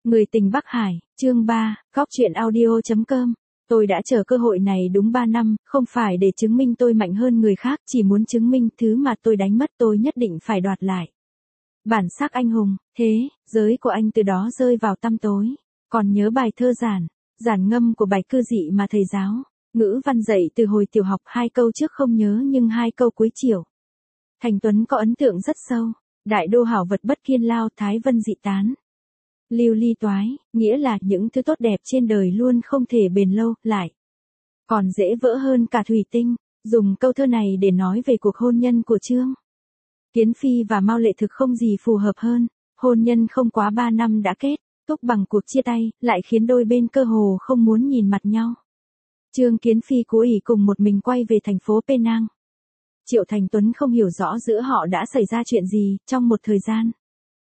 Người tình Bắc Hải, chương 3, Góc truyện audio.com. Tôi đã chờ cơ hội này đúng 3 năm, không phải để chứng minh tôi mạnh hơn người khác, chỉ muốn chứng minh thứ mà tôi đánh mất tôi nhất định phải đoạt lại. Bản sắc anh hùng, thế, giới của anh từ đó rơi vào tăm tối. Còn nhớ bài thơ giản ngâm của Bạch Cư Dị mà thầy giáo, ngữ văn dạy từ hồi tiểu học, 2 câu trước không nhớ nhưng 2 câu cuối chiều. Thành Tuấn có ấn tượng rất sâu, đại đô hảo vật bất kiên lao, thái vân dị tán. Lưu ly toái, nghĩa là những thứ tốt đẹp trên đời luôn không thể bền lâu, lại còn dễ vỡ hơn cả thủy tinh. Dùng câu thơ này để nói về cuộc hôn nhân của Trương Kiến Phi và Mao Lệ thực không gì phù hợp hơn. Hôn nhân không quá 3 năm đã kết thúc bằng cuộc chia tay, lại khiến đôi bên cơ hồ không muốn nhìn mặt nhau. Trương Kiến Phi cố ý cùng một mình quay về thành phố Penang. Triệu Thành Tuấn không hiểu rõ giữa họ đã xảy ra chuyện gì. Trong một thời gian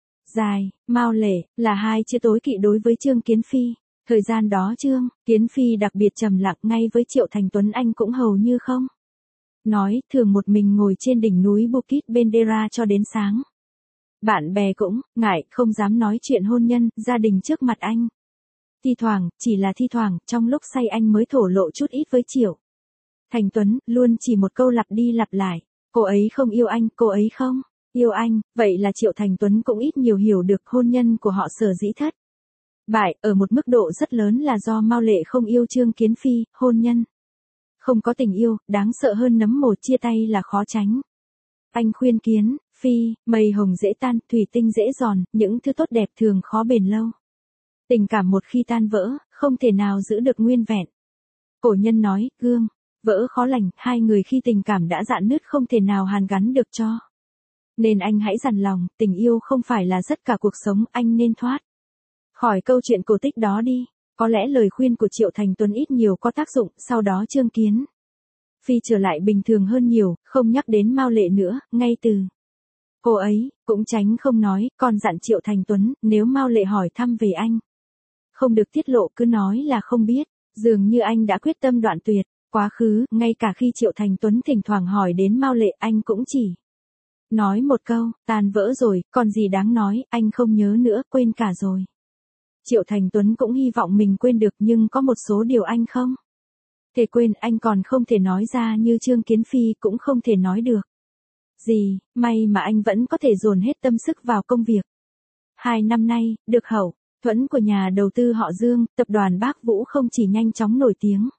dài, Mao Lệ là hai chữ tối kỵ đối với Trương Kiến Phi. Thời gian đó Trương Kiến Phi đặc biệt trầm lặng, ngay với Triệu Thành Tuấn anh cũng hầu như không nói, thường một mình ngồi trên đỉnh núi Bukit Bendera cho đến sáng. Bạn bè cũng ngại, không dám nói chuyện hôn nhân, gia đình trước mặt anh. Thi thoảng, chỉ là thi thoảng, trong lúc say anh mới thổ lộ chút ít với Triệu Thành Tuấn, luôn chỉ một câu lặp đi lặp lại. Cô ấy không yêu anh, cô ấy không yêu anh. Vậy là Triệu Thành Tuấn cũng ít nhiều hiểu được hôn nhân của họ sở dĩ thất bại, ở một mức độ rất lớn là do Mao Lệ không yêu Trương Kiến Phi. Hôn nhân không có tình yêu, đáng sợ hơn nấm mồ, chia tay là khó tránh. Anh khuyên Kiến Phi, mây hồng dễ tan, thủy tinh dễ giòn, những thứ tốt đẹp thường khó bền lâu. Tình cảm một khi tan vỡ, không thể nào giữ được nguyên vẹn. Cổ nhân nói, gương vỡ khó lành, hai người khi tình cảm đã rạn nứt không thể nào hàn gắn được cho. Nên anh hãy dằn lòng, tình yêu không phải là tất cả cuộc sống, anh nên thoát khỏi câu chuyện cổ tích đó đi. Có lẽ lời khuyên của Triệu Thành Tuấn ít nhiều có tác dụng, sau đó Trương Kiến Phi trở lại bình thường hơn nhiều, không nhắc đến Mao Lệ nữa, ngay từ cô ấy cũng tránh không nói, còn dặn Triệu Thành Tuấn, nếu Mao Lệ hỏi thăm về anh, không được tiết lộ, cứ nói là không biết. Dường như anh đã quyết tâm đoạn tuyệt quá khứ, ngay cả khi Triệu Thành Tuấn thỉnh thoảng hỏi đến Mao Lệ, anh cũng chỉ nói một câu, tan vỡ rồi, còn gì đáng nói, anh không nhớ nữa, quên cả rồi. Triệu Thành Tuấn cũng hy vọng mình quên được, nhưng có một số điều anh không thể quên, anh còn không thể nói ra, như Trương Kiến Phi cũng không thể nói được gì. May mà anh vẫn có thể dồn hết tâm sức vào công việc. 2 năm nay, được hậu thuẫn của nhà đầu tư họ Dương, tập đoàn Bác Vũ không chỉ nhanh chóng nổi tiếng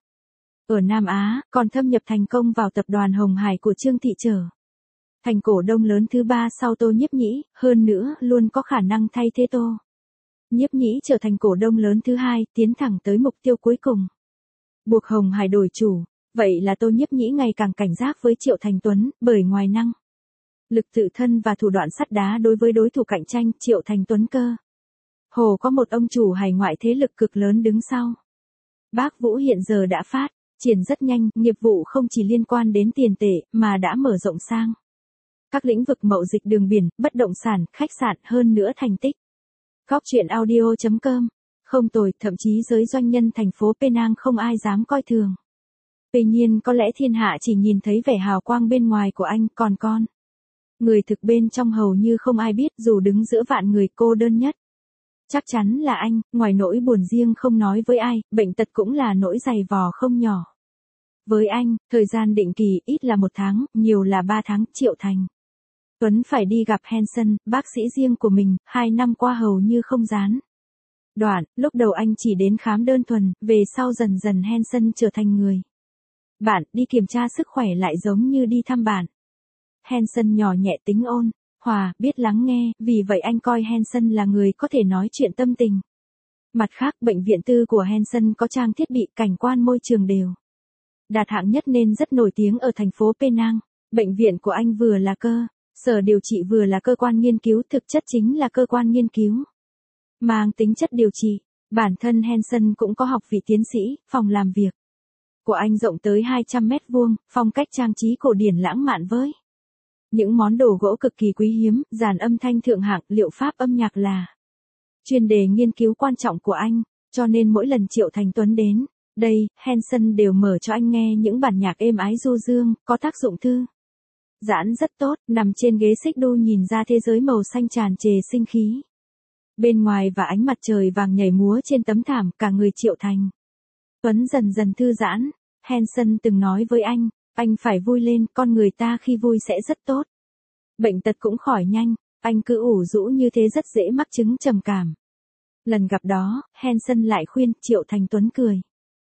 ở Nam Á, còn thâm nhập thành công vào tập đoàn Hồng Hải của Trương Thị, trở thành cổ đông lớn thứ 3 sau Tô Nhiếp Nhĩ, hơn nữa luôn có khả năng thay thế Tô Nhiếp Nhĩ trở thành cổ đông lớn thứ 2, tiến thẳng tới mục tiêu cuối cùng, buộc Hồng Hải đổi chủ. Vậy là Tô Nhiếp Nhĩ ngày càng cảnh giác với Triệu Thành Tuấn, bởi ngoài năng lực tự thân và thủ đoạn sắt đá đối với đối thủ cạnh tranh, Triệu Thành Tuấn cơ hồ có một ông chủ hải ngoại thế lực cực lớn đứng sau. Bác Vũ hiện giờ đã phát triển rất nhanh, nghiệp vụ không chỉ liên quan đến tiền tệ, mà đã mở rộng sang các lĩnh vực mậu dịch, đường biển, bất động sản, khách sạn, hơn nữa thành tích. Góc truyện audio.com. Không tồi, thậm chí giới doanh nhân thành phố Penang không ai dám coi thường. Tuy nhiên có lẽ thiên hạ chỉ nhìn thấy vẻ hào quang bên ngoài của anh, còn người thực bên trong hầu như không ai biết, dù đứng giữa vạn người, cô đơn nhất chắc chắn là anh. Ngoài nỗi buồn riêng không nói với ai, bệnh tật cũng là nỗi dày vò không nhỏ với anh. Thời gian định kỳ, ít là 1 tháng, nhiều là 3 tháng, Triệu Thành Tuấn phải đi gặp Hansen, bác sĩ riêng của mình. 2 năm qua hầu như không gián đoạn, lúc đầu anh chỉ đến khám đơn thuần, về sau dần dần Hansen trở thành người bạn, đi kiểm tra sức khỏe lại giống như đi thăm bạn. Hansen nhỏ nhẹ, tính ôn hòa, biết lắng nghe, vì vậy anh coi Hansen là người có thể nói chuyện tâm tình. Mặt khác, bệnh viện tư của Hansen có trang thiết bị, cảnh quan, môi trường đều đạt hạng nhất nên rất nổi tiếng ở thành phố Penang. Bệnh viện của anh vừa là cơ sở điều trị vừa là cơ quan nghiên cứu, thực chất chính là cơ quan nghiên cứu mang tính chất điều trị. Bản thân Hansen cũng có học vị tiến sĩ. Phòng làm việc của anh rộng tới 200 mét vuông, phong cách trang trí cổ điển lãng mạn với những món đồ gỗ cực kỳ quý hiếm, dàn âm thanh thượng hạng, liệu pháp âm nhạc là chuyên đề nghiên cứu quan trọng của anh, cho nên mỗi lần Triệu Thành Tuấn đến đây, Hansen đều mở cho anh nghe những bản nhạc êm ái du dương, có tác dụng thư giãn rất tốt. Nằm trên ghế xích đu nhìn ra thế giới màu xanh tràn trề sinh khí, Bên ngoài và ánh mặt trời vàng nhảy múa trên tấm thảm, cả người Triệu Thành Tuấn dần dần thư giãn. Hanson từng nói với anh phải vui lên, con người ta khi vui sẽ rất tốt. Bệnh tật cũng khỏi nhanh, anh cứ ủ rũ như thế rất dễ mắc chứng trầm cảm. Lần gặp đó, Hanson lại khuyên, Triệu Thành Tuấn cười.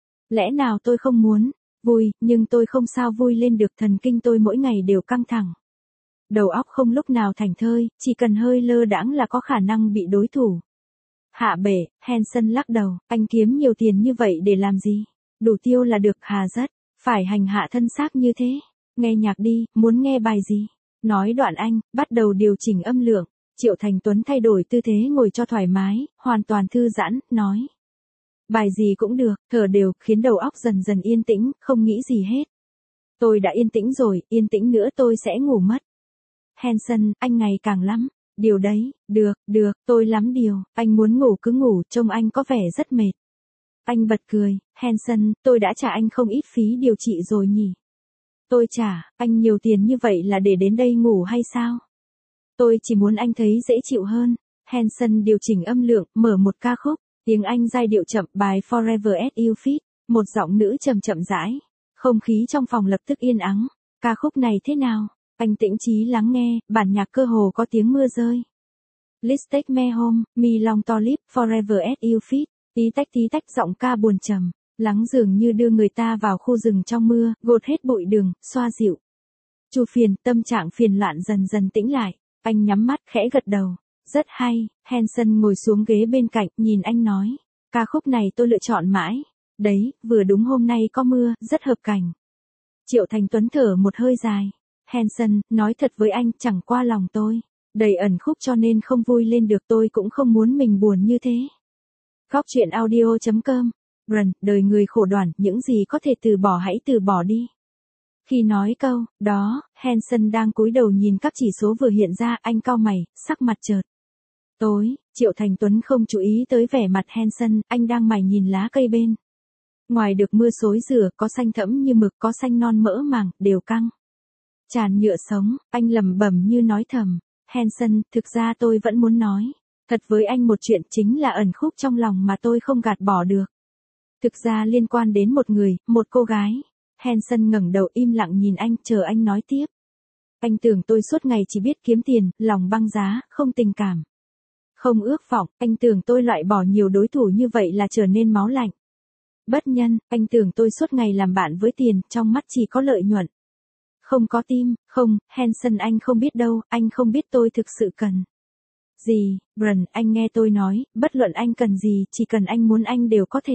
Lẽ nào tôi không muốn vui, nhưng tôi không sao vui lên được, thần kinh tôi mỗi ngày đều căng thẳng. Đầu óc không lúc nào thảnh thơi, chỉ cần hơi lơ đãng là có khả năng bị đối thủ hạ bệ. Hanson lắc đầu, anh kiếm nhiều tiền như vậy để làm gì? Đủ tiêu là được, hà rất, phải hành hạ thân xác như thế. Nghe nhạc đi, muốn nghe bài gì? Nói đoạn anh, bắt đầu điều chỉnh âm lượng. Triệu Thành Tuấn thay đổi tư thế ngồi cho thoải mái, hoàn toàn thư giãn, nói. Bài gì cũng được, thở đều, khiến đầu óc dần dần yên tĩnh, không nghĩ gì hết. Tôi đã yên tĩnh rồi, yên tĩnh nữa tôi sẽ ngủ mất. Hanson, anh ngày càng lắm. Điều đấy, được, tôi lắm điều, anh muốn ngủ cứ ngủ, trông anh có vẻ rất mệt. Anh bật cười, Hanson, tôi đã trả anh không ít phí điều trị rồi nhỉ? Tôi trả, anh nhiều tiền như vậy là để đến đây ngủ hay sao? Tôi chỉ muốn anh thấy dễ chịu hơn. Hanson điều chỉnh âm lượng, mở một ca khúc, tiếng Anh giai điệu chậm, bài Forever at Your Feet, một giọng nữ chậm chậm rãi. Không khí trong phòng lập tức yên ắng. Ca khúc này thế nào? Anh tĩnh chí lắng nghe, bản nhạc cơ hồ có tiếng mưa rơi. Let's take me home, me long to live, forever at your feet. Tí tách giọng ca buồn trầm, lắng dường như đưa người ta vào khu rừng trong mưa, gột hết bụi đường, xoa dịu. Chu phiền, tâm trạng phiền loạn dần dần tĩnh lại, anh nhắm mắt khẽ gật đầu. Rất hay. Hanson ngồi xuống ghế bên cạnh, nhìn anh nói. Ca khúc này tôi lựa chọn mãi. Đấy, vừa đúng hôm nay có mưa, rất hợp cảnh. Triệu Thành Tuấn thở một hơi dài. Hanson, nói thật với anh, chẳng qua lòng tôi đầy ẩn khúc cho nên không vui lên được, tôi cũng không muốn mình buồn như thế. Góc truyện audio.com. Run, đời người khổ đoản, những gì có thể từ bỏ hãy từ bỏ đi. Khi nói câu đó, Hanson đang cúi đầu nhìn các chỉ số vừa hiện ra, anh cau mày, sắc mặt chợt tối. Triệu Thành Tuấn không chú ý tới vẻ mặt Hanson, anh đang mải nhìn lá cây bên ngoài được mưa xối rửa, có xanh thẫm như mực, có xanh non mỡ màng, đều căng tràn nhựa sống. Anh lẩm bẩm như nói thầm. Hanson, thực ra tôi vẫn muốn nói thật với anh một chuyện, chính là ẩn khúc trong lòng mà tôi không gạt bỏ được. Thực ra liên quan đến một người, một cô gái. Hanson ngẩng đầu im lặng nhìn anh, chờ anh nói tiếp. Anh tưởng tôi suốt ngày chỉ biết kiếm tiền, lòng băng giá, không tình cảm, không ước vọng. Anh tưởng tôi loại bỏ nhiều đối thủ như vậy là trở nên máu lạnh, bất nhân. Anh tưởng tôi suốt ngày làm bạn với tiền, trong mắt chỉ có lợi nhuận, không có tim. Không, Hanson, anh không biết đâu, anh không biết tôi thực sự cần gì. Run, anh nghe tôi nói, bất luận anh cần gì, chỉ cần anh muốn anh đều có thể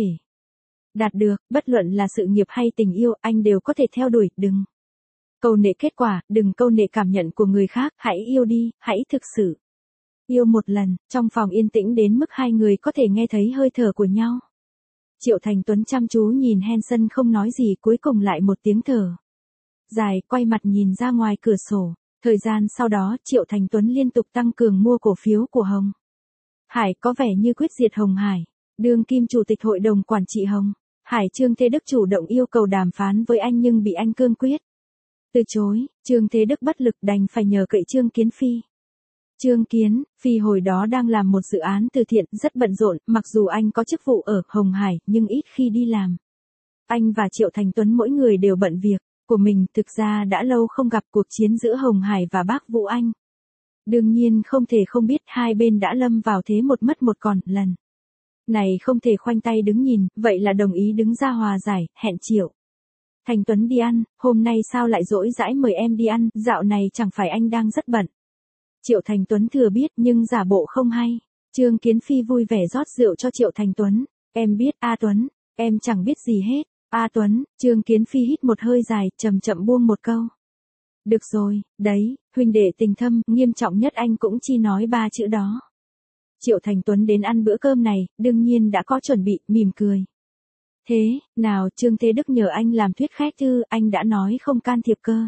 đạt được, bất luận là sự nghiệp hay tình yêu, anh đều có thể theo đuổi. Đừng câu nệ kết quả, đừng câu nệ cảm nhận của người khác, hãy yêu đi, hãy thực sự yêu một lần. Trong phòng yên tĩnh đến mức hai người có thể nghe thấy hơi thở của nhau. Triệu Thành Tuấn chăm chú nhìn Hanson không nói gì, cuối cùng lại một tiếng thở dài, quay mặt nhìn ra ngoài cửa sổ. Thời gian sau đó, Triệu Thành Tuấn liên tục tăng cường mua cổ phiếu của Hồng Hải, có vẻ như quyết diệt Hồng Hải. Đương kim chủ tịch hội đồng quản trị Hồng Hải Trương Thế Đức chủ động yêu cầu đàm phán với anh nhưng bị anh cương quyết từ chối. Trương Thế Đức bất lực đành phải nhờ cậy Trương Kiến Phi. Trương Kiến Phi hồi đó đang làm một dự án từ thiện, rất bận rộn, mặc dù anh có chức vụ ở Hồng Hải nhưng ít khi đi làm. Anh và Triệu Thành Tuấn mỗi người đều bận việc của mình, thực ra đã lâu không gặp. Cuộc chiến giữa Hồng Hải và Bác Vũ Anh đương nhiên không thể không biết, hai bên đã lâm vào thế một mất một còn. Lần này không thể khoanh tay đứng nhìn, vậy là đồng ý đứng ra hòa giải, hẹn Triệu Thành Tuấn đi ăn. Hôm nay sao lại rỗi rãi mời em đi ăn, dạo này chẳng phải anh đang rất bận. Triệu Thành Tuấn thừa biết nhưng giả bộ không hay. Trương Kiến Phi vui vẻ rót rượu cho Triệu Thành Tuấn. Em biết, A Tuấn, em chẳng biết gì hết. A Tuấn, Trương Kiến Phi hít một hơi dài, chậm chậm buông một câu. Được rồi, đấy, huynh đệ tình thâm, nghiêm trọng nhất anh cũng chỉ nói 3 chữ đó. Triệu Thành Tuấn đến ăn bữa cơm này, đương nhiên đã có chuẩn bị, mỉm cười. Thế, nào, Trương Thế Đức nhờ anh làm thuyết khách chứ, anh đã nói không can thiệp cơ.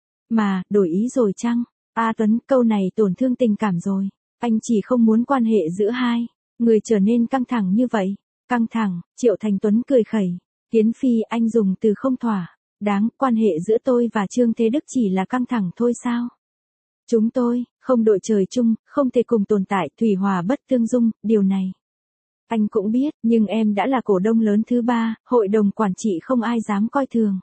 Mà, đổi ý rồi chăng? A Tuấn, câu này tổn thương tình cảm rồi. Anh chỉ không muốn quan hệ giữa hai người trở nên căng thẳng như vậy. Căng thẳng. Triệu Thành Tuấn cười khẩy. Kiến Phi, anh dùng từ không thỏa đáng, quan hệ giữa tôi và Trương Thế Đức chỉ là căng thẳng thôi sao? Chúng tôi, không đội trời chung, không thể cùng tồn tại, thủy hòa bất tương dung, điều này. Anh cũng biết, nhưng em đã là cổ đông lớn thứ ba, hội đồng quản trị không ai dám coi thường.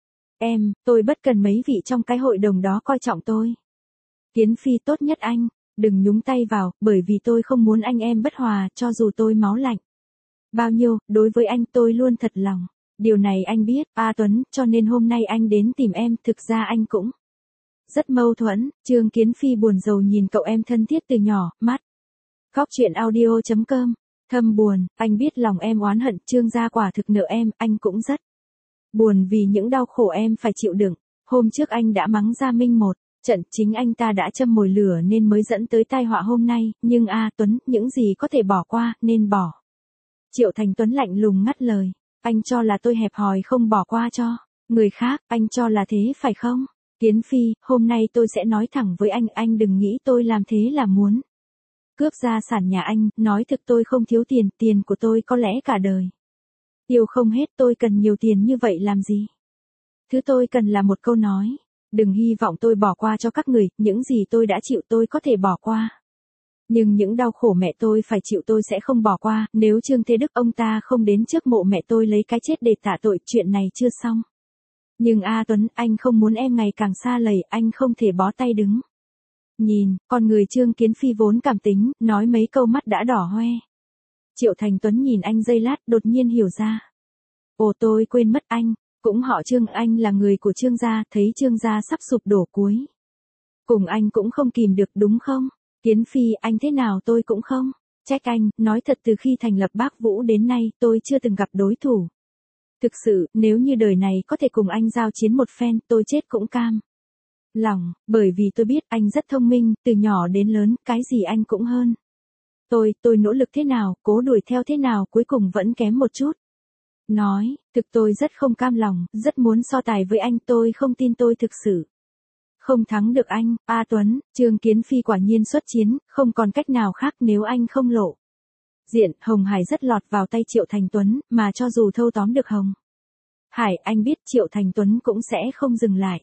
Tôi bất cần mấy vị trong cái hội đồng đó coi trọng tôi. Kiến Phi tốt nhất anh, đừng nhúng tay vào, bởi vì tôi không muốn anh em bất hòa, cho dù tôi máu lạnh. Bao nhiêu, đối với anh tôi luôn thật lòng. Điều này anh biết, Tuấn, cho nên hôm nay anh đến tìm em, thực ra anh cũng rất mâu thuẫn. Trương Kiến Phi buồn rầu nhìn cậu em thân thiết từ nhỏ, mắt. Khóc chuyện audio.com, thâm buồn, anh biết lòng em oán hận, Trương gia quả thực nợ em, anh cũng rất buồn vì những đau khổ em phải chịu đựng. Hôm trước anh đã mắng Gia Minh một trận, chính anh ta đã châm mồi lửa nên mới dẫn tới tai họa hôm nay, nhưng Tuấn, những gì có thể bỏ qua, nên bỏ. Triệu Thành Tuấn lạnh lùng ngắt lời, anh cho là tôi hẹp hòi không bỏ qua cho người khác, anh cho là thế phải không? Kiến Phi, hôm nay tôi sẽ nói thẳng với anh đừng nghĩ tôi làm thế là muốn cướp gia sản nhà anh, nói thực tôi không thiếu tiền, tiền của tôi có lẽ cả đời tiêu không hết, tôi cần nhiều tiền như vậy làm gì? Thứ tôi cần là một câu nói, đừng hy vọng tôi bỏ qua cho các người, những gì tôi đã chịu tôi có thể bỏ qua. Nhưng những đau khổ mẹ tôi phải chịu tôi sẽ không bỏ qua, nếu Trương Thế Đức ông ta không đến trước mộ mẹ tôi lấy cái chết để tạ tội, chuyện này chưa xong. Nhưng Tuấn, anh không muốn em ngày càng xa lầy, anh không thể bó tay đứng nhìn, con người Trương Kiến Phi vốn cảm tính, nói mấy câu mắt đã đỏ hoe. Triệu Thành Tuấn nhìn anh giây lát, đột nhiên hiểu ra. Ồ, tôi quên mất anh, cũng họ Trương, anh là người của Trương gia, thấy Trương gia sắp sụp đổ cuối. Cùng anh cũng không kìm được đúng không? Kiến Phi, anh thế nào tôi cũng không trách anh, nói thật từ khi thành lập Bác Vũ đến nay, tôi chưa từng gặp đối thủ. Thực sự, nếu như đời này có thể cùng anh giao chiến một phen, tôi chết cũng cam lòng, bởi vì tôi biết anh rất thông minh, từ nhỏ đến lớn, cái gì anh cũng hơn. Tôi nỗ lực thế nào, cố đuổi theo thế nào, cuối cùng vẫn kém một chút. Nói, thực tôi rất không cam lòng, rất muốn so tài với anh, tôi không tin tôi thực sự không thắng được anh. Tuấn, Trương Kiến Phi quả nhiên xuất chiến, không còn cách nào khác nếu anh không lộ diện. Hồng Hải rất lọt vào tay Triệu Thành Tuấn, mà cho dù thâu tóm được Hồng Hải, anh biết Triệu Thành Tuấn cũng sẽ không dừng lại.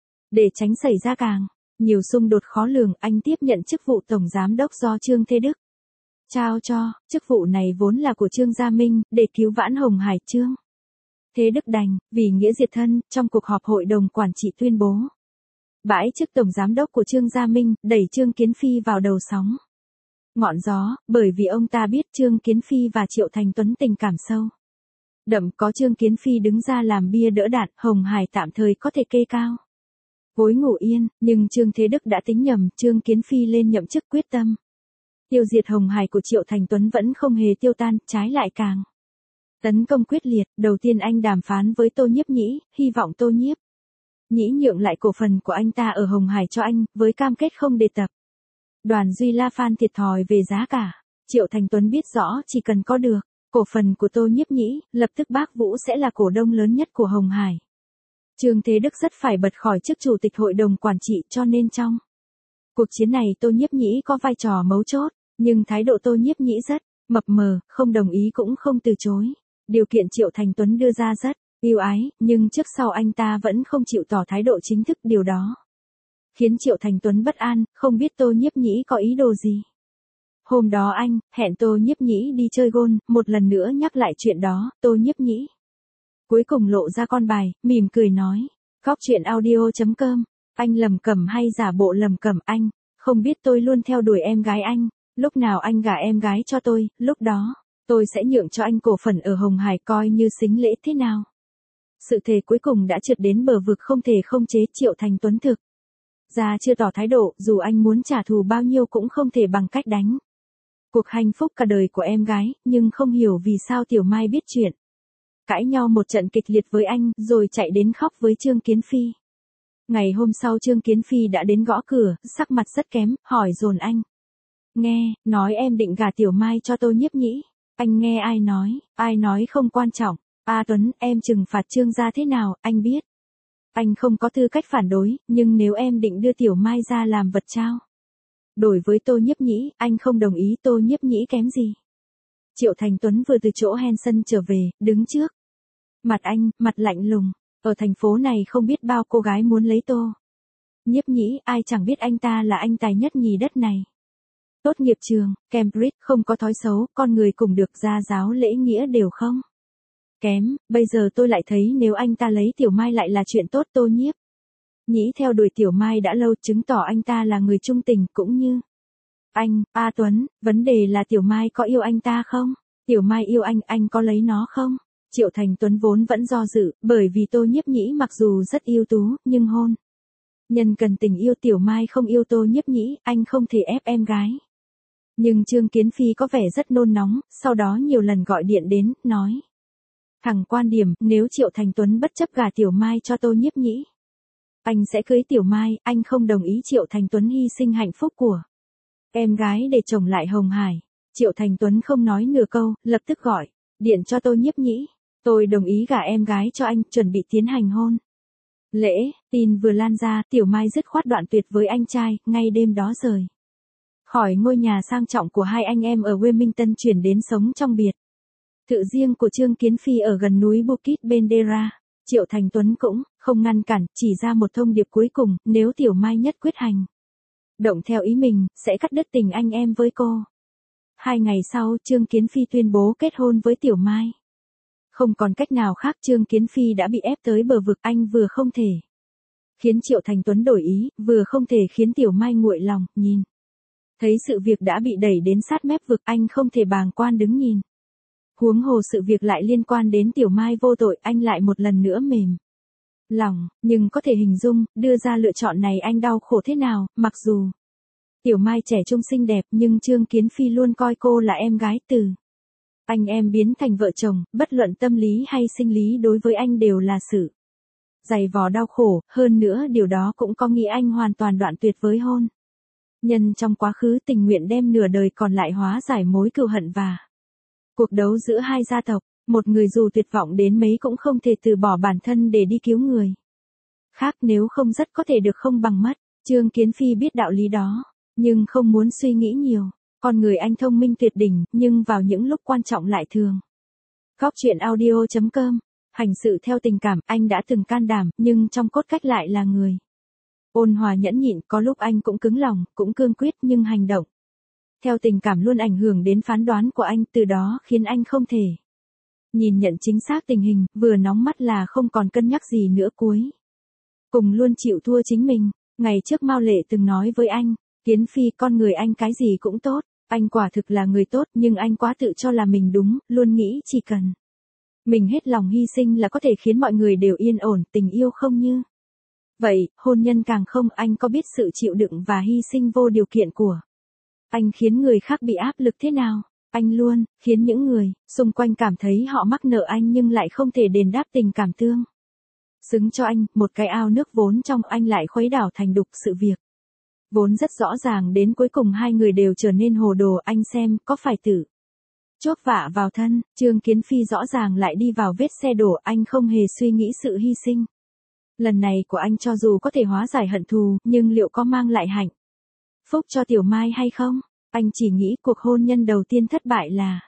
Để tránh xảy ra càng nhiều xung đột khó lường, anh tiếp nhận chức vụ tổng giám đốc do Trương Thế Đức trao cho. Chức vụ này vốn là của Trương Gia Minh, để cứu vãn Hồng Hải. Trương Thế Đức đành, vì nghĩa diệt thân, trong cuộc họp hội đồng quản trị tuyên bố bãi chức tổng giám đốc của Trương Gia Minh, đẩy Trương Kiến Phi vào đầu sóng ngọn gió, bởi vì ông ta biết Trương Kiến Phi và Triệu Thành Tuấn tình cảm sâu đậm, có Trương Kiến Phi đứng ra làm bia đỡ đạn, Hồng Hải tạm thời có thể kê cao gối ngủ yên. Nhưng Trương Thế Đức đã tính nhầm, Trương Kiến Phi lên nhậm chức quyết tâm tiêu diệt Hồng Hải của Triệu Thành Tuấn vẫn không hề tiêu tan, trái lại càng tấn công quyết liệt. Đầu tiên anh đàm phán với Tô Nhiếp Nhĩ, hy vọng Tô Nhiếp Nhĩ nhượng lại cổ phần của anh ta ở Hồng Hải cho anh, với cam kết không đề tập Đoàn Duy La Phan thiệt thòi về giá cả. Triệu Thành Tuấn biết rõ chỉ cần có được cổ phần của Tô Nhiếp Nhĩ, lập tức Bác Vũ sẽ là cổ đông lớn nhất của Hồng Hải. Trương Thế Đức rất phải bật khỏi chức chủ tịch hội đồng quản trị, cho nên trong cuộc chiến này Tô Nhiếp Nhĩ có vai trò mấu chốt, nhưng thái độ Tô Nhiếp Nhĩ rất mập mờ, không đồng ý cũng không từ chối. Điều kiện Triệu Thành Tuấn đưa ra rất ưu ái, nhưng trước sau anh ta vẫn không chịu tỏ thái độ chính thức, điều đó khiến Triệu Thành Tuấn bất an, không biết Tô Nhiếp Nhĩ có ý đồ gì. Hôm đó anh hẹn Tô Nhiếp Nhĩ đi chơi golf, một lần nữa nhắc lại chuyện đó, Tô Nhiếp Nhĩ cuối cùng lộ ra con bài, mỉm cười nói, khóc chuyện audio.com, anh lầm cẩm hay giả bộ lầm cẩm, anh không biết tôi luôn theo đuổi em gái anh, lúc nào anh gả em gái cho tôi, lúc đó tôi sẽ nhượng cho anh cổ phần ở Hồng Hải, coi như sính lễ thế nào. Sự thề cuối cùng đã trượt đến bờ vực không thể không chế. Triệu Thành Tuấn thực ra chưa tỏ thái độ, dù anh muốn trả thù bao nhiêu cũng không thể bằng cách đánh cuộc hạnh phúc cả đời của em gái, nhưng không hiểu vì sao Tiểu Mai biết chuyện cãi nhau một trận kịch liệt với anh, rồi chạy đến khóc với Trương Kiến Phi. Ngày hôm sau Trương Kiến Phi đã đến gõ cửa, sắc mặt rất kém, hỏi dồn anh. Nghe, nói em định gả Tiểu Mai cho Tô Nhiếp Nhĩ. Anh nghe ai nói không quan trọng. Tuấn, em trừng phạt Trương gia thế nào, anh biết. Anh không có tư cách phản đối, nhưng nếu em định đưa Tiểu Mai ra làm vật trao đổi với Tô Nhiếp Nhĩ, anh không đồng ý. Tô Nhiếp Nhĩ kém gì? Triệu Thành Tuấn vừa từ chỗ Henson trở về, đứng trước mặt anh, mặt lạnh lùng. Ở thành phố này không biết bao cô gái muốn lấy Tô Nhiếp Nhĩ, ai chẳng biết anh ta là anh tài nhất nhì đất này. Tốt nghiệp trường, Cambridge, không có thói xấu, con người cùng được gia giáo lễ nghĩa đều không kém, bây giờ tôi lại thấy nếu anh ta lấy Tiểu Mai lại là chuyện tốt. Tô Nhiếp Nhĩ theo đuổi Tiểu Mai đã lâu, chứng tỏ anh ta là người trung tình cũng như anh. A Tuấn, vấn đề là Tiểu Mai có yêu anh ta không? Tiểu Mai yêu anh có lấy nó không? Triệu Thành Tuấn vốn vẫn do dự, bởi vì Tô Nhiếp Nhĩ mặc dù rất ưu tú, nhưng hôn nhân cần tình yêu. Tiểu Mai không yêu Tô Nhiếp Nhĩ, anh không thể ép em gái. Nhưng Trương Kiến Phi có vẻ rất nôn nóng, sau đó nhiều lần gọi điện đến, nói thẳng quan điểm, nếu Triệu Thành Tuấn bất chấp gả Tiểu Mai cho Tô Nhiếp Nhĩ, anh sẽ cưới Tiểu Mai. Anh không đồng ý Triệu Thành Tuấn hy sinh hạnh phúc của em gái để chồng lại Hồng Hải. Triệu Thành Tuấn không nói nửa câu, lập tức gọi điện cho Tô Nhiếp Nhĩ. Tôi đồng ý gả em gái cho anh, chuẩn bị tiến hành hôn lễ. Tin vừa lan ra, Tiểu Mai dứt khoát đoạn tuyệt với anh trai, ngay đêm đó rời khỏi ngôi nhà sang trọng của hai anh em ở Wilmington, chuyển đến sống trong biệt thự riêng của Trương Kiến Phi ở gần núi Bukit Bendera. Triệu Thành Tuấn cũng không ngăn cản, chỉ ra một thông điệp cuối cùng, nếu Tiểu Mai nhất quyết hành động theo ý mình, sẽ cắt đứt tình anh em với cô. 2 ngày sau, Trương Kiến Phi tuyên bố kết hôn với Tiểu Mai. Không còn cách nào khác, Trương Kiến Phi đã bị ép tới bờ vực, anh vừa không thể khiến Triệu Thành Tuấn đổi ý, vừa không thể khiến Tiểu Mai nguội lòng. Nhìn thấy sự việc đã bị đẩy đến sát mép vực, anh không thể bàng quan đứng nhìn. Huống hồ sự việc lại liên quan đến Tiểu Mai vô tội, anh lại một lần nữa mềm lòng, nhưng có thể hình dung, đưa ra lựa chọn này anh đau khổ thế nào. Mặc dù Tiểu Mai trẻ trung xinh đẹp, nhưng Trương Kiến Phi luôn coi cô là em gái. Từ anh em biến thành vợ chồng, bất luận tâm lý hay sinh lý đối với anh đều là sự dày vò đau khổ, hơn nữa điều đó cũng có nghĩa anh hoàn toàn đoạn tuyệt với hôn nhân trong quá khứ, tình nguyện đem nửa đời còn lại hóa giải mối cừu hận và cuộc đấu giữa hai gia tộc. Một người dù tuyệt vọng đến mấy cũng không thể từ bỏ bản thân để đi cứu người khác, nếu không rất có thể được không bằng mất. Trương Kiến Phi biết đạo lý đó, nhưng không muốn suy nghĩ nhiều. Con người anh thông minh tuyệt đỉnh, nhưng vào những lúc quan trọng lại thường Góc truyện audio.com. Hành sự theo tình cảm, anh đã từng can đảm, nhưng trong cốt cách lại là người ôn hòa nhẫn nhịn. Có lúc anh cũng cứng lòng, cũng cương quyết, nhưng hành động theo tình cảm luôn ảnh hưởng đến phán đoán của anh, từ đó khiến anh không thể nhìn nhận chính xác tình hình, vừa nóng mắt là không còn cân nhắc gì nữa, cuối cùng luôn chịu thua chính mình. Ngày trước Mao Lệ từng nói với anh, Kiến Phi, con người anh cái gì cũng tốt, anh quả thực là người tốt, nhưng anh quá tự cho là mình đúng, luôn nghĩ chỉ cần mình hết lòng hy sinh là có thể khiến mọi người đều yên ổn. Tình yêu không như vậy, hôn nhân càng không. Anh có biết sự chịu đựng và hy sinh vô điều kiện của anh khiến người khác bị áp lực thế nào? Anh luôn khiến những người xung quanh cảm thấy họ mắc nợ anh, nhưng lại không thể đền đáp tình cảm tương xứng cho anh. Một cái ao nước vốn trong anh lại khuấy đảo thành đục. Sự việc vốn rất rõ ràng, đến cuối cùng hai người đều trở nên hồ đồ. Anh xem, có phải tự chuốc vạ vào thân? Trương Kiến Phi rõ ràng lại đi vào vết xe đổ. Anh không hề suy nghĩ sự hy sinh lần này của anh, cho dù có thể hóa giải hận thù, nhưng liệu có mang lại hạnh phúc cho Tiểu Mai hay không? Anh chỉ nghĩ cuộc hôn nhân đầu tiên thất bại là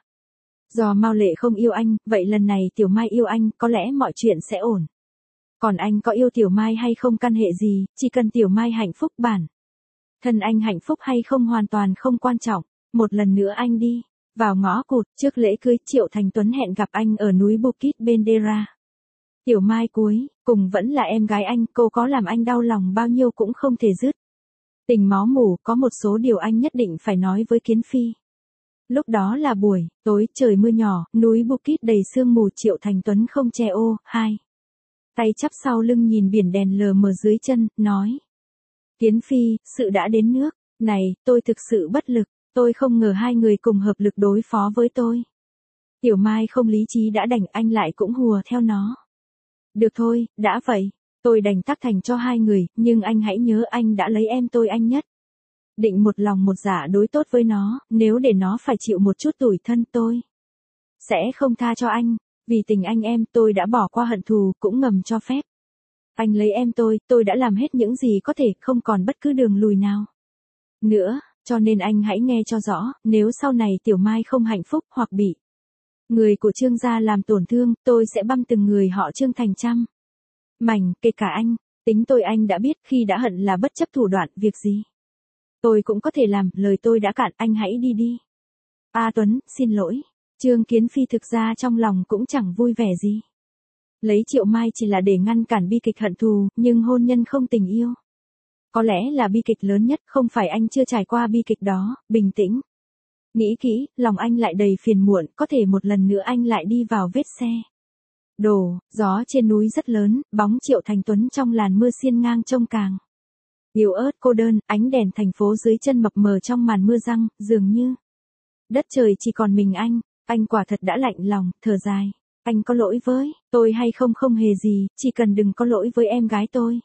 do Mao Lệ không yêu anh, vậy lần này Tiểu Mai yêu anh, có lẽ mọi chuyện sẽ ổn. Còn anh có yêu Tiểu Mai hay không căn hệ gì, chỉ cần Tiểu Mai hạnh phúc, bản thân anh hạnh phúc hay không hoàn toàn không quan trọng. Một lần nữa anh đi vào ngõ cụt. Trước lễ cưới, Triệu Thành Tuấn hẹn gặp anh ở núi Bukit Bendera. Tiểu Mai cuối cùng vẫn là em gái anh, cô có làm anh đau lòng bao nhiêu cũng không thể dứt tình máu mủ. Có một số điều anh nhất định phải nói với Kiến Phi. Lúc đó là buổi tối, trời mưa nhỏ, núi Bukit đầy sương mù. Triệu Thành Tuấn không che ô, hai tay chắp sau lưng nhìn biển đèn lờ mờ dưới chân, nói: Kiến Phi, sự đã đến nước này, tôi thực sự bất lực. Tôi không ngờ hai người cùng hợp lực đối phó với tôi. Tiểu Mai không lý trí đã đành, anh lại cũng hùa theo nó. Được thôi, đã vậy, tôi đành tác thành cho hai người, nhưng anh hãy nhớ anh đã lấy em tôi, anh nhất định một lòng một dạ đối tốt với nó, nếu để nó phải chịu một chút tủi thân tôi sẽ không tha cho anh. Vì tình anh em, tôi đã bỏ qua hận thù, cũng ngầm cho phép anh lấy em tôi đã làm hết những gì có thể, không còn bất cứ đường lùi nào nữa. Cho nên anh hãy nghe cho rõ, nếu sau này Tiểu Mai không hạnh phúc hoặc bị người của Trương gia làm tổn thương, tôi sẽ băm từng người họ Trương thành trăm mảnh, kể cả anh. Tính tôi anh đã biết, khi đã hận là bất chấp thủ đoạn, việc gì tôi cũng có thể làm, lời tôi đã cạn, anh hãy đi đi. A Tuấn, xin lỗi. Trương Kiến Phi thực ra trong lòng cũng chẳng vui vẻ gì. Lấy Triệu Mai chỉ là để ngăn cản bi kịch hận thù, nhưng hôn nhân không tình yêu. Có lẽ là bi kịch lớn nhất, không phải anh chưa trải qua bi kịch đó, bình tĩnh. Nghĩ kỹ, lòng anh lại đầy phiền muộn, có thể một lần nữa anh lại đi vào vết xe. Gió trên núi rất lớn, bóng Triệu Thành Tuấn trong làn mưa xiên ngang trông càng yếu ớt cô đơn, ánh đèn thành phố dưới chân mập mờ trong màn mưa răng, dường như đất trời chỉ còn mình anh quả thật đã lạnh lòng, thở dài. Anh có lỗi với tôi hay không không hề gì, chỉ cần đừng có lỗi với em gái tôi.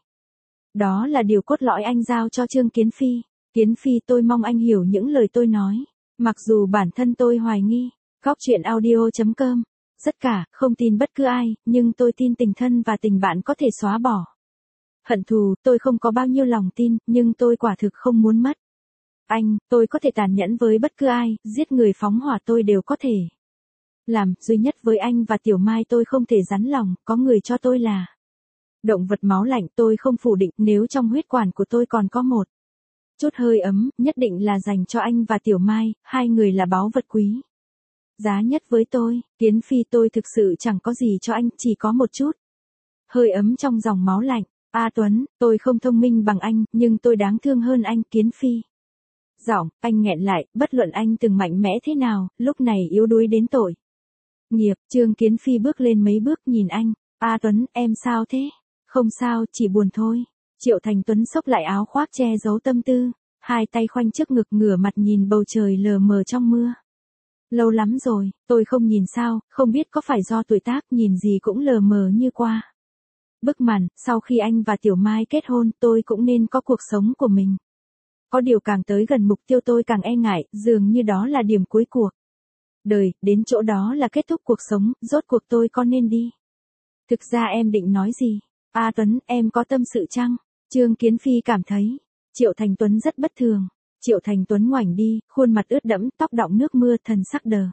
Đó là điều cốt lõi anh giao cho Trương Kiến Phi. Kiến Phi, tôi mong anh hiểu những lời tôi nói. Mặc dù bản thân tôi hoài nghi. Góc truyện audio.com. Tất cả, không tin bất cứ ai, nhưng tôi tin tình thân và tình bạn có thể xóa bỏ hận thù. Tôi không có bao nhiêu lòng tin, nhưng tôi quả thực không muốn mất anh. Tôi có thể tàn nhẫn với bất cứ ai, giết người phóng hỏa tôi đều có thể làm, duy nhất với anh và Tiểu Mai tôi không thể rắn lòng, có người cho tôi là động vật máu lạnh. Tôi không phủ định, nếu trong huyết quản của tôi còn có một chút hơi ấm, nhất định là dành cho anh và Tiểu Mai, hai người là báu vật quý giá nhất với tôi. Kiến Phi, tôi thực sự chẳng có gì cho anh, chỉ có một chút hơi ấm trong dòng máu lạnh. A Tuấn, tôi không thông minh bằng anh, nhưng tôi đáng thương hơn anh. Kiến Phi. Giọng, anh nghẹn lại, bất luận anh từng mạnh mẽ thế nào, lúc này yếu đuối đến tội nghiệp. Trương Kiến Phi bước lên mấy bước nhìn anh. A Tuấn, em sao thế? Không sao, chỉ buồn thôi. Triệu Thành Tuấn xốc lại áo khoác che giấu tâm tư, hai tay khoanh trước ngực, ngửa mặt nhìn bầu trời lờ mờ trong mưa. Lâu lắm rồi, tôi không nhìn sao, không biết có phải do tuổi tác, nhìn gì cũng lờ mờ như qua bức màn. Sau khi anh và Tiểu Mai kết hôn, tôi cũng nên có cuộc sống của mình. Có điều càng tới gần mục tiêu tôi càng e ngại, dường như đó là điểm cuối cuộc đời, đến chỗ đó là kết thúc cuộc sống, rốt cuộc tôi có nên đi? Thực ra em định nói gì? A Tuấn, em có tâm sự chăng? Trương Kiến Phi cảm thấy Triệu Thành Tuấn rất bất thường. Triệu Thành Tuấn ngoảnh đi, khuôn mặt ướt đẫm, tóc đọng nước mưa, thần sắc đờ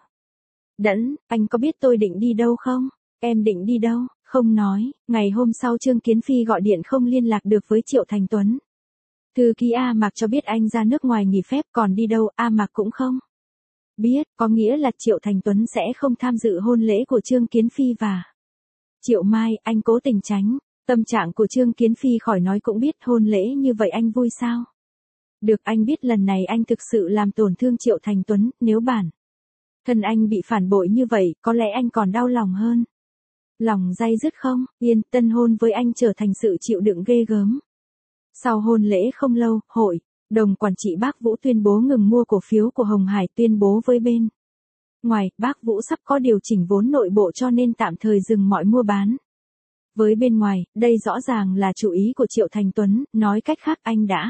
đẫn. Anh có biết tôi định đi đâu không? Em định đi đâu? Không nói. Ngày hôm sau Trương Kiến Phi gọi điện không liên lạc được với Triệu Thành Tuấn. Thư ký A Mạc cho biết anh ra nước ngoài nghỉ phép, còn đi đâu A Mạc cũng không biết, có nghĩa là Triệu Thành Tuấn sẽ không tham dự hôn lễ của Trương Kiến Phi và Triệu Mai. Anh cố tình tránh tâm trạng của Trương Kiến Phi khỏi nói cũng biết, hôn lễ như vậy anh vui sao? Được, anh biết lần này anh thực sự làm tổn thương Triệu Thành Tuấn, nếu bản thân anh bị phản bội như vậy, có lẽ anh còn đau lòng hơn. Lòng day dứt không? Yên, tân hôn với anh trở thành sự chịu đựng ghê gớm. Sau hôn lễ không lâu, hội đồng quản trị Bác Vũ tuyên bố ngừng mua cổ phiếu của Hồng Hải, tuyên bố với bên ngoài, Bác Vũ sắp có điều chỉnh vốn nội bộ cho nên tạm thời dừng mọi mua bán với bên ngoài. Đây rõ ràng là chủ ý của Triệu Thành Tuấn, nói cách khác anh đã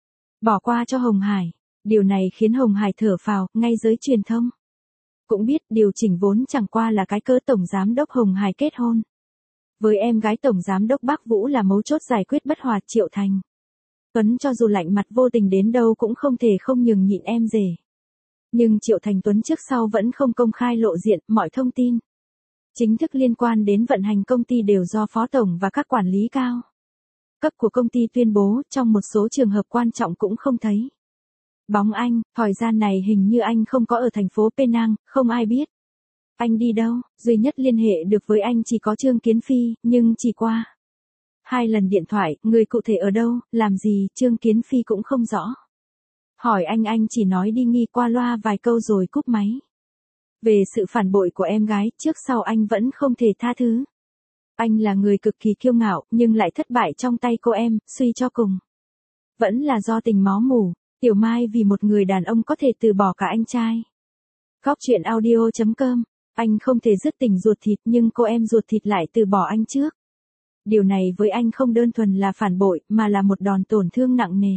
bỏ qua cho Hồng Hải. Điều này khiến Hồng Hải thở phào, ngay giới truyền thông cũng biết điều chỉnh vốn chẳng qua là cái cớ Tổng Giám đốc Hồng Hải kết hôn với em gái Tổng Giám đốc Bác Vũ là mấu chốt giải quyết bất hòa. Triệu Thành Tuấn cho dù lạnh mặt vô tình đến đâu cũng không thể không nhường nhịn em rể. Nhưng Triệu Thành Tuấn trước sau vẫn không công khai lộ diện, mọi thông tin chính thức liên quan đến vận hành công ty đều do Phó Tổng và các quản lý cao cấp của công ty tuyên bố, trong một số trường hợp quan trọng cũng không thấy bóng anh. Thời gian này hình như anh không có ở thành phố Penang, không ai biết anh đi đâu, duy nhất liên hệ được với anh chỉ có Trương Kiến Phi, nhưng chỉ qua 2 lần điện thoại, người cụ thể ở đâu, làm gì, Trương Kiến Phi cũng không rõ. Hỏi anh chỉ nói đi nghi qua loa vài câu rồi cúp máy. Về sự phản bội của em gái, trước sau anh vẫn không thể tha thứ. Anh là người cực kỳ kiêu ngạo, nhưng lại thất bại trong tay cô em, suy cho cùng vẫn là do tình máu mủ. Tiểu Mai vì một người đàn ông có thể từ bỏ cả anh trai. Góc truyện audio.com. Anh không thể dứt tình ruột thịt, nhưng cô em ruột thịt lại từ bỏ anh trước. Điều này với anh không đơn thuần là phản bội, mà là một đòn tổn thương nặng nề.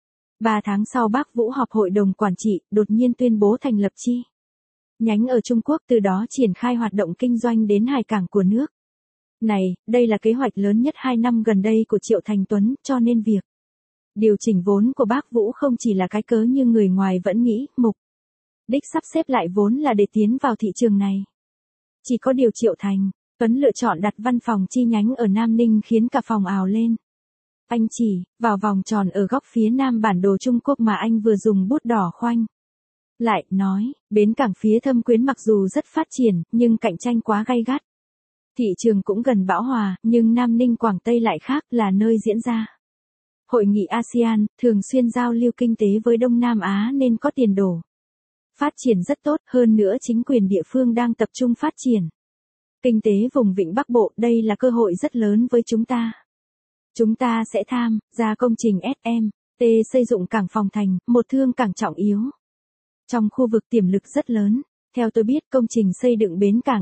3 tháng sau Bác Vũ họp hội đồng quản trị, đột nhiên tuyên bố thành lập chi nhánh ở Trung Quốc, từ đó triển khai hoạt động kinh doanh đến hải cảng của nước này. Đây là kế hoạch lớn nhất 2 năm gần đây của Triệu Thành Tuấn, cho nên việc điều chỉnh vốn của Bác Vũ không chỉ là cái cớ như người ngoài vẫn nghĩ. Mục đích sắp xếp lại vốn là để tiến vào thị trường này. Chỉ có điều Triệu Thành Tuấn lựa chọn đặt văn phòng chi nhánh ở Nam Ninh khiến cả phòng ào lên. Anh chỉ vào vòng tròn ở góc phía nam bản đồ Trung Quốc mà anh vừa dùng bút đỏ khoanh. Lại nói, bến cảng phía Thâm Quyến mặc dù rất phát triển, nhưng cạnh tranh quá gay gắt. Thị trường cũng gần bão hòa, nhưng Nam Ninh Quảng Tây lại khác, là nơi diễn ra hội nghị ASEAN, thường xuyên giao lưu kinh tế với Đông Nam Á nên có tiền đồ. Phát triển rất tốt, hơn nữa chính quyền địa phương đang tập trung phát triển kinh tế vùng Vịnh Bắc Bộ, đây là cơ hội rất lớn với chúng ta. Chúng ta sẽ tham gia công trình SMT xây dựng cảng Phòng Thành, một thương cảng trọng yếu trong khu vực tiềm lực rất lớn. Theo tôi biết, công trình xây dựng bến cảng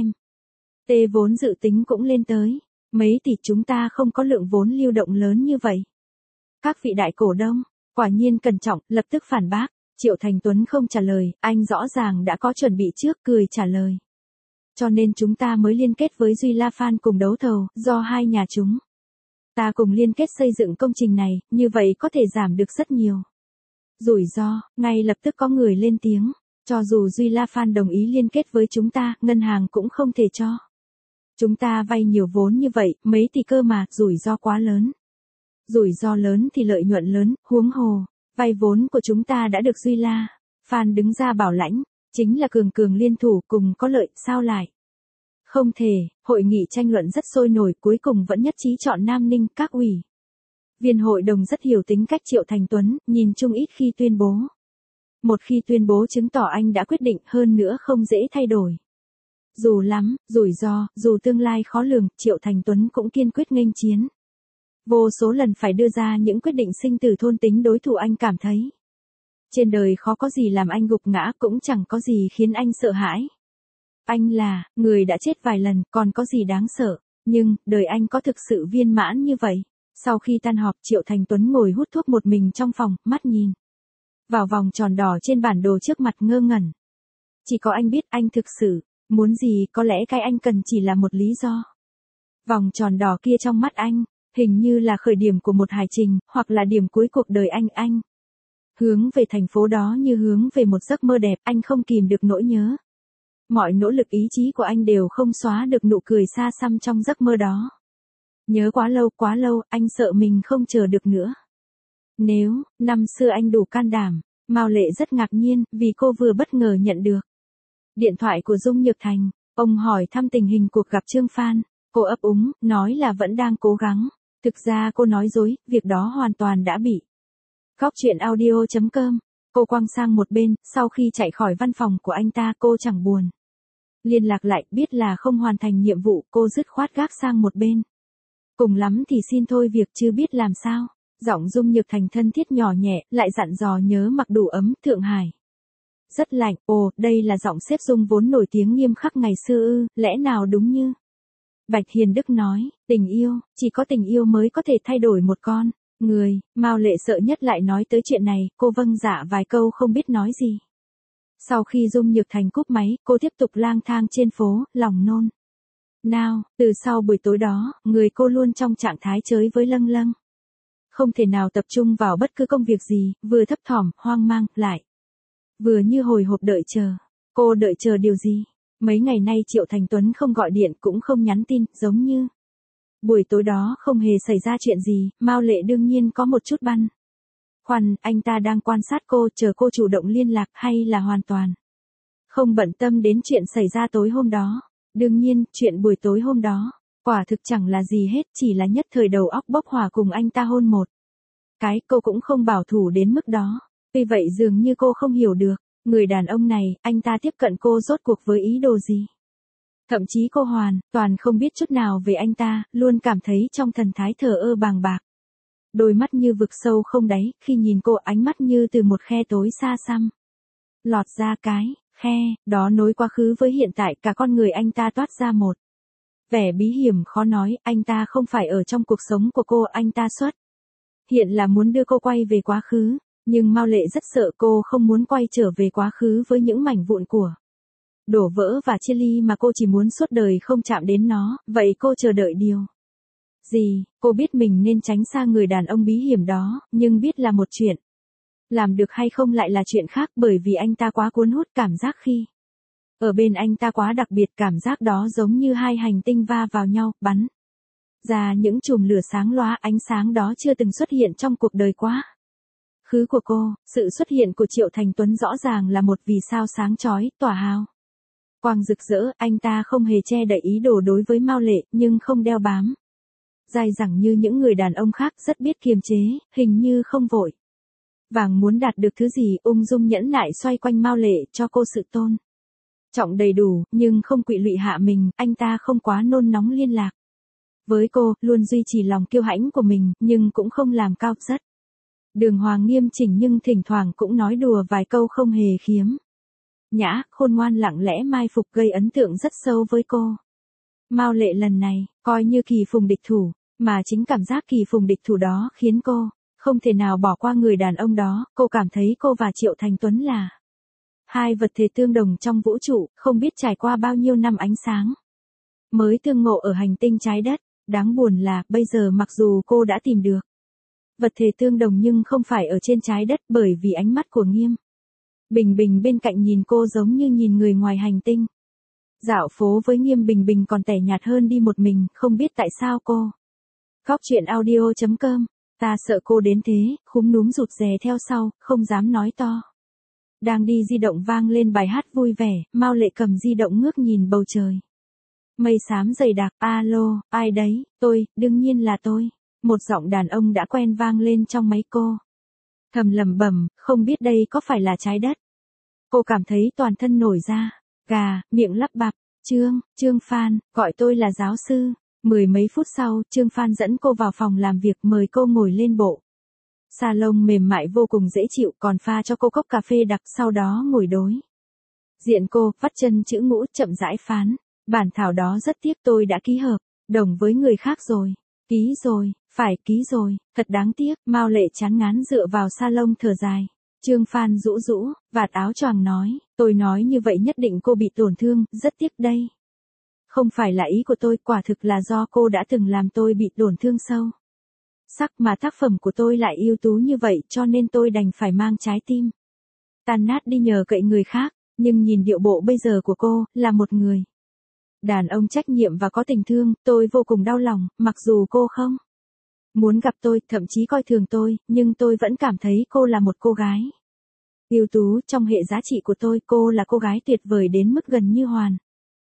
SMT vốn dự tính cũng lên tới mấy tỷ, chúng ta không có lượng vốn lưu động lớn như vậy. Các vị đại cổ đông, quả nhiên cẩn trọng, lập tức phản bác. Triệu Thành Tuấn không trả lời, anh rõ ràng đã có chuẩn bị trước, cười trả lời. Cho nên chúng ta mới liên kết với Duy La Phan cùng đấu thầu, do hai nhà chúng ta cùng liên kết xây dựng công trình này, như vậy có thể giảm được rất nhiều rủi ro. Ngay lập tức có người lên tiếng, cho dù Duy La Phan đồng ý liên kết với chúng ta, ngân hàng cũng không thể cho chúng ta vay nhiều vốn như vậy, mấy tỷ cơ mà, rủi ro quá lớn. Rủi ro lớn thì lợi nhuận lớn, huống hồ, vay vốn của chúng ta đã được Duy La Phan đứng ra bảo lãnh, chính là cường cường liên thủ cùng có lợi, sao lại không thể. Hội nghị tranh luận rất sôi nổi, cuối cùng vẫn nhất trí chọn Nam Ninh. Các ủy viên hội đồng rất hiểu tính cách Triệu Thành Tuấn, nhìn chung ít khi tuyên bố. Một khi tuyên bố chứng tỏ anh đã quyết định, hơn nữa không dễ thay đổi. Dù lắm, rủi ro, dù tương lai khó lường, Triệu Thành Tuấn cũng kiên quyết nghênh chiến. Vô số lần phải đưa ra những quyết định sinh tử thôn tính đối thủ, anh cảm thấy trên đời khó có gì làm anh gục ngã, cũng chẳng có gì khiến anh sợ hãi. Anh là người đã chết vài lần, còn có gì đáng sợ. Nhưng, đời anh có thực sự viên mãn như vậy? Sau khi tan họp, Triệu Thành Tuấn ngồi hút thuốc một mình trong phòng, mắt nhìn vào vòng tròn đỏ trên bản đồ trước mặt ngơ ngẩn. Chỉ có anh biết anh thực sự muốn gì, có lẽ cái anh cần chỉ là một lý do. Vòng tròn đỏ kia trong mắt anh, hình như là khởi điểm của một hành trình, hoặc là điểm cuối cuộc đời anh. Hướng về thành phố đó như hướng về một giấc mơ đẹp, anh không kìm được nỗi nhớ. Mọi nỗ lực ý chí của anh đều không xóa được nụ cười xa xăm trong giấc mơ đó. Nhớ quá lâu, anh sợ mình không chờ được nữa. Nếu, năm xưa anh đủ can đảm, Mao Lệ rất ngạc nhiên, vì cô vừa bất ngờ nhận được điện thoại của Dung Nhược Thành. Ông hỏi thăm tình hình cuộc gặp Trương Phan. Cô ấp úng, nói là vẫn đang cố gắng. Thực ra cô nói dối, việc đó hoàn toàn đã bị. Góc chuyện audio.com. Cô quăng sang một bên, sau khi chạy khỏi văn phòng của anh ta, cô chẳng buồn liên lạc lại, biết là không hoàn thành nhiệm vụ, cô dứt khoát gác sang một bên. Cùng lắm thì xin thôi việc, chứ biết làm sao. Giọng Dung Nhược Thành thân thiết nhỏ nhẹ, lại dặn dò nhớ mặc đủ ấm. Thượng Hải rất lạnh. Ồ, đây là giọng sếp Dung vốn nổi tiếng nghiêm khắc ngày xưa ư? Lẽ nào đúng như Bạch Hiền Đức nói, tình yêu, chỉ có tình yêu mới có thể thay đổi một con người. Mao Lệ sợ nhất lại nói tới chuyện này, cô vâng dạ vài câu không biết nói gì. Sau khi Dung Nhược Thành cúp máy, cô tiếp tục lang thang trên phố, lòng nôn nao. Từ sau buổi tối đó, người cô luôn trong trạng thái chới với lâng lâng. Không thể nào tập trung vào bất cứ công việc gì, vừa thấp thỏm, hoang mang, lại vừa như hồi hộp đợi chờ. Cô đợi chờ điều gì? Mấy ngày nay Triệu Thành Tuấn không gọi điện cũng không nhắn tin, giống như buổi tối đó không hề xảy ra chuyện gì. Mao Lệ đương nhiên có một chút băn khoăn, anh ta đang quan sát cô, chờ cô chủ động liên lạc, hay là hoàn toàn không bận tâm đến chuyện xảy ra tối hôm đó. Đương nhiên, chuyện buổi tối hôm đó quả thực chẳng là gì hết, chỉ là nhất thời đầu óc bốc hỏa cùng anh ta hôn một cái. Cô cũng không bảo thủ đến mức đó. Tuy vậy dường như cô không hiểu được, người đàn ông này, anh ta tiếp cận cô rốt cuộc với ý đồ gì. Thậm chí cô hoàn toàn không biết chút nào về anh ta, luôn cảm thấy trong thần thái thờ ơ bàng bạc. Đôi mắt như vực sâu không đáy, khi nhìn cô ánh mắt như từ một khe tối xa xăm lọt ra. Cái khe đó nối quá khứ với hiện tại, cả con người anh ta toát ra một vẻ bí hiểm khó nói. Anh ta không phải ở trong cuộc sống của cô, anh ta xuất hiện là muốn đưa cô quay về quá khứ. Nhưng Mao Lệ rất sợ cô không muốn quay trở về quá khứ với những mảnh vụn của đổ vỡ và chia ly, mà cô chỉ muốn suốt đời không chạm đến nó. Vậy cô chờ đợi điều gì? Cô biết mình nên tránh xa người đàn ông bí hiểm đó, nhưng biết là một chuyện, làm được hay không lại là chuyện khác, bởi vì anh ta quá cuốn hút. Cảm giác khi ở bên anh ta quá đặc biệt, cảm giác đó giống như hai hành tinh va vào nhau, bắn ra những chùm lửa sáng lóa, ánh sáng đó chưa từng xuất hiện trong cuộc đời quá khứ của cô. Sự xuất hiện của Triệu Thành Tuấn rõ ràng là một vì sao sáng chói, tỏa hào quang rực rỡ. Anh ta không hề che đậy ý đồ đối với Mao Lệ, nhưng không đeo bám dai dẳng như những người đàn ông khác, rất biết kiềm chế, hình như không vội vàng muốn đạt được thứ gì, ung dung nhẫn nại xoay quanh Mao Lệ, cho cô sự tôn trọng đầy đủ, nhưng không quỵ lụy hạ mình. Anh ta không quá nôn nóng liên lạc với cô, luôn duy trì lòng kiêu hãnh của mình, nhưng cũng không làm cao rất đường hoàng nghiêm chỉnh, nhưng thỉnh thoảng cũng nói đùa vài câu không hề khiếm nhã, khôn ngoan lặng lẽ mai phục, gây ấn tượng rất sâu với cô. Mao Lệ lần này coi như kỳ phùng địch thủ, mà chính cảm giác kỳ phùng địch thủ đó khiến cô không thể nào bỏ qua người đàn ông đó. Cô cảm thấy cô và Triệu Thành Tuấn là hai vật thể tương đồng trong vũ trụ, không biết trải qua bao nhiêu năm ánh sáng mới tương ngộ ở hành tinh Trái Đất. Đáng buồn là bây giờ mặc dù cô đã tìm được vật thể tương đồng nhưng không phải ở trên Trái Đất, bởi vì ánh mắt của Nghiêm Bình Bình bên cạnh nhìn cô giống như nhìn người ngoài hành tinh. Dạo phố với Nghiêm Bình Bình còn tẻ nhạt hơn đi một mình, không biết tại sao cô. Góc chuyện audio.com. Ta sợ cô đến thế, khúm núm rụt rè theo sau, không dám nói to. Đang đi di động vang lên bài hát vui vẻ, Mao Lệ cầm di động ngước nhìn bầu trời. Mây xám dày đặc, alo, ai đấy, tôi, đương nhiên là tôi. Một giọng đàn ông đã quen vang lên trong máy cô. Thầm lẩm bẩm, không biết đây có phải là Trái Đất. Cô cảm thấy toàn thân nổi da gà, miệng lắp bắp. Trương Phan, gọi tôi là giáo sư. Mười mấy phút sau, Trương Phan dẫn cô vào phòng làm việc, mời cô ngồi lên bộ salon mềm mại vô cùng dễ chịu, còn pha cho cô cốc cà phê đặc, sau đó ngồi đối diện cô, vắt chân chữ ngũ, chậm rãi phán. Bản thảo đó rất tiếc tôi đã ký hợp đồng với người khác rồi. Ký rồi, phải ký rồi, thật đáng tiếc. Mao Lệ chán ngán dựa vào salon thở dài. Trương Phan rũ rũ vạt áo choàng nói, tôi nói như vậy nhất định cô bị tổn thương, rất tiếc đây. Không phải là ý của tôi, quả thực là do cô đã từng làm tôi bị tổn thương sâu sắc, mà tác phẩm của tôi lại ưu tú như vậy, cho nên tôi đành phải mang trái tim tan nát đi nhờ cậy người khác. Nhưng nhìn điệu bộ bây giờ của cô, là một người đàn ông trách nhiệm và có tình thương, tôi vô cùng đau lòng. Mặc dù cô không muốn gặp tôi, thậm chí coi thường tôi, nhưng tôi vẫn cảm thấy cô là một cô gái ưu tú. Trong hệ giá trị của tôi, cô là cô gái tuyệt vời đến mức gần như hoàn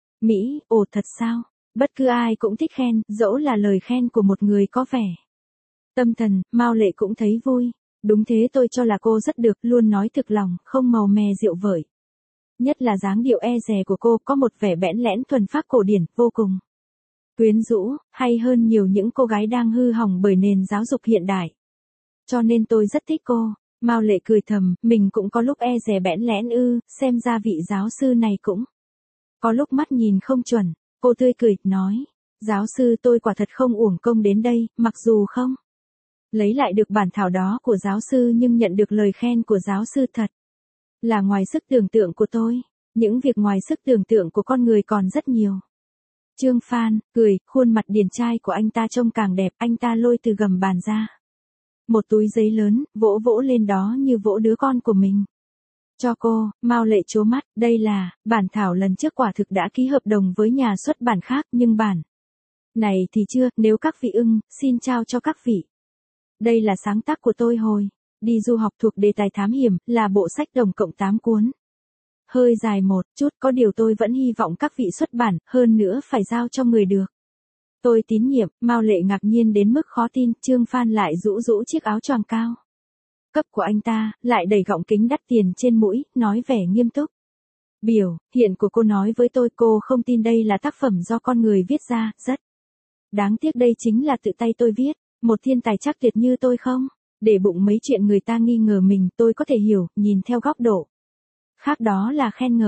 mỹ. Ồ, thật sao? Bất cứ ai cũng thích khen, dẫu là lời khen của một người có vẻ tâm thần. Mao Lệ cũng thấy vui. Đúng thế, tôi cho là cô rất được, luôn nói thực lòng, không màu mè rượu vời. Nhất là dáng điệu e dè của cô, có một vẻ bẽn lẽn thuần phác cổ điển, vô cùng quyến rũ, hay hơn nhiều những cô gái đang hư hỏng bởi nền giáo dục hiện đại. Cho nên tôi rất thích cô. Mao Lệ cười thầm, mình cũng có lúc e dè bẽn lẽn ư, xem ra vị giáo sư này cũng có lúc mắt nhìn không chuẩn. Cô tươi cười, nói, giáo sư tôi quả thật không uổng công đến đây, mặc dù không lấy lại được bản thảo đó của giáo sư, nhưng nhận được lời khen của giáo sư thật là ngoài sức tưởng tượng của tôi. Những việc ngoài sức tưởng tượng của con người còn rất nhiều. Trương Phan cười, khuôn mặt điển trai của anh ta trông càng đẹp. Anh ta lôi từ gầm bàn ra một túi giấy lớn, vỗ vỗ lên đó như vỗ đứa con của mình. Cho cô. Mao Lệ trố mắt, đây là bản thảo lần trước quả thực đã ký hợp đồng với nhà xuất bản khác, nhưng bản này thì chưa. Nếu các vị ưng, xin trao cho các vị. Đây là sáng tác của tôi hồi đi du học, thuộc đề tài thám hiểm, là bộ sách tổng cộng 8 cuốn. Hơi dài một chút, có điều tôi vẫn hy vọng các vị xuất bản, hơn nữa phải giao cho người được tôi tín nhiệm. Mao Lệ ngạc nhiên đến mức khó tin. Trương Phan lại rũ rũ chiếc áo choàng cao cấp của anh ta, lại đẩy gọng kính đắt tiền trên mũi, nói vẻ nghiêm túc. Biểu hiện của cô nói với tôi, cô không tin đây là tác phẩm do con người viết ra, rất đáng tiếc đây chính là tự tay tôi viết. Một thiên tài chắc tuyệt như tôi không để bụng mấy chuyện người ta nghi ngờ mình. Tôi có thể hiểu, nhìn theo góc độ khác đó là khen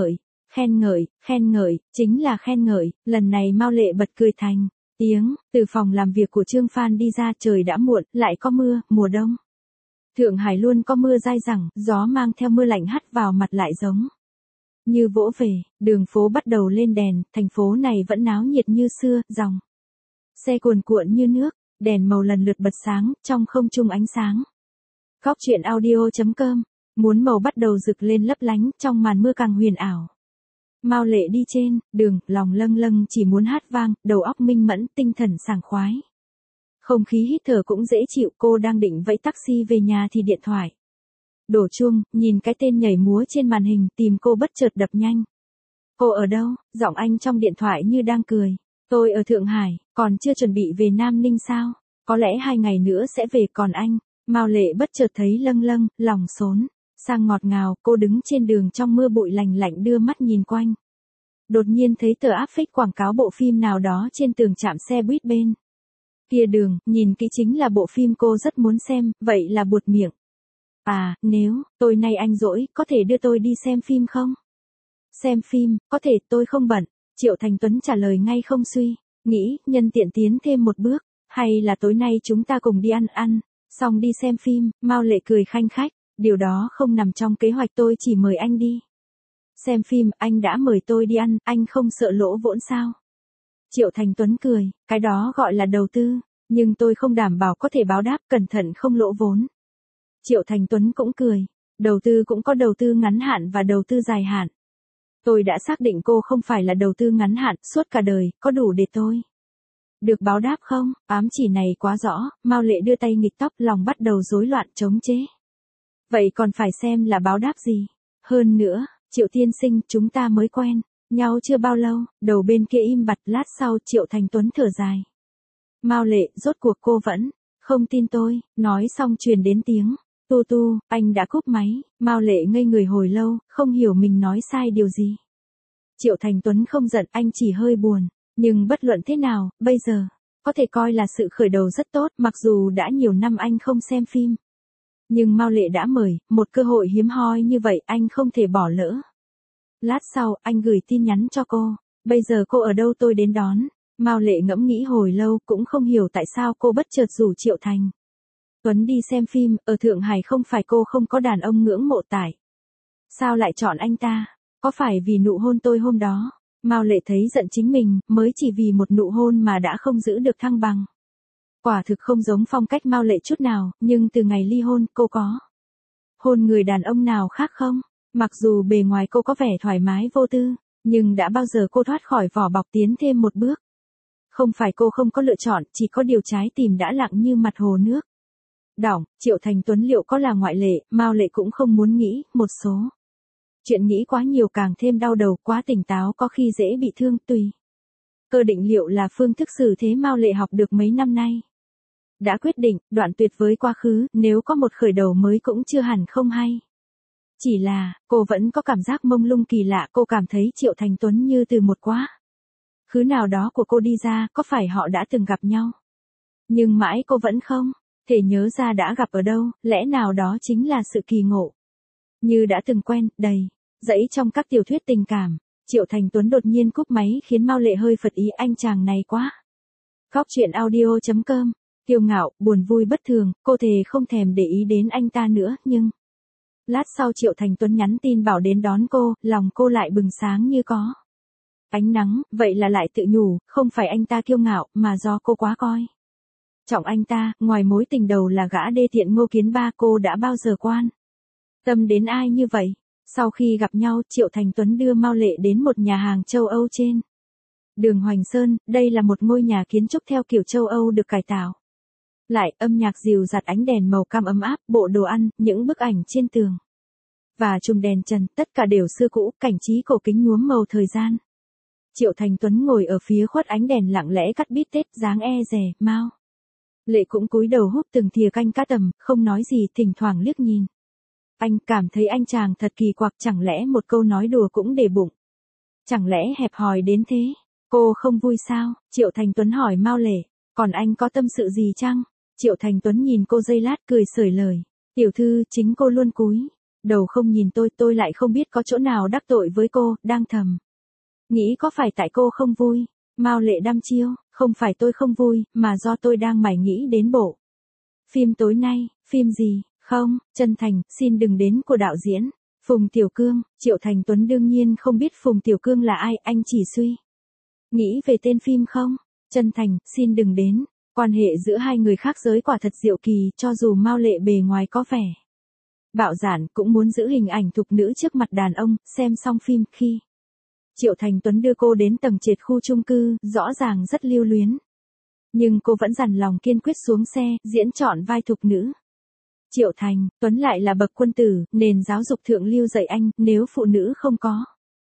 ngợi, chính là khen ngợi. Lần này Mao Lệ bật cười thành tiếng. Từ phòng làm việc của Trương Phan đi ra, trời đã muộn, lại có mưa. Mùa đông Thượng Hải luôn có mưa dai dẳng, gió mang theo mưa lạnh hắt vào mặt, lại giống như vỗ về. Đường phố bắt đầu lên đèn, thành phố này vẫn náo nhiệt như xưa, dòng xe cuồn cuộn như nước, đèn màu lần lượt bật sáng, trong không trung ánh sáng. Góc chuyện audio.com. Muốn màu bắt đầu rực lên lấp lánh, trong màn mưa càng huyền ảo. Mao Lệ đi trên đường, lòng lâng lâng chỉ muốn hát vang, đầu óc minh mẫn, tinh thần sảng khoái. Không khí hít thở cũng dễ chịu, cô đang định vẫy taxi về nhà thì điện thoại đổ chuông, nhìn cái tên nhảy múa trên màn hình, tìm cô bất chợt đập nhanh. Cô ở đâu? Giọng anh trong điện thoại như đang cười. Tôi ở Thượng Hải, còn chưa chuẩn bị về Nam Ninh sao? Có lẽ 2 ngày nữa sẽ về, còn anh? Mao Lệ bất chợt thấy lâng lâng, lòng xốn sang ngọt ngào, cô đứng trên đường trong mưa bụi lành lạnh đưa mắt nhìn quanh. Đột nhiên thấy tờ áp phích quảng cáo bộ phim nào đó trên tường trạm xe buýt bên kia đường, nhìn kỹ chính là bộ phim cô rất muốn xem, vậy là buột miệng. À, nếu tối nay anh rỗi, có thể đưa tôi đi xem phim không? Xem phim, có thể, tôi không bận. Triệu Thành Tuấn trả lời ngay không suy nghĩ, nhân tiện tiến thêm một bước. Hay là tối nay chúng ta cùng đi ăn, xong đi xem phim. Mao Lệ cười khanh khách, điều đó không nằm trong kế hoạch, tôi chỉ mời anh đi xem phim, anh đã mời tôi đi ăn, anh không sợ lỗ vốn sao? Triệu Thành Tuấn cười, cái đó gọi là đầu tư, nhưng tôi không đảm bảo có thể báo đáp, cẩn thận không lỗ vốn. Triệu Thành Tuấn cũng cười, đầu tư cũng có đầu tư ngắn hạn và đầu tư dài hạn. Tôi đã xác định cô không phải là đầu tư ngắn hạn, suốt cả đời, có đủ để tôi được báo đáp không? Ám chỉ này quá rõ, Mao Lệ đưa tay nghịch tóc, lòng bắt đầu rối loạn chống chế. Vậy còn phải xem là báo đáp gì? Hơn nữa, Triệu tiên sinh, chúng ta mới quen nhau chưa bao lâu. Đầu bên kia im bặt, lát sau Triệu Thành Tuấn thở dài. Mao Lệ, rốt cuộc cô vẫn không tin tôi. Nói xong truyền đến tiếng tu tu, anh đã cúp máy. Mao Lệ ngây người hồi lâu, không hiểu mình nói sai điều gì. Triệu Thành Tuấn không giận, anh chỉ hơi buồn. Nhưng bất luận thế nào, bây giờ có thể coi là sự khởi đầu rất tốt, mặc dù đã nhiều năm anh không xem phim. Nhưng Mao Lệ đã mời, một cơ hội hiếm hoi như vậy anh không thể bỏ lỡ. Lát sau, anh gửi tin nhắn cho cô. Bây giờ cô ở đâu tôi đến đón. Mao Lệ ngẫm nghĩ hồi lâu, cũng không hiểu tại sao cô bất chợt rủ Triệu Thành Tuấn đi xem phim. Ở Thượng Hải không phải cô không có đàn ông ngưỡng mộ tại sao lại chọn anh ta? Có phải vì nụ hôn tôi hôm đó? Mao Lệ thấy giận chính mình, mới chỉ vì một nụ hôn mà đã không giữ được thăng bằng. Quả thực không giống phong cách Mao Lệ chút nào, nhưng từ ngày ly hôn, cô có hôn người đàn ông nào khác không? Mặc dù bề ngoài cô có vẻ thoải mái vô tư, nhưng đã bao giờ cô thoát khỏi vỏ bọc tiến thêm một bước? Không phải cô không có lựa chọn, chỉ có điều trái tim đã lặng như mặt hồ nước đọng. Triệu Thành Tuấn liệu có là ngoại lệ? Mao Lệ cũng không muốn nghĩ, một số chuyện nghĩ quá nhiều càng thêm đau đầu, quá tỉnh táo có khi dễ bị thương. Tùy cơ định liệu là phương thức xử thế Mao Lệ học được mấy năm nay. Đã quyết định, đoạn tuyệt với quá khứ, nếu có một khởi đầu mới cũng chưa hẳn không hay. Chỉ là, cô vẫn có cảm giác mông lung kỳ lạ, cô cảm thấy Triệu Thành Tuấn như từ một quá khứ nào đó của cô đi ra, có phải họ đã từng gặp nhau? Nhưng mãi cô vẫn không thể nhớ ra đã gặp ở đâu, lẽ nào đó chính là sự kỳ ngộ. Như đã từng quen, đầy dẫy trong các tiểu thuyết tình cảm. Triệu Thành Tuấn đột nhiên cúp máy khiến Mao Lệ hơi phật ý, anh chàng này quá. Góc truyện audio.com, kiêu ngạo, buồn vui bất thường, cô thề không thèm để ý đến anh ta nữa, nhưng lát sau Triệu Thành Tuấn nhắn tin bảo đến đón cô, lòng cô lại bừng sáng như có ánh nắng, vậy là lại tự nhủ, không phải anh ta kiêu ngạo, mà do cô quá coi trọng anh ta. Ngoài mối tình đầu là gã đê tiện Ngô Kiến Ba, cô đã bao giờ quan tâm đến ai như vậy? Sau khi gặp nhau, Triệu Thành Tuấn đưa Mao Lệ đến một nhà hàng châu Âu trên đường Hoành Sơn. Đây là một ngôi nhà kiến trúc theo kiểu châu Âu được cải tạo lại, âm nhạc dịu dặt, ánh đèn màu cam ấm áp, bộ đồ ăn, những bức ảnh trên tường và chùm đèn trần, tất cả đều xưa cũ, cảnh trí cổ kính nhuốm màu thời gian. Triệu Thành Tuấn ngồi ở phía khuất ánh đèn lặng lẽ cắt bít tết, dáng e dè. Mao Lệ cũng cúi đầu húp từng thìa canh cá tầm, không nói gì, thỉnh thoảng liếc nhìn. Anh cảm thấy anh chàng thật kỳ quặc, chẳng lẽ một câu nói đùa cũng để bụng? Chẳng lẽ hẹp hòi đến thế? Cô không vui sao? Triệu Thành Tuấn hỏi Mao Lệ, còn anh có tâm sự gì chăng? Triệu Thành Tuấn nhìn cô giây lát cười xởi lời. Tiểu thư, chính cô luôn cúi đầu không nhìn tôi lại không biết có chỗ nào đắc tội với cô, đang thầm nghĩ có phải tại cô không vui. Mao Lệ đăm chiêu, không phải tôi không vui, mà do tôi đang mải nghĩ đến bộ phim tối nay. Phim gì? Không, chân thành, xin đừng đến của đạo diễn Phùng Tiểu Cương. Triệu Thành Tuấn đương nhiên không biết Phùng Tiểu Cương là ai, anh chỉ suy nghĩ về tên phim. Không, chân thành, xin đừng đến. Quan hệ giữa hai người khác giới quả thật diệu kỳ, cho dù Mao Lệ bề ngoài có vẻ bạo dạn, cũng muốn giữ hình ảnh thục nữ trước mặt đàn ông. Xem xong phim, khi Triệu Thành Tuấn đưa cô đến tầng trệt khu chung cư, rõ ràng rất lưu luyến. Nhưng cô vẫn dằn lòng kiên quyết xuống xe, diễn trọn vai thục nữ. Triệu Thành, Tuấn lại là bậc quân tử, nền giáo dục thượng lưu dạy anh, nếu phụ nữ không có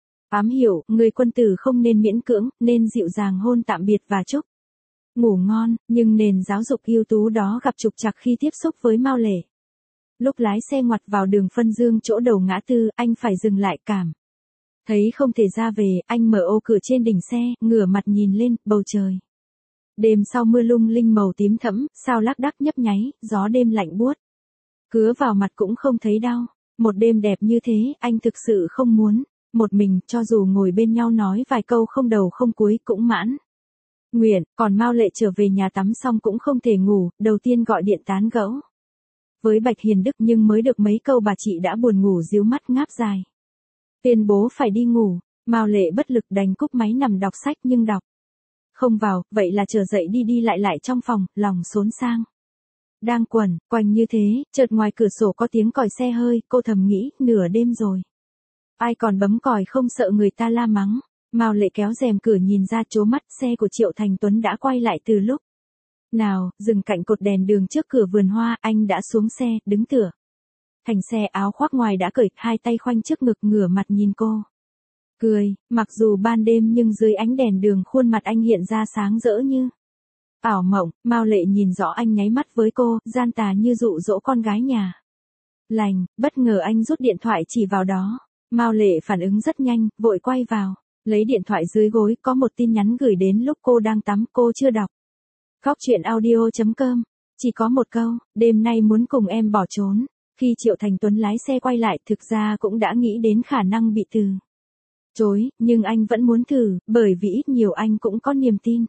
ám hiểu, người quân tử không nên miễn cưỡng, nên dịu dàng hôn tạm biệt và chúc ngủ ngon, nhưng nền giáo dục ưu tú đó gặp trục trặc khi tiếp xúc với Mao Lệ. Lúc lái xe ngoặt vào đường phân dương chỗ đầu ngã tư, anh phải dừng lại cảm thấy không thể ra về, anh mở ô cửa trên đỉnh xe, ngửa mặt nhìn lên, bầu trời. Đêm sau mưa lung linh màu tím thẫm, sao lác đác nhấp nháy, gió đêm lạnh buốt. Cứa vào mặt cũng không thấy đau. Một đêm đẹp như thế, anh thực sự không muốn. Một mình, cho dù ngồi bên nhau nói vài câu không đầu không cuối cũng mãn nguyện, còn Mao Lệ trở về nhà tắm xong cũng không thể ngủ, đầu tiên gọi điện tán gẫu với Bạch Hiền Đức, nhưng mới được mấy câu bà chị đã buồn ngủ díu mắt ngáp dài. Tuyên bố phải đi ngủ, Mao Lệ bất lực đành cúp máy nằm đọc sách nhưng đọc không vào, vậy là trở dậy đi đi lại trong phòng, lòng xốn sang. Đang quẩn quanh như thế, chợt ngoài cửa sổ có tiếng còi xe hơi, cô thầm nghĩ, nửa đêm rồi. Ai còn bấm còi không sợ người ta la mắng. Mao Lệ kéo rèm cửa nhìn ra, trố mắt, xe của Triệu Thành Tuấn đã quay lại từ lúc nào, dừng cạnh cột đèn đường trước cửa vườn hoa, anh đã xuống xe, đứng tựa thành xe, áo khoác ngoài đã cởi, hai tay khoanh trước ngực, ngửa mặt nhìn cô. Cười, mặc dù ban đêm nhưng dưới ánh đèn đường khuôn mặt anh hiện ra sáng rỡ như ảo mộng. Mao Lệ nhìn rõ anh nháy mắt với cô, gian tà như dụ dỗ con gái nhà lành, bất ngờ anh rút điện thoại chỉ vào đó. Mao Lệ phản ứng rất nhanh, vội quay vào, lấy điện thoại dưới gối, có một tin nhắn gửi đến lúc cô đang tắm, cô chưa đọc. Góc truyện audio.com, chỉ có một câu, đêm nay muốn cùng em bỏ trốn. Khi Triệu Thành Tuấn lái xe quay lại, thực ra cũng đã nghĩ đến khả năng bị từ chối, nhưng anh vẫn muốn thử, bởi vì ít nhiều anh cũng có niềm tin.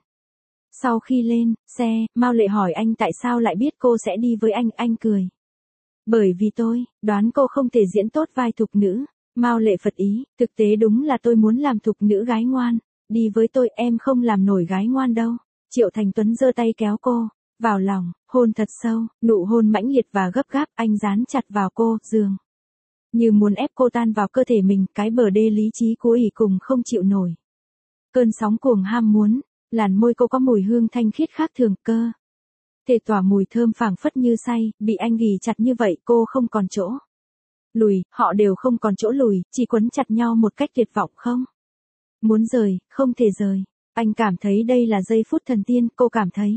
Sau khi lên xe, Mao Lệ hỏi anh tại sao lại biết cô sẽ đi với anh cười. Bởi vì tôi đoán cô không thể diễn tốt vai thục nữ. Mao Lệ phật ý, thực tế đúng là tôi muốn làm thục nữ gái ngoan. Đi với tôi, em không làm nổi gái ngoan đâu. Triệu Thành Tuấn giơ tay kéo cô vào lòng, hôn thật sâu, nụ hôn mãnh liệt và gấp gáp, anh dán chặt vào cô, dường như muốn ép cô tan vào cơ thể mình, cái bờ đê lý trí cố ỷ cùng không chịu nổi cơn sóng cuồng ham muốn. Làn môi cô có mùi hương thanh khiết khác thường, cơ thể tỏa mùi thơm phảng phất như say, bị anh ghì chặt như vậy, cô không còn chỗ lùi, họ đều không còn chỗ lùi, chỉ quấn chặt nhau một cách tuyệt vọng, không muốn rời, không thể rời. Anh cảm thấy đây là giây phút thần tiên, cô cảm thấy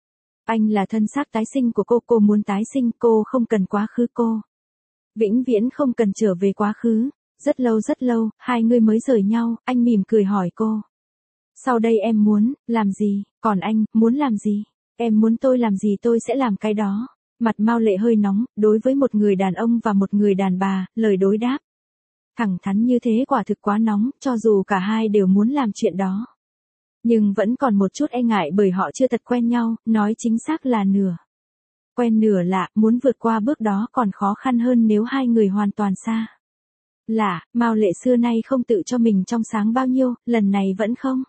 anh là thân xác tái sinh của cô muốn tái sinh, cô không cần quá khứ, cô vĩnh viễn không cần trở về quá khứ. Rất lâu, hai người mới rời nhau, anh mỉm cười hỏi cô. Sau đây em muốn làm gì, còn anh muốn làm gì? Em muốn tôi làm gì tôi sẽ làm cái đó. Mặt Mao Lệ hơi nóng, đối với một người đàn ông và một người đàn bà, lời đối đáp thẳng thắn như thế quả thực quá nóng, cho dù cả hai đều muốn làm chuyện đó. Nhưng vẫn còn một chút e ngại bởi họ chưa thật quen nhau, nói chính xác là nửa quen nửa lạ, muốn vượt qua bước đó còn khó khăn hơn nếu hai người hoàn toàn xa lạ. Mao Lệ xưa nay không tự cho mình trong sáng bao nhiêu, lần này vẫn không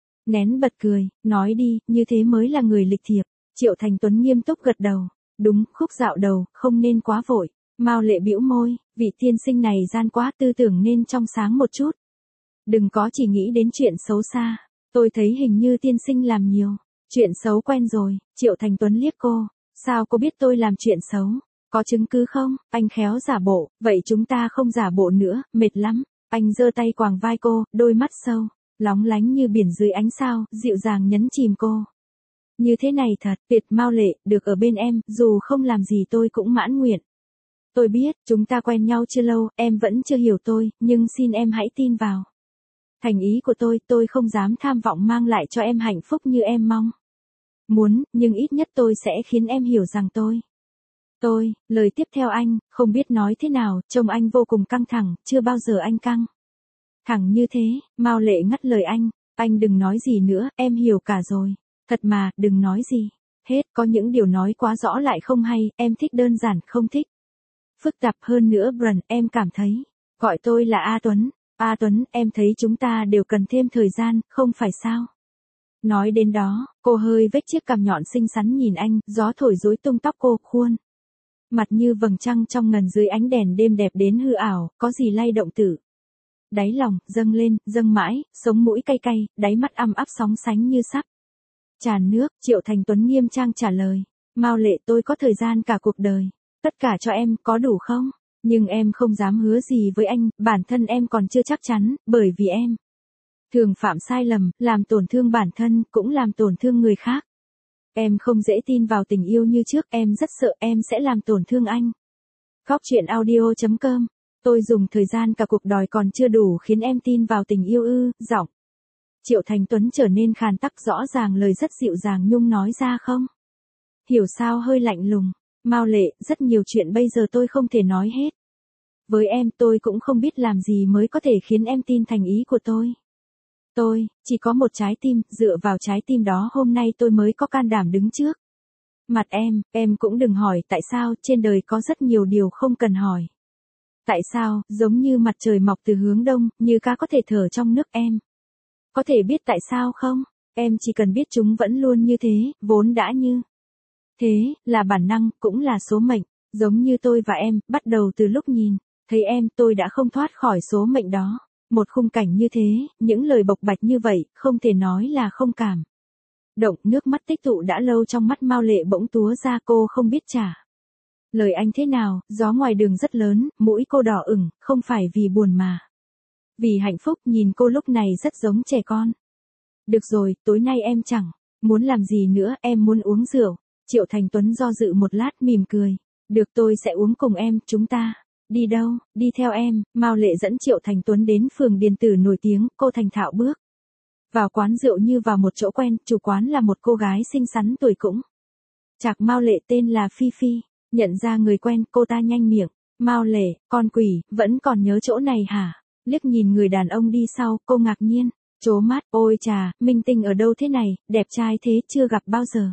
nén bật cười, nói đi, như thế mới là người lịch thiệp. Triệu Thành Tuấn nghiêm túc gật đầu. Đúng, khúc dạo đầu, không nên quá vội. Mao Lệ bĩu môi, vị tiên sinh này gian quá, tư tưởng nên trong sáng một chút. Đừng có chỉ nghĩ đến chuyện xấu xa. Tôi thấy hình như tiên sinh làm nhiều chuyện xấu quen rồi. Triệu Thành Tuấn liếc cô. Sao cô biết tôi làm chuyện xấu? Có chứng cứ không? Anh khéo giả bộ. Vậy chúng ta không giả bộ nữa, mệt lắm. Anh giơ tay quàng vai cô, đôi mắt sâu lóng lánh như biển dưới ánh sao, dịu dàng nhấn chìm cô. Như thế này thật tuyệt. Mao Lệ, được ở bên em, dù không làm gì tôi cũng mãn nguyện. Tôi biết, chúng ta quen nhau chưa lâu, em vẫn chưa hiểu tôi, nhưng xin em hãy tin vào thành ý của tôi không dám tham vọng mang lại cho em hạnh phúc như em mong muốn, nhưng ít nhất tôi sẽ khiến em hiểu rằng lời tiếp theo anh, không biết nói thế nào, trông anh vô cùng căng thẳng, chưa bao giờ anh căng thẳng như thế. Mao Lệ ngắt lời anh đừng nói gì nữa, em hiểu cả rồi. Thật mà, đừng nói gì hết, có những điều nói quá rõ lại không hay, em thích đơn giản, không thích phức tạp. Hơn nữa Brand, em cảm thấy, gọi tôi là A Tuấn. A Tuấn, em thấy chúng ta đều cần thêm thời gian, không phải sao? Nói đến đó, cô hơi vếch chiếc cằm nhọn xinh xắn nhìn anh, gió thổi rối tung tóc cô, khuôn mặt như vầng trăng trong ngần dưới ánh đèn đêm đẹp đến hư ảo, có gì lay động tử đáy lòng, dâng lên, dâng mãi, sống mũi cay cay, đáy mắt ăm áp sóng sánh như sắp Tràn nước, Triệu Thành Tuấn nghiêm trang trả lời. Mao Lệ, tôi có thời gian cả cuộc đời. Tất cả cho em, có đủ không? Nhưng em không dám hứa gì với anh, bản thân em còn chưa chắc chắn, bởi vì em thường phạm sai lầm, làm tổn thương bản thân, cũng làm tổn thương người khác. Em không dễ tin vào tình yêu như trước, em rất sợ em sẽ làm tổn thương anh. Góc truyện audio.com. Tôi dùng thời gian cả cuộc đời còn chưa đủ khiến em tin vào tình yêu ư? Giọng Triệu Thành Tuấn trở nên khàn tắc, rõ ràng lời rất dịu dàng nhung nói ra không hiểu sao hơi lạnh lùng. Mao Lệ, rất nhiều chuyện bây giờ tôi không thể nói hết. Với em tôi cũng không biết làm gì mới có thể khiến em tin thành ý của tôi. Tôi chỉ có một trái tim, dựa vào trái tim đó hôm nay tôi mới có can đảm đứng trước mặt em cũng đừng hỏi tại sao, trên đời có rất nhiều điều không cần hỏi. Tại sao, giống như mặt trời mọc từ hướng đông, như cá có thể thở trong nước em. Có thể biết tại sao không? Em chỉ cần biết chúng vẫn luôn như thế, vốn đã như thế, là bản năng, cũng là số mệnh. Giống như tôi và em, bắt đầu từ lúc nhìn thấy em, tôi đã không thoát khỏi số mệnh đó. Một khung cảnh như thế, những lời bộc bạch như vậy, không thể nói là không cảm động. Nước mắt tích tụ đã lâu trong mắt Mao Lệ bỗng túa ra, cô không biết trả lời anh thế nào. Gió ngoài đường rất lớn, mũi cô đỏ ửng, không phải vì buồn mà vì hạnh phúc. Nhìn cô lúc này rất giống trẻ con. Được rồi, tối nay em chẳng muốn làm gì nữa, em muốn uống rượu. Triệu Thành Tuấn do dự một lát mỉm cười. Được, tôi sẽ uống cùng em, chúng ta đi đâu? Đi theo em. Mao Lệ dẫn Triệu Thành Tuấn đến phường Điền Tử nổi tiếng, cô thành thạo bước vào quán rượu như vào một chỗ quen, chủ quán là một cô gái xinh xắn tuổi cũng chạc Mao Lệ, tên là Phi Phi. Nhận ra người quen, cô ta nhanh miệng. Mao Lệ, con quỷ, vẫn còn nhớ chỗ này hả? Liếc nhìn người đàn ông đi sau, cô ngạc nhiên trố mắt. Ôi chà, minh tinh ở đâu thế này, đẹp trai thế chưa gặp bao giờ.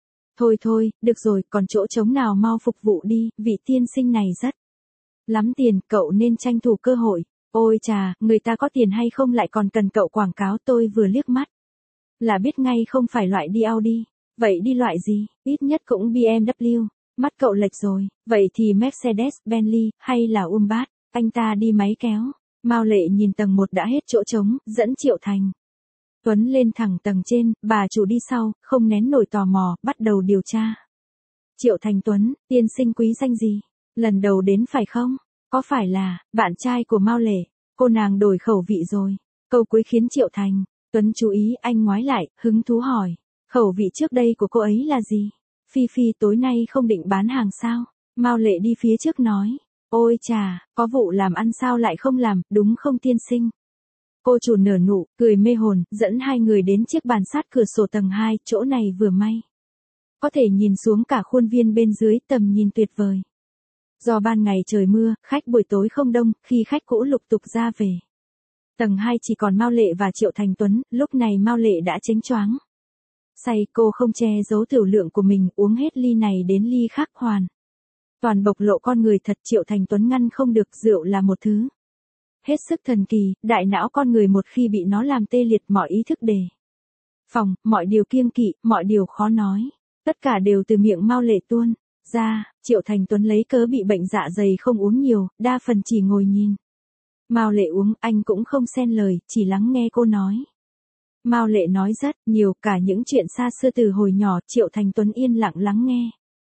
Thôi, được rồi, còn chỗ trống nào mau phục vụ đi, vị tiên sinh này rất lắm tiền, cậu nên tranh thủ cơ hội. Ôi chà, người ta có tiền hay không lại còn cần cậu quảng cáo. Tôi vừa liếc mắt là biết ngay không phải loại đi Audi. Vậy đi loại gì? Ít nhất cũng BMW. Mắt cậu lệch rồi, vậy thì Mercedes, Bentley, hay là Umbat? Anh ta đi máy kéo. Mao Lệ nhìn tầng 1 đã hết chỗ trống, dẫn Triệu Thành Tuấn lên thẳng tầng trên, bà chủ đi sau, không nén nổi tò mò, bắt đầu điều tra. Triệu Thành Tuấn, tiên sinh quý danh gì? Lần đầu đến phải không? Có phải là bạn trai của Mao Lệ? Cô nàng đổi khẩu vị rồi. Câu cuối khiến Triệu Thành Tuấn chú ý, anh ngoái lại, hứng thú hỏi. Khẩu vị trước đây của cô ấy là gì? Phi Phi tối nay không định bán hàng sao? Mao Lệ đi phía trước nói. Ôi chà, có vụ làm ăn sao lại không làm, đúng không tiên sinh? Cô chủ nở nụ, cười mê hồn, dẫn hai người đến chiếc bàn sát cửa sổ tầng 2, chỗ này vừa may có thể nhìn xuống cả khuôn viên bên dưới, tầm nhìn tuyệt vời. Do ban ngày trời mưa, khách buổi tối không đông, khi khách cũ lục tục ra về. Tầng 2 chỉ còn Mao Lệ và Triệu Thành Tuấn, lúc này Mao Lệ đã chếnh choáng say, cô không che giấu tiểu lượng của mình, uống hết ly này đến ly khác hoàn toàn bộc lộ con người thật. Triệu Thành Tuấn ngăn không được, rượu là một thứ hết sức thần kỳ, đại não con người một khi bị nó làm tê liệt, mọi ý thức đề phòng, mọi điều kiêng kỵ, mọi điều khó nói, tất cả đều từ miệng Mao Lệ tuôn ra. Triệu Thành Tuấn lấy cớ bị bệnh dạ dày không uống nhiều, đa phần chỉ ngồi nhìn Mao Lệ uống, anh cũng không xen lời, chỉ lắng nghe cô nói. Mao Lệ nói rất nhiều, cả những chuyện xa xưa từ hồi nhỏ. Triệu Thành Tuấn yên lặng lắng nghe.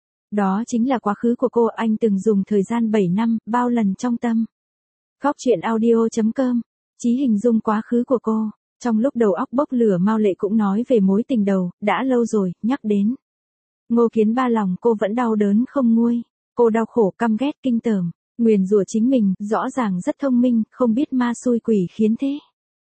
Đó chính là quá khứ của cô, anh từng dùng thời gian 7 năm, bao lần trong tâm. Góc truyện audio.com. Chí hình dung quá khứ của cô. Trong lúc đầu óc bốc lửa, Mao Lệ cũng nói về mối tình đầu, đã lâu rồi, nhắc đến Ngô Kiến Ba lòng cô vẫn đau đớn không nguôi. Cô đau khổ, căm ghét, kinh tởm, nguyền rủa chính mình, rõ ràng rất thông minh, không biết ma xui quỷ khiến thế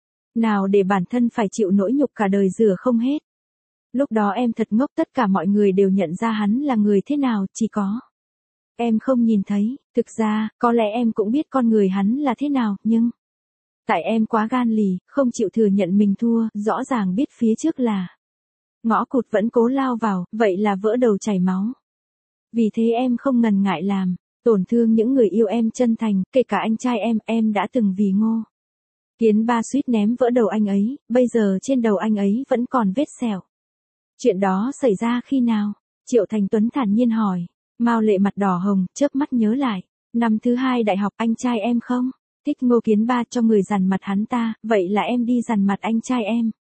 nào để bản thân phải chịu nỗi nhục cả đời rửa không hết. Lúc đó em thật ngốc, tất cả mọi người đều nhận ra hắn là người thế nào, chỉ có em không nhìn thấy. Thực ra, có lẽ em cũng biết con người hắn là thế nào, nhưng tại em quá gan lì, không chịu thừa nhận mình thua, rõ ràng biết phía trước là ngõ cụt vẫn cố lao vào, vậy là vỡ đầu chảy máu. Vì thế em không ngần ngại làm tổn thương những người yêu em chân thành, kể cả anh trai em đã từng vì Ngô Kiến Ba suýt ném vỡ đầu anh ấy, bây giờ trên đầu anh ấy vẫn còn vết sẹo. Chuyện đó xảy ra khi nào? Triệu Thành Tuấn thản nhiên hỏi. Mao Lệ mặt đỏ hồng, chớp mắt nhớ lại. Năm thứ 2 đại học, anh trai em không thích Ngô Kiến Ba, cho người dằn mặt hắn ta, vậy là em đi dằn mặt anh trai em.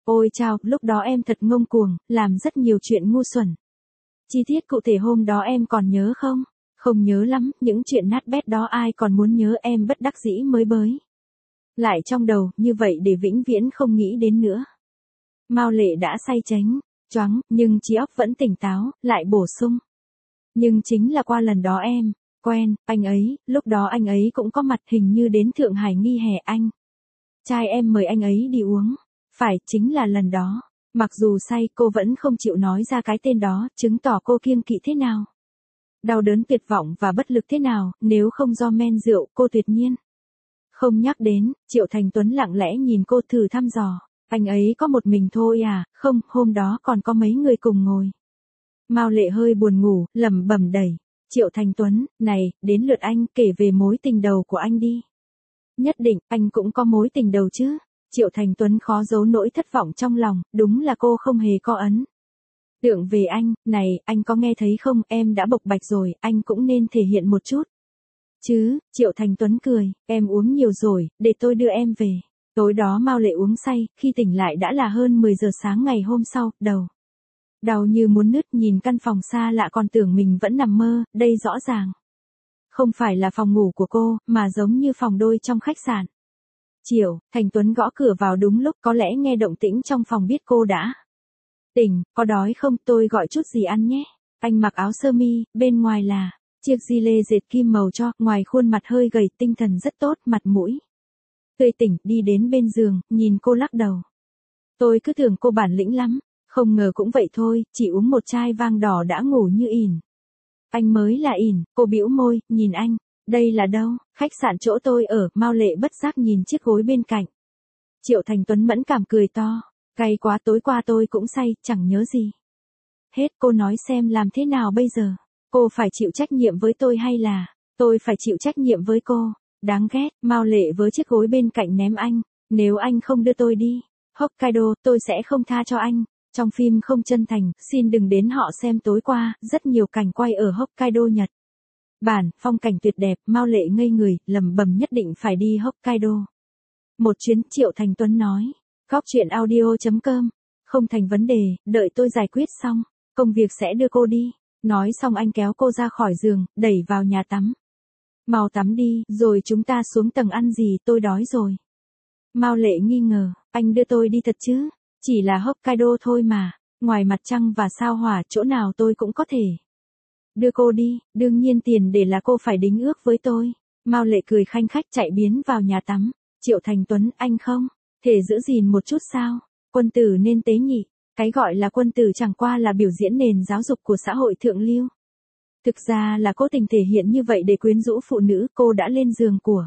Ôi chao, lúc đó em thật ngông cuồng, làm rất nhiều chuyện ngu xuẩn. Chi tiết cụ thể hôm đó em còn nhớ không? Không nhớ lắm, những chuyện nát bét đó ai còn muốn nhớ, em bất đắc dĩ mới bới lại trong đầu, như vậy để vĩnh viễn không nghĩ đến nữa. Mao Lệ đã say chánh, choáng, nhưng trí óc vẫn tỉnh táo, lại bổ sung. Nhưng chính là qua lần đó em quen anh ấy, lúc đó anh ấy cũng có mặt, hình như đến Thượng Hải nghỉ hè anh trai em mời anh ấy đi uống. Phải, chính là lần đó. Mặc dù say, cô vẫn không chịu nói ra cái tên đó, chứng tỏ cô kiêng kỵ thế nào. Đau đớn tuyệt vọng và bất lực thế nào, nếu không do men rượu, cô tuyệt nhiên không nhắc đến. Triệu Thành Tuấn lặng lẽ nhìn cô, thử thăm dò. Anh ấy có một mình thôi à? Không, hôm đó còn có mấy người cùng ngồi. Mao Lệ hơi buồn ngủ, lẩm bẩm đẩy Triệu Thành Tuấn, này, đến lượt anh, kể về mối tình đầu của anh đi. Nhất định, anh cũng có mối tình đầu chứ. Triệu Thành Tuấn khó giấu nỗi thất vọng trong lòng, đúng là cô không hề có ấn tượng về anh. Này, anh có nghe thấy không, em đã bộc bạch rồi, anh cũng nên thể hiện một chút chứ. Triệu Thành Tuấn cười, em uống nhiều rồi, để tôi đưa em về. Tối đó Mao Lệ uống say, khi tỉnh lại đã là hơn 10 giờ sáng ngày hôm sau, đầu đau như muốn nứt, nhìn căn phòng xa lạ còn tưởng mình vẫn nằm mơ, đây rõ ràng không phải là phòng ngủ của cô, mà giống như phòng đôi trong khách sạn. Triệu Thành Tuấn gõ cửa vào đúng lúc, có lẽ nghe động tĩnh trong phòng biết cô đã tỉnh. Có đói không, tôi gọi chút gì ăn nhé. Anh mặc áo sơ mi, bên ngoài là chiếc gi lê dệt kim màu cho, ngoài khuôn mặt hơi gầy, tinh thần rất tốt, mặt mũi tươi tỉnh, đi đến bên giường, nhìn cô lắc đầu. Tôi cứ tưởng cô bản lĩnh lắm, không ngờ cũng vậy thôi, chỉ uống một chai vang đỏ đã ngủ như ỉn. Anh mới là ỉn. Cô bĩu môi, nhìn anh. Đây là đâu? Khách sạn chỗ tôi ở. Mao Lệ bất giác nhìn chiếc gối bên cạnh. Triệu Thành Tuấn mẫn cảm cười to. Cay quá, tối qua tôi cũng say, chẳng nhớ gì hết. Cô nói xem làm thế nào bây giờ? Cô phải chịu trách nhiệm với tôi hay là tôi phải chịu trách nhiệm với cô? Đáng ghét. Mao Lệ với chiếc gối bên cạnh ném anh. Nếu anh không đưa tôi đi Hokkaido, tôi sẽ không tha cho anh. Trong phim không chân thành, xin đừng đến họ xem tối qua, rất nhiều cảnh quay ở Hokkaido Nhật Bản, phong cảnh tuyệt đẹp. Mao Lệ ngây người, lẩm bẩm nhất định phải đi Hokkaido một chuyến. Triệu Thành Tuấn nói. Góc truyện audio.com. Không thành vấn đề, đợi tôi giải quyết xong, công việc sẽ đưa cô đi. Nói xong anh kéo cô ra khỏi giường, đẩy vào nhà tắm. Mau tắm đi, rồi chúng ta xuống tầng ăn gì, tôi đói rồi. Mao Lệ nghi ngờ, anh đưa tôi đi thật chứ? Chỉ là Hokkaido thôi mà, ngoài mặt trăng và sao hỏa, chỗ nào tôi cũng có thể đưa cô đi, đương nhiên tiền để là cô phải đính ước với tôi. Mao Lệ cười khanh khách chạy biến vào nhà tắm. Triệu Thành Tuấn, anh không thể giữ gìn một chút sao? Quân tử nên tế nhị. Cái gọi là quân tử chẳng qua là biểu diễn nền giáo dục của xã hội thượng lưu. Thực ra là cố tình thể hiện như vậy để quyến rũ phụ nữ. Cô đã lên giường của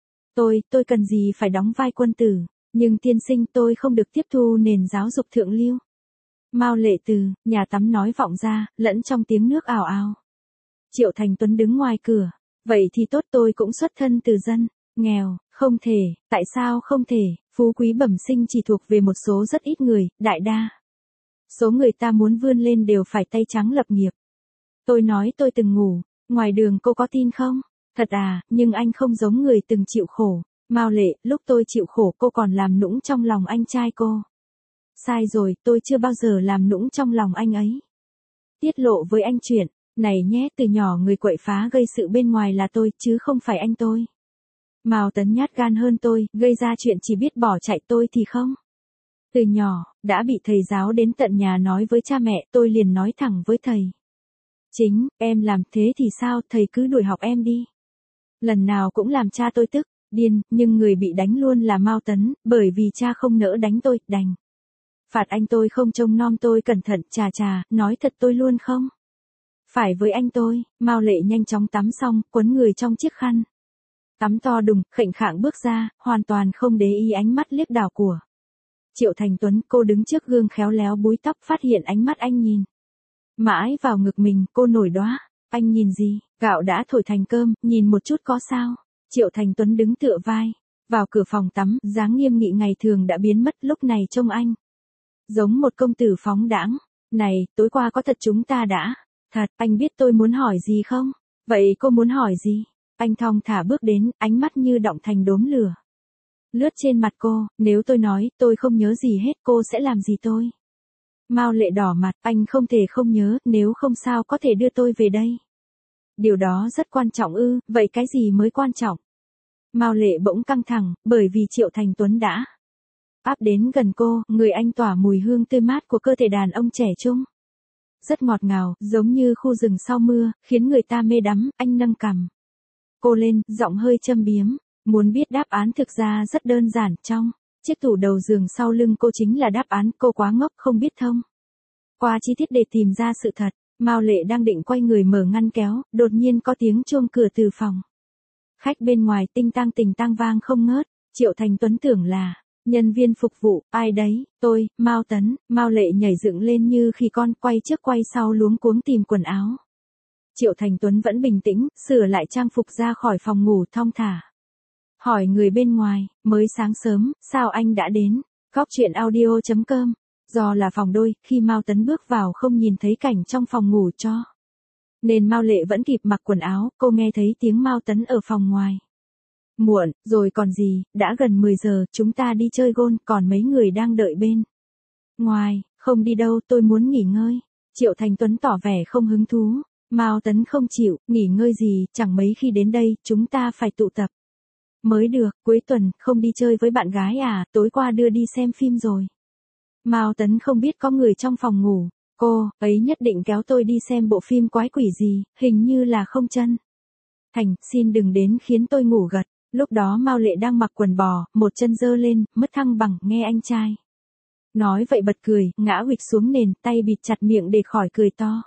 tôi cần gì phải đóng vai quân tử. Nhưng tiên sinh, tôi không được tiếp thu nền giáo dục thượng lưu. Mao Lệ từ nhà tắm nói vọng ra, lẫn trong tiếng nước ào ào. Triệu Thành Tuấn đứng ngoài cửa. Vậy thì tốt, tôi cũng xuất thân từ dân nghèo. Không thể. Tại sao không thể? Phú quý bẩm sinh chỉ thuộc về một số rất ít người, đại đa số người ta muốn vươn lên đều phải tay trắng lập nghiệp. Tôi nói tôi từng ngủ ngoài đường, cô có tin không? Thật à, nhưng anh không giống người từng chịu khổ. Mao Lệ, lúc tôi chịu khổ cô còn làm nũng trong lòng anh trai cô. Sai rồi, tôi chưa bao giờ làm nũng trong lòng anh ấy. Tiết lộ với anh chuyện này nhé, từ nhỏ người quậy phá gây sự bên ngoài là tôi, chứ không phải anh tôi. Mao Tấn nhát gan hơn tôi, gây ra chuyện chỉ biết bỏ chạy, tôi thì không. Từ nhỏ, đã bị thầy giáo đến tận nhà nói với cha mẹ, tôi liền nói thẳng với thầy. Chính, em làm thế thì sao, thầy cứ đuổi học em đi. Lần nào cũng làm cha tôi tức điên, nhưng người bị đánh luôn là Mao Tấn, bởi vì cha không nỡ đánh tôi, đành phạt anh. Tôi không trông nom tôi cẩn thận, chà, nói thật tôi luôn không phải với anh tôi. Mao Lệ nhanh chóng tắm xong, quấn người trong chiếc khăn tắm to đùng, khệnh khạng bước ra, hoàn toàn không để ý ánh mắt liếc đảo của Triệu Thành Tuấn. Cô đứng trước gương khéo léo búi tóc, phát hiện ánh mắt anh nhìn mãi vào ngực mình, cô nổi đoá. Anh nhìn gì? Gạo đã thổi thành cơm, nhìn một chút có sao? Triệu Thành Tuấn đứng tựa vai vào cửa phòng tắm, dáng nghiêm nghị ngày thường đã biến mất, lúc này trông anh giống một công tử phóng đãng. Này, tối qua có thật chúng ta đã thật, anh biết tôi muốn hỏi gì không? Vậy cô muốn hỏi gì? Anh thong thả bước đến, ánh mắt như đọng thành đốm lửa. lướt trên mặt cô, nếu tôi nói tôi không nhớ gì hết cô sẽ làm gì tôi? Mao Lệ đỏ mặt, anh không thể không nhớ, nếu không sao có thể đưa tôi về đây. Điều đó rất quan trọng ư, vậy cái gì mới quan trọng? Mao Lệ bỗng căng thẳng, bởi vì Triệu Thành Tuấn đã áp đến gần cô, người anh tỏa mùi hương tươi mát của cơ thể đàn ông trẻ trung. Rất ngọt ngào, giống như khu rừng sau mưa, khiến người ta mê đắm, anh nâng cằm cô lên, giọng hơi châm biếm. Muốn biết đáp án thực ra rất đơn giản, trong chiếc tủ đầu giường sau lưng cô chính là đáp án, cô quá ngốc không biết thông qua chi tiết để tìm ra sự thật. Mao Lệ đang định quay người mở ngăn kéo, đột nhiên có tiếng chuông cửa từ phòng khách bên ngoài tinh tang vang không ngớt. Triệu Thành Tuấn tưởng là nhân viên phục vụ, ai đấy, tôi, Mao Tấn. Mao Lệ nhảy dựng lên như khi con, quay trước quay sau luống cuống tìm quần áo. Triệu Thành Tuấn vẫn bình tĩnh, sửa lại trang phục ra khỏi phòng ngủ thong thả. Hỏi người bên ngoài, mới sáng sớm, sao anh đã đến? Góc truyện audio.com. Do là phòng đôi, khi Mao Tấn bước vào không nhìn thấy cảnh trong phòng ngủ cho nên Mao Lệ vẫn kịp mặc quần áo, cô nghe thấy tiếng Mao Tấn ở phòng ngoài. Muộn, rồi còn gì, đã gần 10 giờ, chúng ta đi chơi gôn, còn mấy người đang đợi bên ngoài. Không đi đâu, tôi muốn nghỉ ngơi. Triệu Thành Tuấn tỏ vẻ không hứng thú. Mao Tấn không chịu, nghỉ ngơi gì, chẳng mấy khi đến đây, chúng ta phải tụ tập mới được, cuối tuần, không đi chơi với bạn gái à, tối qua đưa đi xem phim rồi. Mao Tấn không biết có người trong phòng ngủ, cô ấy nhất định kéo tôi đi xem bộ phim quái quỷ gì, hình như là không chân thành, xin đừng đến khiến tôi ngủ gật. Lúc đó Mao Lệ đang mặc quần bò, một chân giơ lên, mất thăng bằng, nghe anh trai nói vậy bật cười, ngã huỵch xuống nền, tay bịt chặt miệng để khỏi cười to.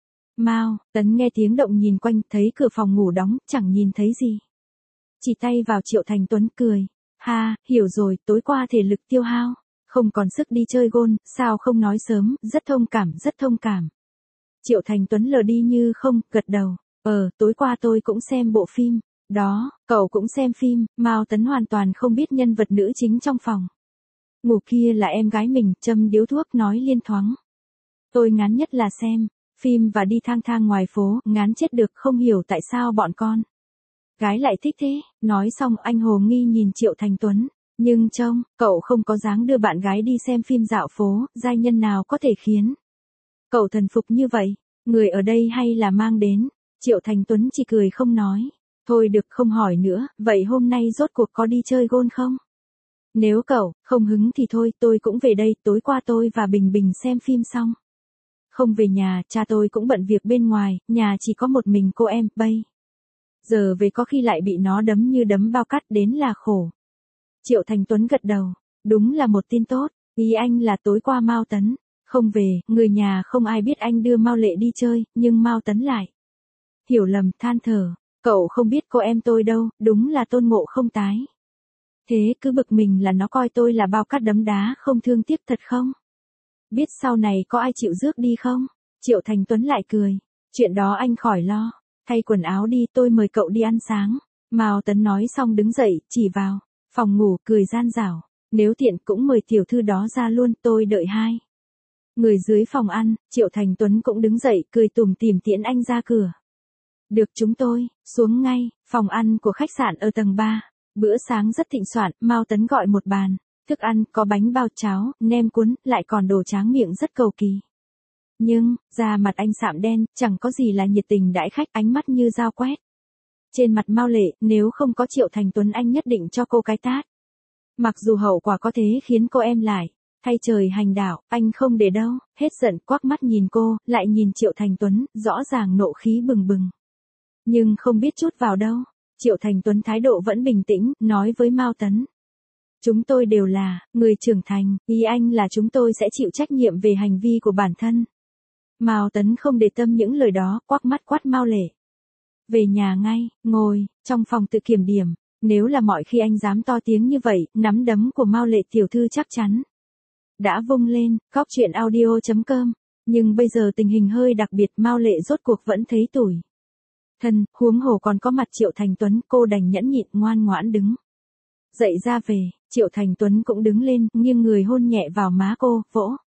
Mao Tấn nghe tiếng động nhìn quanh, thấy cửa phòng ngủ đóng, chẳng nhìn thấy gì. Chỉ tay vào Triệu Thành Tuấn cười. Ha, hiểu rồi, tối qua thể lực tiêu hao, không còn sức đi chơi gôn, sao không nói sớm, rất thông cảm, rất thông cảm. Triệu Thành Tuấn lờ đi như không, gật đầu. Tối qua tôi cũng xem bộ phim. Đó, cậu cũng xem phim. Mao Tấn hoàn toàn không biết nhân vật nữ chính trong phòng ngủ kia là em gái mình, châm điếu thuốc nói liên thoáng. Tôi ngán nhất là xem phim và đi thang thang ngoài phố, ngán chết được, không hiểu tại sao bọn con gái lại thích thế. Nói xong anh hồ nghi nhìn Triệu Thành Tuấn. Nhưng trông, cậu không có dáng đưa bạn gái đi xem phim dạo phố, giai nhân nào có thể khiến cậu thần phục như vậy? Người ở đây hay là mang đến? Triệu Thành Tuấn chỉ cười không nói. Thôi được, không hỏi nữa, vậy hôm nay rốt cuộc có đi chơi gôn không? Nếu cậu không hứng thì thôi, tôi cũng về đây, tối qua tôi và Bình Bình xem phim xong không về nhà, cha tôi cũng bận việc bên ngoài, nhà chỉ có một mình cô em, bây giờ về có khi lại bị nó đấm như đấm bao cát, đến là khổ. Triệu Thành Tuấn gật đầu, đúng là một tin tốt, ý anh là tối qua Mao Tấn không về, người nhà không ai biết anh đưa Mao Lệ đi chơi, nhưng Mao Tấn lại hiểu lầm, than thở, cậu không biết cô em tôi đâu, đúng là tôn ngộ không tái. Thế cứ bực mình là nó coi tôi là bao cát đấm đá, không thương tiếc thật không? Biết sau này có ai chịu rước đi không? Triệu Thành Tuấn lại cười, chuyện đó anh khỏi lo, thay quần áo đi, tôi mời cậu đi ăn sáng. Mao Tấn nói xong đứng dậy, chỉ vào phòng ngủ, cười gian dảo, nếu tiện cũng mời tiểu thư đó ra luôn, tôi đợi hai người dưới phòng ăn. Triệu Thành Tuấn cũng đứng dậy, cười tủm tỉm tiễn anh ra cửa. Được, chúng tôi xuống ngay. Phòng ăn của khách sạn ở tầng 3. Bữa sáng rất thịnh soạn, Mao Tấn gọi một bàn thức ăn, có bánh bao cháo, nem cuốn, lại còn đồ tráng miệng rất cầu kỳ. Nhưng, da mặt anh sạm đen, chẳng có gì là nhiệt tình đãi khách, ánh mắt như dao quét trên mặt Mao Lệ, nếu không có Triệu Thành Tuấn anh nhất định cho cô cái tát. Mặc dù hậu quả có thế khiến cô em lại thay trời hành đạo, anh không để đâu, hết giận quắc mắt nhìn cô, lại nhìn Triệu Thành Tuấn, rõ ràng nộ khí bừng bừng. Nhưng không biết chút vào đâu. Triệu Thành Tuấn thái độ vẫn bình tĩnh, nói với Mao Tấn. Chúng tôi đều là người trưởng thành, ý anh là chúng tôi sẽ chịu trách nhiệm về hành vi của bản thân. Mao Tấn không để tâm những lời đó, quắc mắt quát Mao Lệ. Về nhà ngay, ngồi trong phòng tự kiểm điểm, nếu là mọi khi anh dám to tiếng như vậy, nắm đấm của Mao Lệ tiểu thư chắc chắn đã vung lên. Góc truyện audio.com. Nhưng bây giờ tình hình hơi đặc biệt, Mao Lệ rốt cuộc vẫn thấy tủi thân, huống hồ còn có mặt Triệu Thành Tuấn, cô đành nhẫn nhịn ngoan ngoãn đứng dậy ra về. Triệu Thành Tuấn cũng đứng lên, nghiêng người hôn nhẹ vào má cô,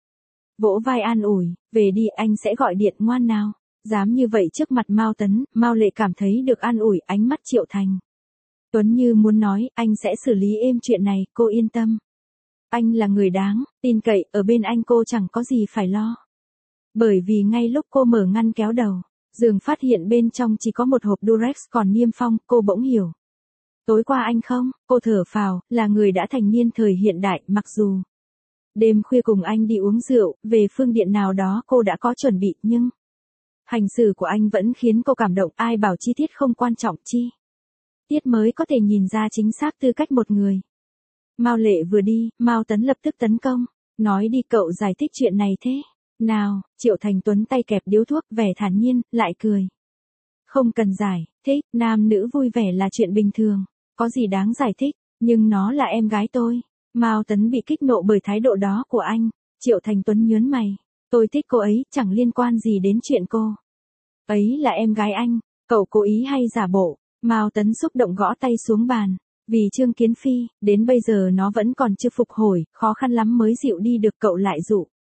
vỗ vai an ủi, về đi, anh sẽ gọi điện, ngoan nào. Dám như vậy trước mặt Mao Tấn, Mao Lệ cảm thấy được an ủi, ánh mắt Triệu Thành Tuấn như muốn nói, anh sẽ xử lý êm chuyện này, cô yên tâm. Anh là người đáng, tin cậy, ở bên anh cô chẳng có gì phải lo. Bởi vì ngay lúc cô mở ngăn kéo đầu, giường phát hiện bên trong chỉ có một hộp Durex còn niêm phong, cô bỗng hiểu. Tối qua anh không, cô thở phào, là người đã thành niên thời hiện đại, mặc dù đêm khuya cùng anh đi uống rượu, về phương diện nào đó cô đã có chuẩn bị, nhưng hành xử của anh vẫn khiến cô cảm động, ai bảo chi tiết không quan trọng chi. Tiết mới có thể nhìn ra chính xác tư cách một người. Mao Lệ vừa đi, Mao Tấn lập tức tấn công, nói đi cậu giải thích chuyện này thế. Nào, Triệu Thành Tuấn tay kẹp điếu thuốc, vẻ thản nhiên, lại cười. Không cần giải thích, nam nữ vui vẻ là chuyện bình thường, có gì đáng giải thích, nhưng nó là em gái tôi. Mao Tấn bị kích nộ bởi thái độ đó của anh. Triệu Thành Tuấn nhớn mày, tôi thích cô ấy, chẳng liên quan gì đến chuyện cô ấy là em gái anh, cậu cố ý hay giả bộ. Mao Tấn xúc động gõ tay xuống bàn. Vì Trương Kiến Phi, đến bây giờ nó vẫn còn chưa phục hồi, khó khăn lắm mới dịu đi được, cậu lại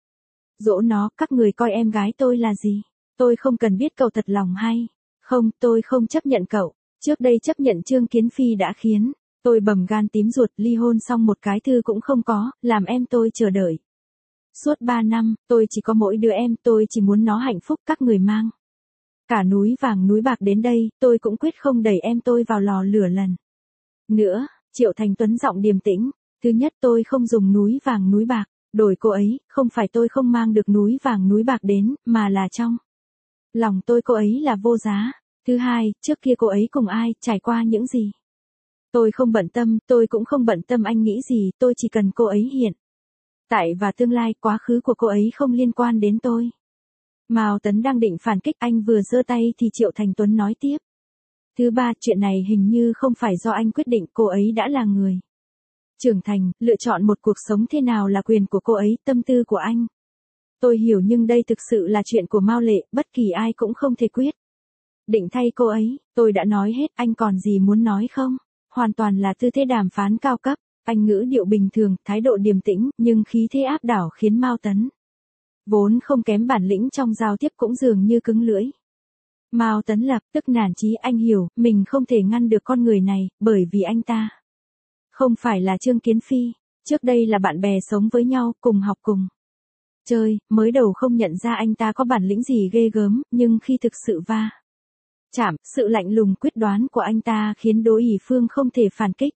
dỗ nó, các người coi em gái tôi là gì? Tôi không cần biết cậu thật lòng hay không, tôi không chấp nhận cậu. Trước đây chấp nhận Trương Kiến Phi đã khiến tôi bầm gan tím ruột, ly hôn xong một cái thư cũng không có, làm em tôi chờ đợi. Suốt 3 năm, tôi chỉ có mỗi đứa em, tôi chỉ muốn nó hạnh phúc, các người mang cả núi vàng núi bạc đến đây, tôi cũng quyết không đẩy em tôi vào lò lửa lần nữa. Triệu Thành Tuấn giọng điềm tĩnh, thứ nhất tôi không dùng núi vàng núi bạc đổi cô ấy, không phải tôi không mang được núi vàng núi bạc đến, mà là trong lòng tôi cô ấy là vô giá. Thứ hai, trước kia cô ấy cùng ai, trải qua những gì, tôi không bận tâm, tôi cũng không bận tâm anh nghĩ gì, tôi chỉ cần cô ấy hiện tại và tương lai, quá khứ của cô ấy không liên quan đến tôi. Mao Tấn đang định phản kích, anh vừa giơ tay thì Triệu Thành Tuấn nói tiếp. Thứ ba, chuyện này hình như không phải do anh quyết định, cô ấy đã là người trưởng thành, lựa chọn một cuộc sống thế nào là quyền của cô ấy, tâm tư của anh. Tôi hiểu, nhưng đây thực sự là chuyện của Mao Lệ, bất kỳ ai cũng không thể quyết định thay cô ấy. Tôi đã nói hết, anh còn gì muốn nói không? Hoàn toàn là tư thế đàm phán cao cấp. Anh ngữ điệu bình thường, thái độ điềm tĩnh, nhưng khí thế áp đảo khiến Mao Tấn vốn không kém bản lĩnh trong giao tiếp cũng dường như cứng lưỡi. Mao Tấn lập tức nản chí, anh hiểu, mình không thể ngăn được con người này, bởi vì anh ta không phải là Trương Kiến Phi, trước đây là bạn bè sống với nhau, cùng học cùng chơi, mới đầu không nhận ra anh ta có bản lĩnh gì ghê gớm, nhưng khi thực sự va chạm, sự lạnh lùng quyết đoán của anh ta khiến đối phương không thể phản kích.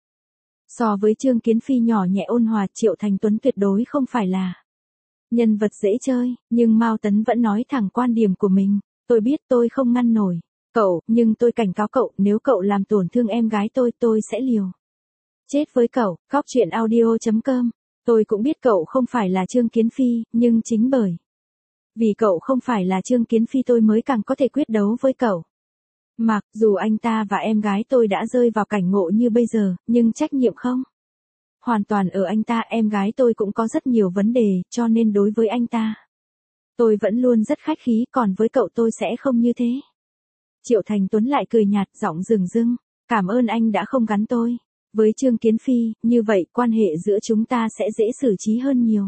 So với Trương Kiến Phi nhỏ nhẹ ôn hòa, Triệu Thành Tuấn tuyệt đối không phải là nhân vật dễ chơi, nhưng Mao Tấn vẫn nói thẳng quan điểm của mình. Tôi biết tôi không ngăn nổi cậu, nhưng tôi cảnh cáo cậu, nếu cậu làm tổn thương em gái tôi sẽ liều chết với cậu. Góc truyện audio.com. Tôi cũng biết cậu không phải là Trương Kiến Phi, nhưng chính bởi vì cậu không phải là Trương Kiến Phi tôi mới càng có thể quyết đấu với cậu. Mặc dù anh ta và em gái tôi đã rơi vào cảnh ngộ như bây giờ, nhưng trách nhiệm không hoàn toàn ở anh ta, em gái tôi cũng có rất nhiều vấn đề, cho nên đối với anh ta tôi vẫn luôn rất khách khí, còn với cậu tôi sẽ không như thế. Triệu Thành Tuấn lại cười nhạt, giọng dửng dưng, cảm ơn anh đã không gắn tôi với Trương Kiến Phi, như vậy quan hệ giữa chúng ta sẽ dễ xử trí hơn nhiều.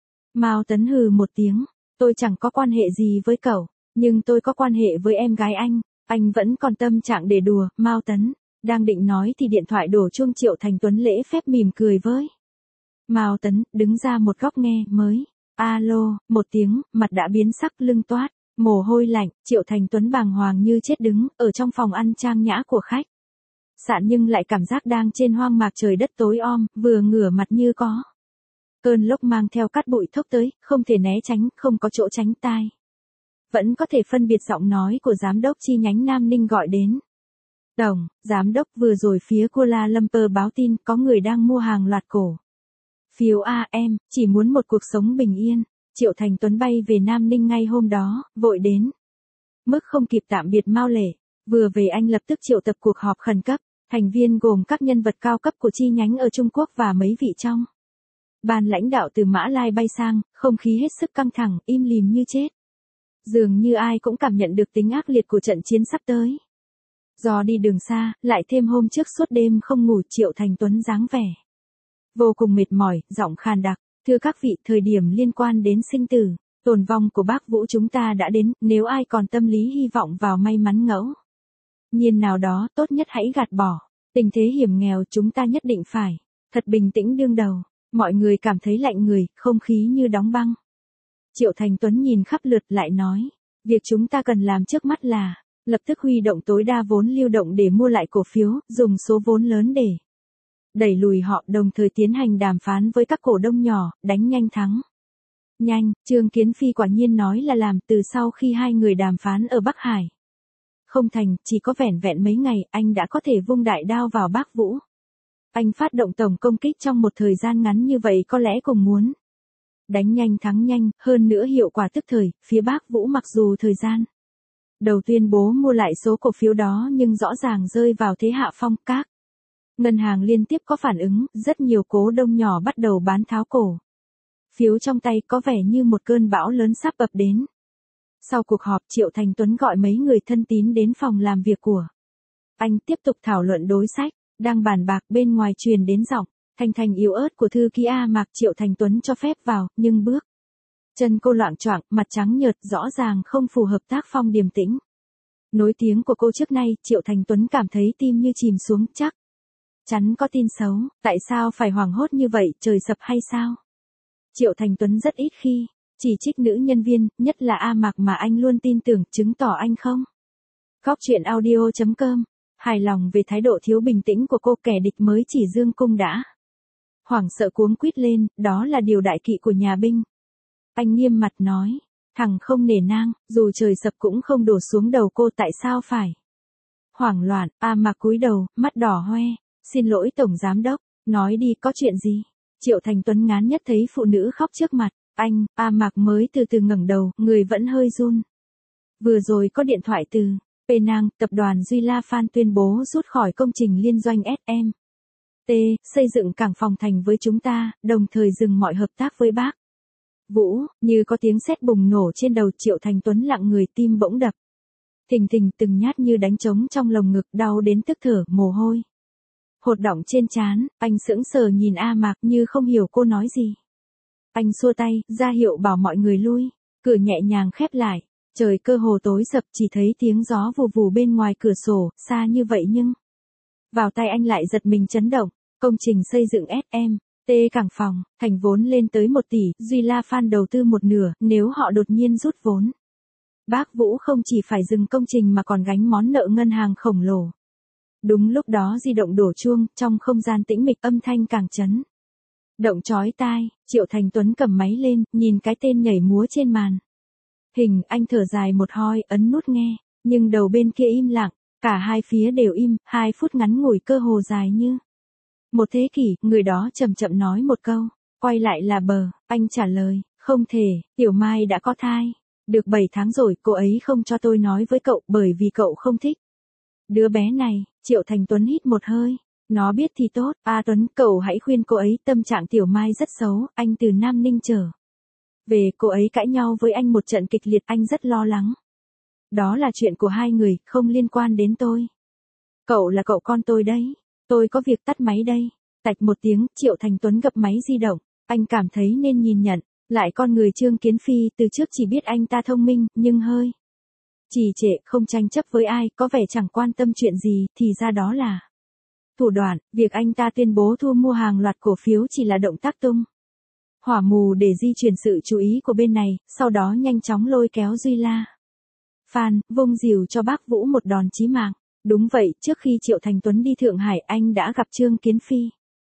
Mao Tấn hừ một tiếng, tôi chẳng có quan hệ gì với cậu, nhưng tôi có quan hệ với em gái anh vẫn còn tâm trạng để đùa. Mao Tấn đang định nói thì điện thoại đổ chuông, Triệu Thành Tuấn lễ phép mỉm cười với Mao Tấn, đứng ra một góc nghe, mới alo, một tiếng, mặt đã biến sắc, lưng toát mồ hôi lạnh. Triệu Thành Tuấn bàng hoàng như chết đứng ở trong phòng ăn trang nhã của khách sạn, nhưng lại cảm giác đang trên hoang mạc trời đất tối om, vừa ngửa mặt như có cơn lốc mang theo cát bụi thốc tới, không thể né tránh, không có chỗ tránh tai. Vẫn có thể phân biệt giọng nói của giám đốc chi nhánh Nam Ninh gọi đến. Tổng, giám đốc, vừa rồi phía Kuala Lumpur báo tin có người đang mua hàng loạt cổ phiếu AM, chỉ muốn một cuộc sống bình yên. Triệu Thành Tuấn bay về Nam Ninh ngay hôm đó, vội đến mức không kịp tạm biệt Mao Lệ. Vừa về anh lập tức triệu tập cuộc họp khẩn cấp, thành viên gồm các nhân vật cao cấp của chi nhánh ở Trung Quốc và mấy vị trong ban lãnh đạo từ Mã Lai bay sang, không khí hết sức căng thẳng, im lìm như chết. Dường như ai cũng cảm nhận được tính ác liệt của trận chiến sắp tới. Do đi đường xa, lại thêm hôm trước suốt đêm không ngủ, Triệu Thành Tuấn dáng vẻ vô cùng mệt mỏi, giọng khàn đặc, thưa các vị, thời điểm liên quan đến sinh tử tồn vong của bác Vũ chúng ta đã đến, nếu ai còn tâm lý hy vọng vào may mắn ngẫu nhiên nào đó, tốt nhất hãy gạt bỏ Tình thế hiểm nghèo chúng ta nhất định phải thật bình tĩnh đương đầu. Mọi người cảm thấy lạnh người, không khí như đóng băng. Triệu Thành Tuấn nhìn khắp lượt lại nói, việc chúng ta cần làm trước mắt là lập tức huy động tối đa vốn lưu động để mua lại cổ phiếu, dùng số vốn lớn để đẩy lùi họ, đồng thời tiến hành đàm phán với các cổ đông nhỏ, đánh nhanh thắng nhanh. Trương Kiến Phi quả nhiên nói là làm. Từ sau khi hai người đàm phán ở Bắc Hải không thành, chỉ có vẻn vẹn mấy ngày, anh đã có thể vung đại đao vào Bác Vũ. Anh phát động tổng công kích trong một thời gian ngắn như vậy có lẽ cùng muốn đánh nhanh thắng nhanh, hơn nữa hiệu quả tức thời. Phía Bác Vũ mặc dù thời gian đầu tuyên bố mua lại số cổ phiếu đó nhưng rõ ràng rơi vào thế hạ phong. Các ngân hàng liên tiếp có phản ứng, rất nhiều cố đông nhỏ bắt đầu bán tháo cổ phiếu trong tay, có vẻ như một cơn bão lớn sắp ập đến. Sau cuộc họp, Triệu Thành Tuấn gọi mấy người thân tín đến phòng làm việc của anh tiếp tục thảo luận đối sách. Đang bàn bạc, bên ngoài truyền đến giọng thanh thanh yếu ớt của thư ký A Mạc. Triệu Thành Tuấn cho phép vào, nhưng bước chân cô loạng choạng, mặt trắng nhợt, rõ ràng không phù hợp tác phong điềm tĩnh nổi tiếng của cô trước nay. Triệu Thành Tuấn cảm thấy tim như chìm xuống, chắc chắn có tin xấu. Tại sao phải hoảng hốt như vậy, trời sập hay sao? Triệu Thành Tuấn rất ít khi chỉ trích nữ nhân viên, nhất là A Mạc mà anh luôn tin tưởng, chứng tỏ anh không. Góc chuyện audio.com. Hài lòng về thái độ thiếu bình tĩnh của cô, kẻ địch mới chỉ dương cung đã hoảng sợ cuống quýt lên, đó là điều đại kỵ của nhà binh. Anh nghiêm mặt nói, thằng không nể nang, dù trời sập cũng không đổ xuống đầu cô, tại sao phải hoảng loạn. A Mạc cúi đầu, mắt đỏ hoe, xin lỗi Tổng Giám Đốc, nói đi, có chuyện gì? Triệu Thành Tuấn ngán nhất thấy phụ nữ khóc trước mặt anh. A Mạc mới từ từ ngẩng đầu, người vẫn hơi run. Vừa rồi có điện thoại từ Penang, tập đoàn Duy La Phan tuyên bố rút khỏi công trình liên doanh SMT, xây dựng cảng phòng thành với chúng ta, đồng thời dừng mọi hợp tác với Bác Vũ. Như có tiếng sét bùng nổ trên đầu. Triệu Thành Tuấn lặng người, tim bỗng đập thình thình, từng nhát như đánh trống trong lồng ngực, đau đến tức thở, mồ hôi hột đọng trên trán. Anh sững sờ nhìn A Mạc như không hiểu cô nói gì. Anh xua tay, ra hiệu bảo mọi người lui. Cửa nhẹ nhàng khép lại. Trời cơ hồ tối sập, chỉ thấy tiếng gió vù vù bên ngoài cửa sổ, xa như vậy nhưng vào tay anh lại giật mình chấn động. Công trình xây dựng SMT cảng phòng thành vốn lên tới 1 tỷ, Duy La Phan đầu tư một nửa, nếu họ đột nhiên rút vốn, Bác Vũ không chỉ phải dừng công trình mà còn gánh món nợ ngân hàng khổng lồ. Đúng lúc đó di động đổ chuông, trong không gian tĩnh mịch âm thanh càng chấn động chói tai. Triệu Thành Tuấn cầm máy lên, nhìn cái tên nhảy múa trên màn hình, anh thở dài một hơi, ấn nút nghe, nhưng đầu bên kia im lặng, cả hai phía đều im. 2 phút ngắn ngủi cơ hồ dài như một thế kỷ. Người đó chậm chậm nói một câu, quay lại là bờ. Anh trả lời, không thể, Tiểu Mai đã có thai, được 7 tháng rồi, cô ấy không cho tôi nói với cậu, bởi vì cậu không thích đứa bé này. Triệu Thành Tuấn hít một hơi, nó biết thì tốt. A Tuấn, cậu hãy khuyên cô ấy, tâm trạng Tiểu Mai rất xấu, anh từ Nam Ninh trở về, cô ấy cãi nhau với anh một trận kịch liệt, anh rất lo lắng. Đó là chuyện của hai người, không liên quan đến tôi. Cậu là cậu con tôi đấy. Tôi có việc, tắt máy đây. Tạch một tiếng, Triệu Thành Tuấn gập máy di động. Anh cảm thấy nên nhìn nhận lại con người Trương Kiến Phi. Từ trước chỉ biết anh ta thông minh, nhưng hơi trì trệ, không tranh chấp với ai, có vẻ chẳng quan tâm chuyện gì, thì ra đó là thủ đoạn. Việc anh ta tuyên bố thu mua hàng loạt cổ phiếu chỉ là động tác tung hỏa mù để di chuyển sự chú ý của bên này, sau đó nhanh chóng lôi kéo Duy La Phan, vung dìu cho Bác Vũ một đòn chí mạng. Đúng vậy, trước khi Triệu Thành Tuấn đi Thượng Hải, anh đã gặp Trương Kiến Phi.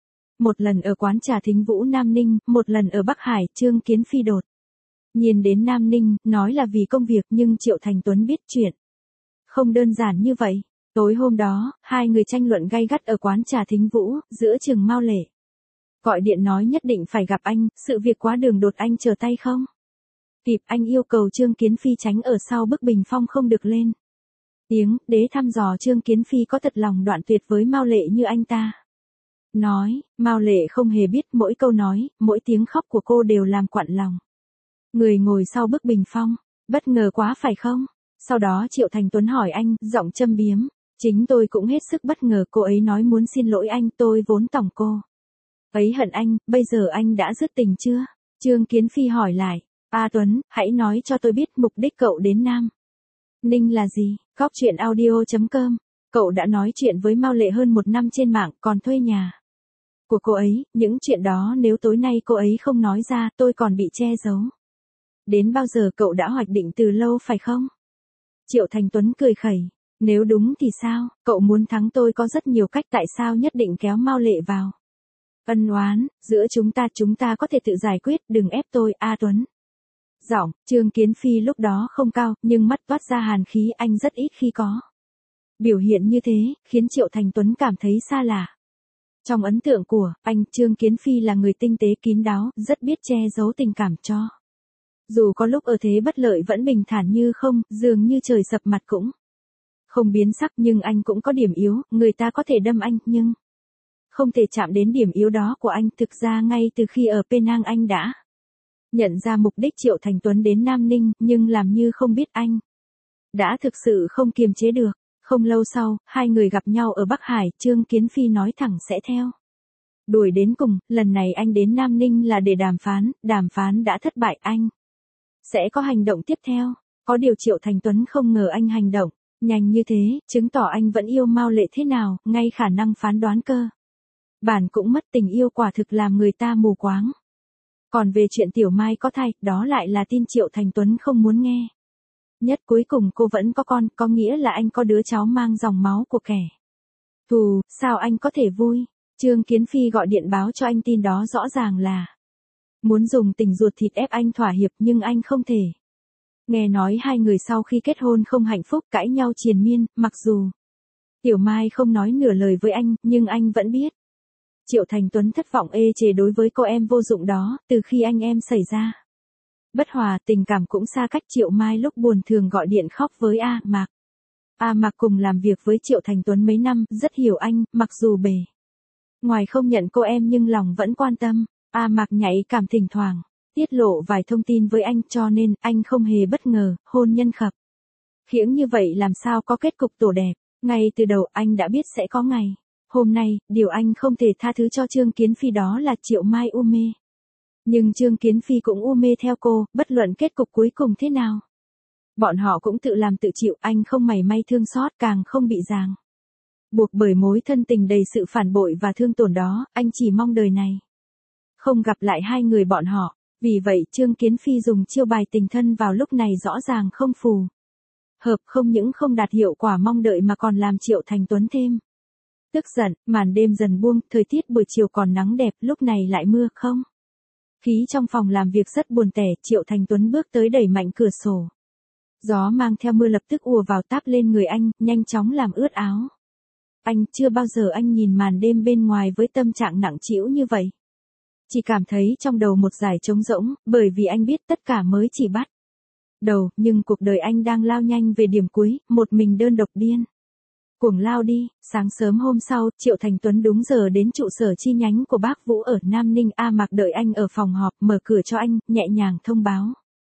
Một lần ở quán trà Thính Vũ Nam Ninh, một lần ở Bắc Hải. Trương Kiến Phi đột nhiên đến Nam Ninh, nói là vì công việc, nhưng Triệu Thành Tuấn biết chuyện không đơn giản như vậy. Tối hôm đó, hai người tranh luận gay gắt ở quán trà Thính Vũ, giữa chừng Mao Lệ gọi điện nói nhất định phải gặp anh, sự việc quá đường đột, anh chờ tay không kịp. Anh yêu cầu Trương Kiến Phi tránh ở sau bức bình phong không được lên tiếng, để thăm dò Trương Kiến Phi có thật lòng đoạn tuyệt với Mao Lệ như anh ta nói. Mao Lệ không hề biết mỗi câu nói, mỗi tiếng khóc của cô đều làm quặn lòng người ngồi sau bức bình phong. Bất ngờ quá phải không? Sau đó Triệu Thành Tuấn hỏi anh, giọng châm biếm. Chính tôi cũng hết sức bất ngờ, cô ấy nói muốn xin lỗi anh, tôi vốn tỏng cô ấy hận anh, bây giờ anh đã dứt tình chưa? Trương Kiến Phi hỏi lại. A Tuấn, hãy nói cho tôi biết mục đích cậu đến Nam Ninh là gì? Góc chuyện audio.com Cậu đã nói chuyện với Mao Lệ hơn 1 năm trên mạng, còn thuê nhà của cô ấy, những chuyện đó nếu tối nay cô ấy không nói ra, tôi còn bị che giấu. Đến bao giờ cậu đã hoạch định từ lâu phải không? Triệu Thành Tuấn cười khẩy. Nếu đúng thì sao, cậu muốn thắng tôi có rất nhiều cách, tại sao nhất định kéo Mao Lệ vào? Ân oán, giữa chúng ta có thể tự giải quyết, đừng ép tôi, A Tuấn. Giọng, Trương Kiến Phi lúc đó không cao, nhưng mắt toát ra hàn khí, anh rất ít khi có. Biểu hiện như thế, khiến Triệu Thành Tuấn cảm thấy xa lạ. Trong ấn tượng của anh, Trương Kiến Phi là người tinh tế kín đáo, rất biết che giấu tình cảm cho. Dù có lúc ở thế bất lợi vẫn bình thản như không, dường như trời sập mặt cũng không biến sắc, nhưng anh cũng có điểm yếu, người ta có thể đâm anh, nhưng không thể chạm đến điểm yếu đó của anh. Thực ra ngay từ khi ở Penang anh đã nhận ra mục đích Triệu Thành Tuấn đến Nam Ninh, nhưng làm như không biết anh đã thực sự không kiềm chế được. Không lâu sau, hai người gặp nhau ở Bắc Hải, Trương Kiến Phi nói thẳng sẽ theo đuổi đến cùng, lần này anh đến Nam Ninh là để đàm phán đã thất bại, anh sẽ có hành động tiếp theo. Có điều Triệu Thành Tuấn không ngờ anh hành động nhanh như thế, chứng tỏ anh vẫn yêu Mao Lệ thế nào, ngay khả năng phán đoán cơ bản cũng mất, tình yêu quả thực làm người ta mù quáng. Còn về chuyện Tiểu Mai có thai, đó lại là tin Triệu Thành Tuấn không muốn nghe nhất. Cuối cùng cô vẫn có con, có nghĩa là anh có đứa cháu mang dòng máu của kẻ thù, sao anh có thể vui? Trương Kiến Phi gọi điện báo cho anh, tin đó rõ ràng là muốn dùng tình ruột thịt ép anh thỏa hiệp, nhưng anh không thể. Nghe nói hai người sau khi kết hôn không hạnh phúc, cãi nhau triền miên, mặc dù Tiểu Mai không nói nửa lời với anh, nhưng anh vẫn biết. Triệu Thành Tuấn thất vọng ê chề đối với cô em vô dụng đó, từ khi anh em xảy ra bất hòa, tình cảm cũng xa cách. Triệu Mai lúc buồn thường gọi điện khóc với A Mạc. A Mạc cùng làm việc với Triệu Thành Tuấn mấy năm, rất hiểu anh, mặc dù bề ngoài không nhận cô em nhưng lòng vẫn quan tâm. A Mạc nhạy cảm thỉnh thoảng tiết lộ vài thông tin với anh, cho nên anh không hề bất ngờ. Hôn nhân khập khiễng như vậy làm sao có kết cục tổ đẹp. Ngay từ đầu anh đã biết sẽ có ngày hôm nay. Điều anh không thể tha thứ cho Trương Kiến Phi đó là Triệu Mai u mê. Nhưng Trương Kiến Phi cũng u mê theo cô, bất luận kết cục cuối cùng thế nào. Bọn họ cũng tự làm tự chịu, anh không mảy may thương xót, càng không bị ràng buộc bởi mối thân tình đầy sự phản bội và thương tổn đó. Anh chỉ mong đời này không gặp lại hai người bọn họ. Vì vậy Trương Kiến Phi dùng chiêu bài tình thân vào lúc này rõ ràng không phù hợp, không những không đạt hiệu quả mong đợi mà còn làm Triệu Thành Tuấn thêm tức giận. Màn đêm dần buông, thời tiết buổi chiều còn nắng đẹp, lúc này lại mưa. Không khí trong phòng làm việc rất buồn tẻ. Triệu Thành Tuấn bước tới đẩy mạnh cửa sổ. Gió mang theo mưa lập tức ùa vào táp lên người anh, nhanh chóng làm ướt áo. Anh chưa bao giờ anh nhìn màn đêm bên ngoài với tâm trạng nặng trĩu như vậy. Chỉ cảm thấy trong đầu một dải trống rỗng, bởi vì anh biết tất cả mới chỉ bắt đầu, nhưng cuộc đời anh đang lao nhanh về điểm cuối, một mình đơn độc điên cuồng lao đi. Sáng sớm hôm sau, Triệu Thành Tuấn đúng giờ đến trụ sở chi nhánh của bác Vũ ở Nam Ninh. A Mạc đợi anh ở phòng họp, mở cửa cho anh, nhẹ nhàng thông báo.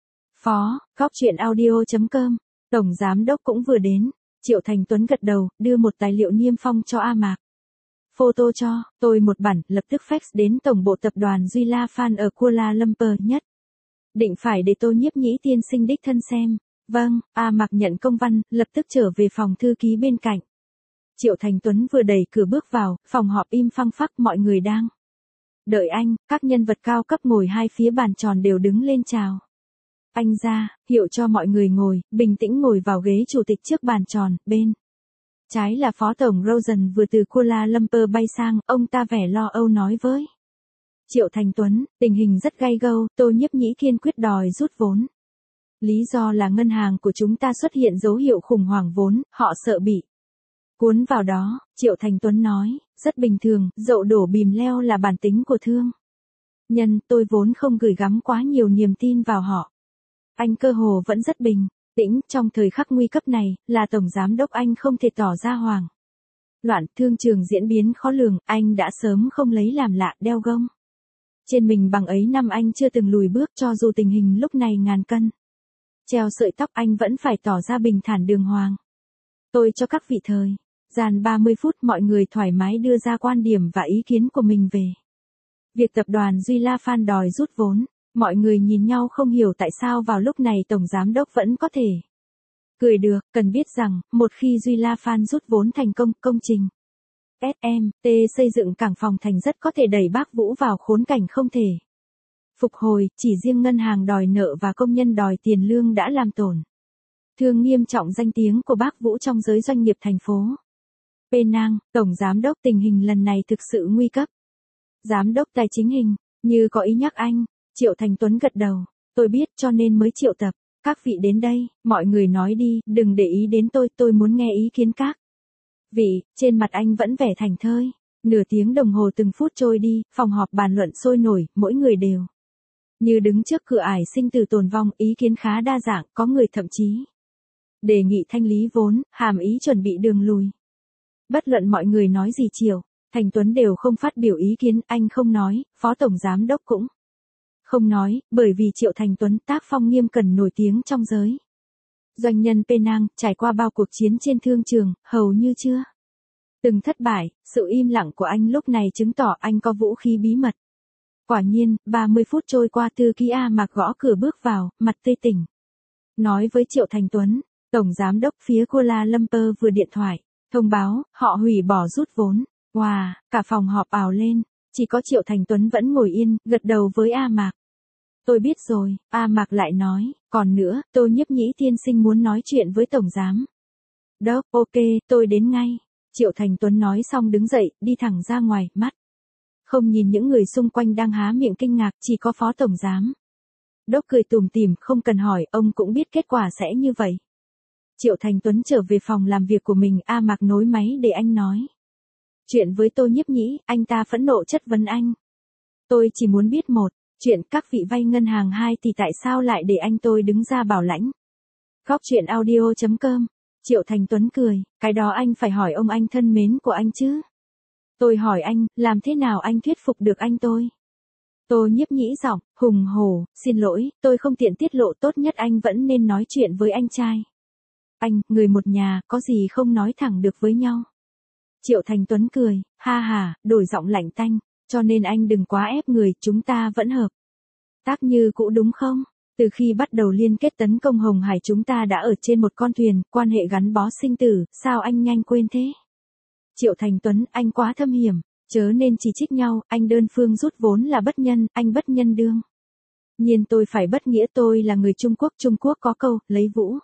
Phó, Góc Chuyện Audio.com, Tổng Giám Đốc cũng vừa đến. Triệu Thành Tuấn gật đầu, đưa một tài liệu niêm phong cho A Mạc. Photo cho, tôi một bản, lập tức fax đến tổng bộ tập đoàn Duy La Phan ở Kuala Lumpur nhất. Định phải để Tô Nhiếp Nhĩ tiên sinh đích thân xem. Vâng, A Mạc nhận công văn, lập tức trở về phòng thư ký bên cạnh. Triệu Thành Tuấn vừa đẩy cửa bước vào, phòng họp im phăng phắc, mọi người đang đợi anh, các nhân vật cao cấp ngồi hai phía bàn tròn đều đứng lên chào anh ra, hiệu cho mọi người ngồi, bình tĩnh ngồi vào ghế chủ tịch trước bàn tròn. Bên trái là Phó Tổng Rosen vừa từ Kuala Lumpur bay sang, ông ta vẻ lo âu nói với Triệu Thành Tuấn, tình hình rất gay gâu, Tô Nhiếp Nhĩ kiên quyết đòi rút vốn. Lý do là ngân hàng của chúng ta xuất hiện dấu hiệu khủng hoảng vốn, họ sợ bị cuốn vào đó. Triệu Thành Tuấn nói, rất bình thường, dậu đổ bìm leo là bản tính của thương nhân, tôi vốn không gửi gắm quá nhiều niềm tin vào họ. Anh cơ hồ vẫn rất bình tĩnh, trong thời khắc nguy cấp này, là tổng giám đốc anh không thể tỏ ra hoảng loạn. Thương trường diễn biến khó lường, anh đã sớm không lấy làm lạ, đeo gông trên mình bằng ấy năm anh chưa từng lùi bước, cho dù tình hình lúc này ngàn cân treo sợi tóc, anh vẫn phải tỏ ra bình thản đường hoàng. Tôi cho các vị thời gian 30 phút, mọi người thoải mái đưa ra quan điểm và ý kiến của mình về việc tập đoàn Duy La Phan đòi rút vốn. Mọi người nhìn nhau không hiểu tại sao vào lúc này tổng giám đốc vẫn có thể Cười được, cần biết rằng, một khi Duy La Phan rút vốn thành công, công trình SMT xây dựng cảng phòng thành rất có thể đẩy bác Vũ vào khốn cảnh không thể phục hồi, chỉ riêng ngân hàng đòi nợ và công nhân đòi tiền lương đã làm tổn thương nghiêm trọng danh tiếng của bác Vũ trong giới doanh nghiệp thành phố Penang. Tổng giám đốc, tình hình lần này thực sự nguy cấp. Giám đốc tài chính hình, như có ý nhắc anh. Triệu Thành Tuấn gật đầu. Tôi biết cho nên mới triệu tập các vị đến đây. Mọi người nói đi, đừng để ý đến tôi muốn nghe ý kiến các vị. Trên mặt anh vẫn vẻ thảnh thơi. Nửa tiếng đồng hồ từng phút trôi đi, phòng họp bàn luận sôi nổi, mỗi người đều như đứng trước cửa ải sinh tử tồn vong, ý kiến khá đa dạng, có người thậm chí đề nghị thanh lý vốn, hàm ý chuẩn bị đường lùi. Bất luận mọi người nói gì Triệu Thành Tuấn đều không phát biểu ý kiến, anh không nói, Phó Tổng Giám Đốc cũng không nói, bởi vì Triệu Thành Tuấn tác phong nghiêm cẩn nổi tiếng trong giới doanh nhân Penang, trải qua bao cuộc chiến trên thương trường, hầu như chưa từng thất bại. Sự im lặng của anh lúc này chứng tỏ anh có vũ khí bí mật. Quả nhiên, 30 phút trôi qua, thư ký A Mạc gõ cửa bước vào, mặt tươi tỉnh. Nói với Triệu Thành Tuấn, Tổng Giám Đốc phía Kuala Lumpur vừa điện thoại, thông báo, họ hủy bỏ rút vốn. Wow, cả phòng họp ào lên, chỉ có Triệu Thành Tuấn vẫn ngồi yên, gật đầu với A Mạc. Tôi biết rồi, A Mạc lại nói, còn nữa, Tô Nhiếp Nhĩ tiên sinh muốn nói chuyện với Tổng Giám Đốc. Ok, tôi đến ngay. Triệu Thành Tuấn nói xong đứng dậy, đi thẳng ra ngoài, mắt không nhìn những người xung quanh đang há miệng kinh ngạc, chỉ có Phó Tổng Giám Đốc cười tủm tỉm, không cần hỏi, ông cũng biết kết quả sẽ như vậy. Triệu Thành Tuấn trở về phòng làm việc của mình, A Mạc nối máy để anh nói chuyện với Tô Nhiếp Nhĩ. Anh ta phẫn nộ chất vấn anh. Tôi chỉ muốn biết một chuyện, các vị vay ngân hàng 2 thì tại sao lại để anh tôi đứng ra bảo lãnh? Góc chuyện audio.com. Triệu Thành Tuấn cười, cái đó anh phải hỏi ông anh thân mến của anh chứ. Tôi hỏi anh, làm thế nào anh thuyết phục được anh tôi? Tô Nhiếp Nhĩ giọng hùng hổ, xin lỗi, tôi không tiện tiết lộ, tốt nhất anh vẫn nên nói chuyện với anh trai. Anh, người một nhà, có gì không nói thẳng được với nhau. Triệu Thành Tuấn cười, ha ha, đổi giọng lạnh tanh, cho nên anh đừng quá ép người, chúng ta vẫn hợp tác như cũ đúng không? Từ khi bắt đầu liên kết tấn công Hồng Hải chúng ta đã ở trên một con thuyền, quan hệ gắn bó sinh tử, sao anh nhanh quên thế? Triệu Thành Tuấn, anh quá thâm hiểm, chớ nên chỉ trích nhau, anh đơn phương rút vốn là bất nhân, anh bất nhân đương nhiên tôi phải bất nghĩa, tôi là người Trung Quốc có câu, lấy vũ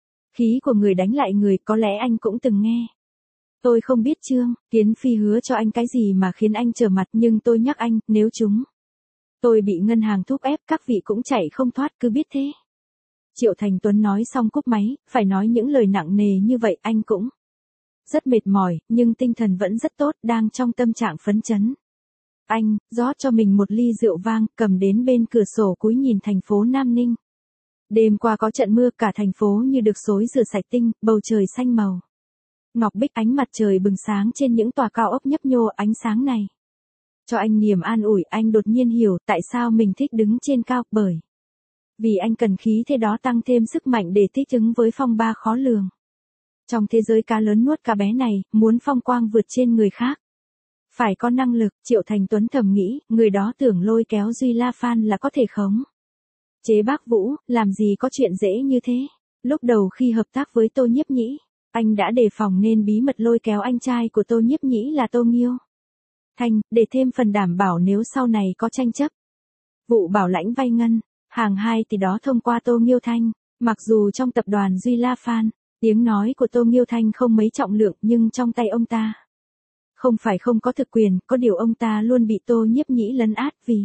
khí của người đánh lại người, có lẽ anh cũng từng nghe. Tôi không biết Trương Kiến Phi hứa cho anh cái gì mà khiến anh trở mặt, nhưng tôi nhắc anh, nếu tôi bị ngân hàng thúc ép, các vị cũng chạy không thoát, cứ biết thế. Triệu Thành Tuấn nói xong cúp máy, phải nói những lời nặng nề như vậy, anh cũng rất mệt mỏi, nhưng tinh thần vẫn rất tốt, đang trong tâm trạng phấn chấn. Anh rót cho mình một ly rượu vang, cầm đến bên cửa sổ cúi nhìn thành phố Nam Ninh. Đêm qua có trận mưa, cả thành phố như được xối rửa sạch tinh, bầu trời xanh màu ngọc bích, ánh mặt trời bừng sáng trên những tòa cao ốc nhấp nhô, ánh sáng này cho anh niềm an ủi. Anh đột nhiên hiểu tại sao mình thích đứng trên cao, bởi vì anh cần khí thế đó tăng thêm sức mạnh để thích ứng với phong ba khó lường. Trong thế giới cá lớn nuốt cá bé này, muốn phong quang vượt trên người khác, phải có năng lực. Triệu Thành Tuấn thầm nghĩ, người đó tưởng lôi kéo Duy La Phan là có thể khống chế bác Vũ, làm gì có chuyện dễ như thế. Lúc đầu khi hợp tác với Tô Nhiếp Nhĩ, anh đã đề phòng nên bí mật lôi kéo anh trai của Tô Nhiếp Nhĩ là Tô Nghiêu Thanh, để thêm phần đảm bảo nếu sau này có tranh chấp vụ bảo lãnh vay ngân hàng 2 thì đó thông qua Tô Nghiêu Thanh. Mặc dù trong tập đoàn Duy La Phan, tiếng nói của Tô Nghiêu Thanh không mấy trọng lượng, nhưng trong tay ông ta không phải không có thực quyền, có điều ông ta luôn bị Tô Nhiếp Nhĩ lấn át vì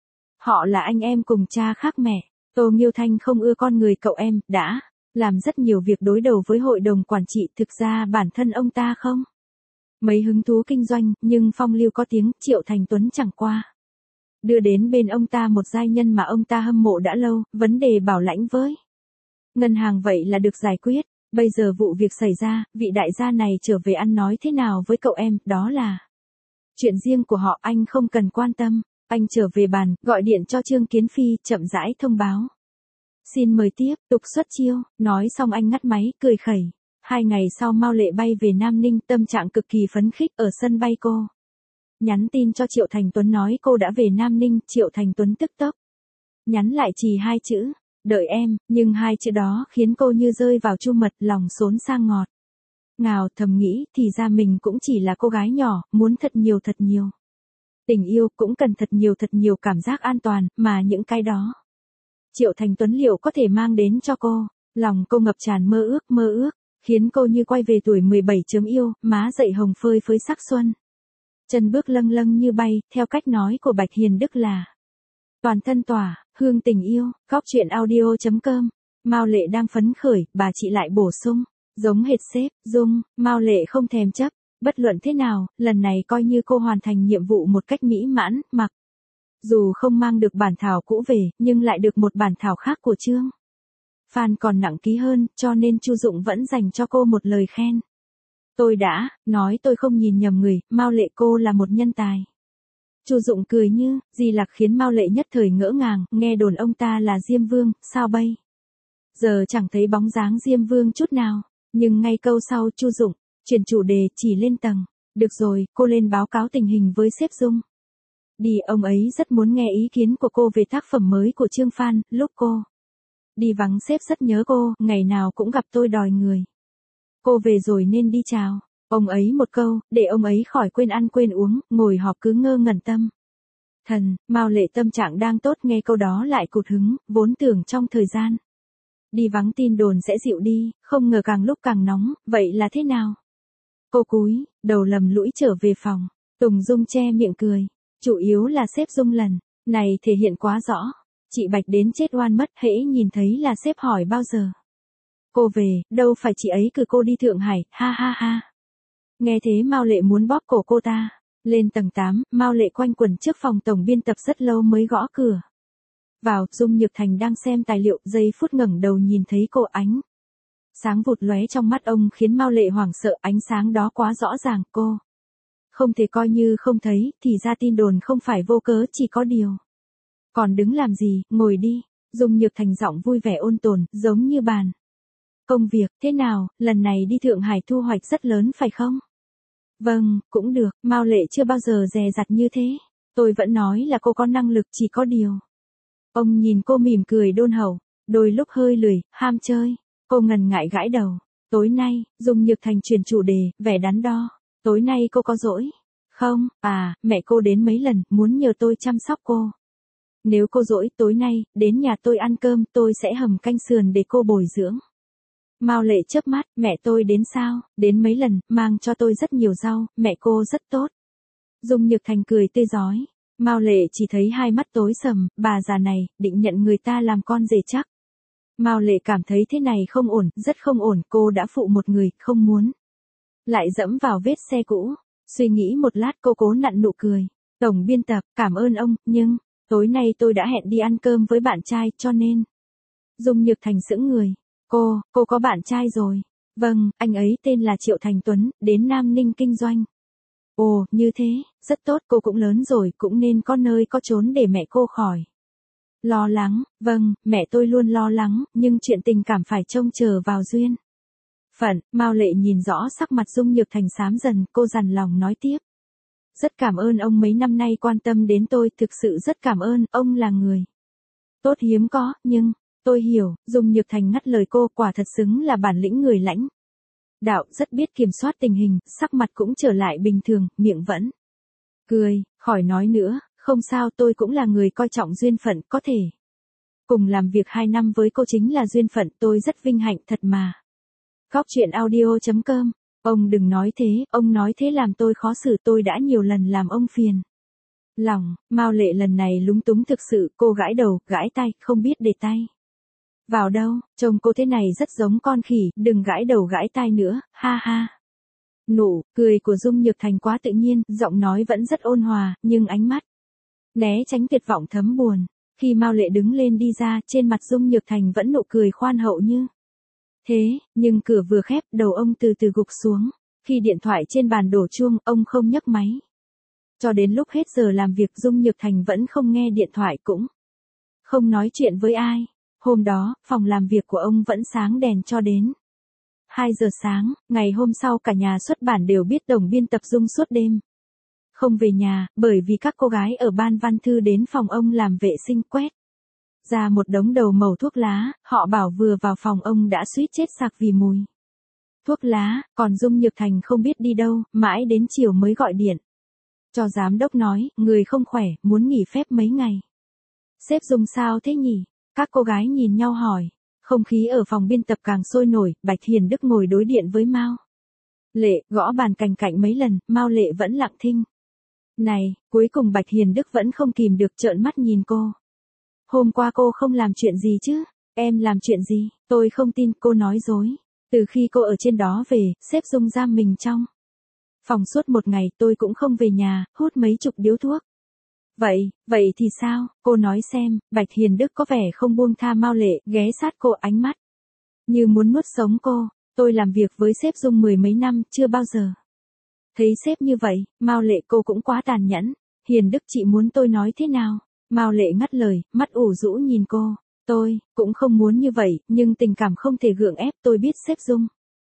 họ là anh em cùng cha khác mẹ. Tô Nghiêu Thanh không ưa con người cậu em, đã làm rất nhiều việc đối đầu với hội đồng quản trị, thực ra bản thân ông ta không mấy hứng thú kinh doanh, nhưng phong lưu có tiếng. Triệu Thành Tuấn chẳng qua đưa đến bên ông ta một giai nhân mà ông ta hâm mộ đã lâu, vấn đề bảo lãnh với ngân hàng vậy là được giải quyết. Bây giờ vụ việc xảy ra, vị đại gia này trở về ăn nói thế nào với cậu em, đó là chuyện riêng của họ, anh không cần quan tâm. Anh trở về bàn, gọi điện cho Trương Kiến Phi, chậm rãi thông báo. Xin mời tiếp tục xuất chiêu. Nói xong anh ngắt máy, cười khẩy. 2 ngày sau Mao Lệ bay về Nam Ninh, tâm trạng cực kỳ phấn khích. Ở sân bay cô nhắn tin cho Triệu Thành Tuấn nói cô đã về Nam Ninh. Triệu Thành Tuấn tức tốc nhắn lại chỉ 2 chữ, Đợi em, nhưng hai chữ đó khiến cô như rơi vào chu mật, lòng xốn sang ngọt. Ngào thầm nghĩ thì ra mình cũng chỉ là cô gái nhỏ, muốn thật nhiều thật nhiều. Tình yêu cũng cần thật nhiều cảm giác an toàn, mà những cái đó Triệu Thành Tuấn liệu có thể mang đến cho cô. Lòng cô ngập tràn mơ ước, khiến cô như quay về tuổi 17 chớm yêu, má dậy hồng phơi phới sắc xuân. Chân bước lâng lâng như bay, theo cách nói của Bạch Hiền Đức là toàn thân tỏa hương tình yêu. Góc truyện audio.com. Mao Lệ đang phấn khởi, bà chị lại bổ sung, giống hệt sếp Dung. Mao Lệ không thèm chấp, bất luận thế nào, lần này coi như cô hoàn thành nhiệm vụ một cách mỹ mãn. Mặc dù không mang được bản thảo cũ về, nhưng lại được một bản thảo khác của Trương Phan còn nặng ký hơn, cho nên Chu Dụng vẫn dành cho cô một lời khen. Tôi đã nói tôi không nhìn nhầm người, Mao Lệ cô là một nhân tài. Chu Dụng cười như Di Lặc khiến Mao Lệ nhất thời ngỡ ngàng, nghe đồn ông ta là Diêm Vương, sao bây giờ chẳng thấy bóng dáng Diêm Vương chút nào. Nhưng ngay câu sau Chu Dụng chuyển chủ đề chỉ lên tầng. Được rồi, cô lên báo cáo tình hình với sếp Dung. Đi, ông ấy rất muốn nghe ý kiến của cô về tác phẩm mới của Trương Phan. Lúc cô đi vắng sếp rất nhớ cô, ngày nào cũng gặp tôi đòi người. Cô về rồi nên đi chào ông ấy một câu, để ông ấy khỏi quên ăn quên uống, ngồi họp cứ ngơ ngẩn tâm thần. Mao Lệ tâm trạng đang tốt, nghe câu đó lại cụt hứng, vốn tưởng trong thời gian đi vắng tin đồn sẽ dịu đi, không ngờ càng lúc càng nóng. Vậy là thế nào? Cô cúi đầu lầm lũi trở về phòng. Tùng Dung che miệng cười. Chủ yếu là sếp Dung lần này thể hiện quá rõ. Chị Bạch đến chết oan mất, hễ nhìn thấy là sếp hỏi bao giờ cô về, đâu phải chị ấy cử cô đi Thượng Hải, ha ha ha. Nghe thế Mao Lệ muốn bóp cổ cô ta. Lên tầng 8, Mao Lệ quanh quẩn trước phòng tổng biên tập rất lâu mới gõ cửa. Vào, Dung Nhược Thành đang xem tài liệu, giây phút ngẩng đầu nhìn thấy cô, ánh sáng vụt lóe trong mắt ông khiến Mao Lệ hoảng sợ, ánh sáng đó quá rõ ràng, cô không thể coi như không thấy, thì ra tin đồn không phải vô cớ, chỉ có điều. Còn đứng làm gì, ngồi đi. Dung Nhược Thành giọng vui vẻ ôn tồn, giống như bàn công việc. Thế nào, lần này đi Thượng Hải thu hoạch rất lớn phải không? Vâng, cũng được. Mao Lệ chưa bao giờ dè dặt như thế. Tôi vẫn nói là cô có năng lực, chỉ có điều. Ông nhìn cô mỉm cười đôn hậu, đôi lúc hơi lười, ham chơi. Cô ngần ngại gãi đầu. Tối nay, Dung Nhược Thành chuyển chủ đề, vẻ đắn đo. Tối nay cô có rỗi không? À, mẹ cô đến mấy lần, muốn nhờ tôi chăm sóc cô. Nếu cô rỗi, tối nay, đến nhà tôi ăn cơm, tôi sẽ hầm canh sườn để cô bồi dưỡng. Mao Lệ chớp mắt, mẹ tôi đến sao? Đến mấy lần, mang cho tôi rất nhiều rau, mẹ cô rất tốt. Dung Nhược Thành cười tươi rói. Mao Lệ chỉ thấy hai mắt tối sầm, bà già này, định nhận người ta làm con rể chắc. Mao Lệ cảm thấy thế này không ổn, rất không ổn, cô đã phụ một người, không muốn lại dẫm vào vết xe cũ. Suy nghĩ một lát cô cố nặn nụ cười. Tổng biên tập, cảm ơn ông, nhưng tối nay tôi đã hẹn đi ăn cơm với bạn trai, cho nên. Dung Nhược Thành sững người. Cô có bạn trai rồi. Vâng, anh ấy tên là Triệu Thành Tuấn, đến Nam Ninh kinh doanh. Ồ, như thế, rất tốt, cô cũng lớn rồi, cũng nên có nơi có chốn để mẹ cô khỏi lo lắng. Vâng, mẹ tôi luôn lo lắng, nhưng chuyện tình cảm phải trông chờ vào duyên phận. Mao Lệ nhìn rõ sắc mặt Dung Nhược Thành xám dần, cô dằn lòng nói tiếp. Rất cảm ơn ông mấy năm nay quan tâm đến tôi, thực sự rất cảm ơn, ông là người tốt hiếm có, nhưng tôi hiểu. Dung Nhược Thành ngắt lời cô, quả thật xứng là bản lĩnh người lãnh đạo, rất biết kiểm soát tình hình, sắc mặt cũng trở lại bình thường, miệng vẫn cười. Khỏi nói nữa, không sao, tôi cũng là người coi trọng duyên phận, có thể cùng làm việc 2 năm với cô chính là duyên phận, tôi rất vinh hạnh thật mà. Góc truyện audio.com. Ông đừng nói thế, ông nói thế làm tôi khó xử, tôi đã nhiều lần làm ông phiền lòng. Mao Lệ lần này lúng túng thực sự, cô gãi đầu, gãi tay, không biết để tay vào đâu. Trông cô thế này rất giống con khỉ, đừng gãi đầu gãi tai nữa, ha ha. Nụ cười của Dung Nhược Thành quá tự nhiên, giọng nói vẫn rất ôn hòa, nhưng ánh mắt né tránh tuyệt vọng thấm buồn. Khi Mao Lệ đứng lên đi ra, trên mặt Dung Nhược Thành vẫn nụ cười khoan hậu như thế, nhưng cửa vừa khép, đầu ông từ từ gục xuống. Khi điện thoại trên bàn đổ chuông, ông không nhấc máy. Cho đến lúc hết giờ làm việc, Dung Nhược Thành vẫn không nghe điện thoại, cũng không nói chuyện với ai. Hôm đó, phòng làm việc của ông vẫn sáng đèn cho đến 2 giờ sáng. Ngày hôm sau cả nhà xuất bản đều biết tổng biên tập Dung suốt đêm không về nhà, bởi vì các cô gái ở ban văn thư đến phòng ông làm vệ sinh, quét ra một đống đầu mẩu thuốc lá, họ bảo vừa vào phòng ông đã suýt chết sặc vì mùi thuốc lá, còn Dung Nhược Thành không biết đi đâu, mãi đến chiều mới gọi điện cho giám đốc nói, người không khỏe, muốn nghỉ phép mấy ngày. Sếp Dung sao thế nhỉ? Các cô gái nhìn nhau hỏi. Không khí ở phòng biên tập càng sôi nổi, Bạch Hiền Đức ngồi đối điện với Mao Lệ, gõ bàn cành cạnh mấy lần, Mao Lệ vẫn lặng thinh. Này, cuối cùng Bạch Hiền Đức vẫn không kìm được trợn mắt nhìn cô. Hôm qua cô không làm chuyện gì chứ? Em làm chuyện gì? Tôi không tin, cô nói dối. Từ khi cô ở trên đó về, sếp Dung giam mình trong phòng suốt một ngày, tôi cũng không về nhà, hút mấy chục điếu thuốc. Vậy thì sao? Cô nói xem. Bạch Hiền Đức có vẻ không buông tha Mao Lệ, ghé sát cô, ánh mắt như muốn nuốt sống cô. Tôi làm việc với sếp Dung 10 mấy năm, chưa bao giờ thấy sếp như vậy. Mao Lệ, cô cũng quá tàn nhẫn. Hiền Đức, chị muốn tôi nói thế nào? Mao Lệ ngắt lời, mắt ủ rũ nhìn cô. Tôi cũng không muốn như vậy, nhưng tình cảm không thể gượng ép. Tôi biết sếp Dung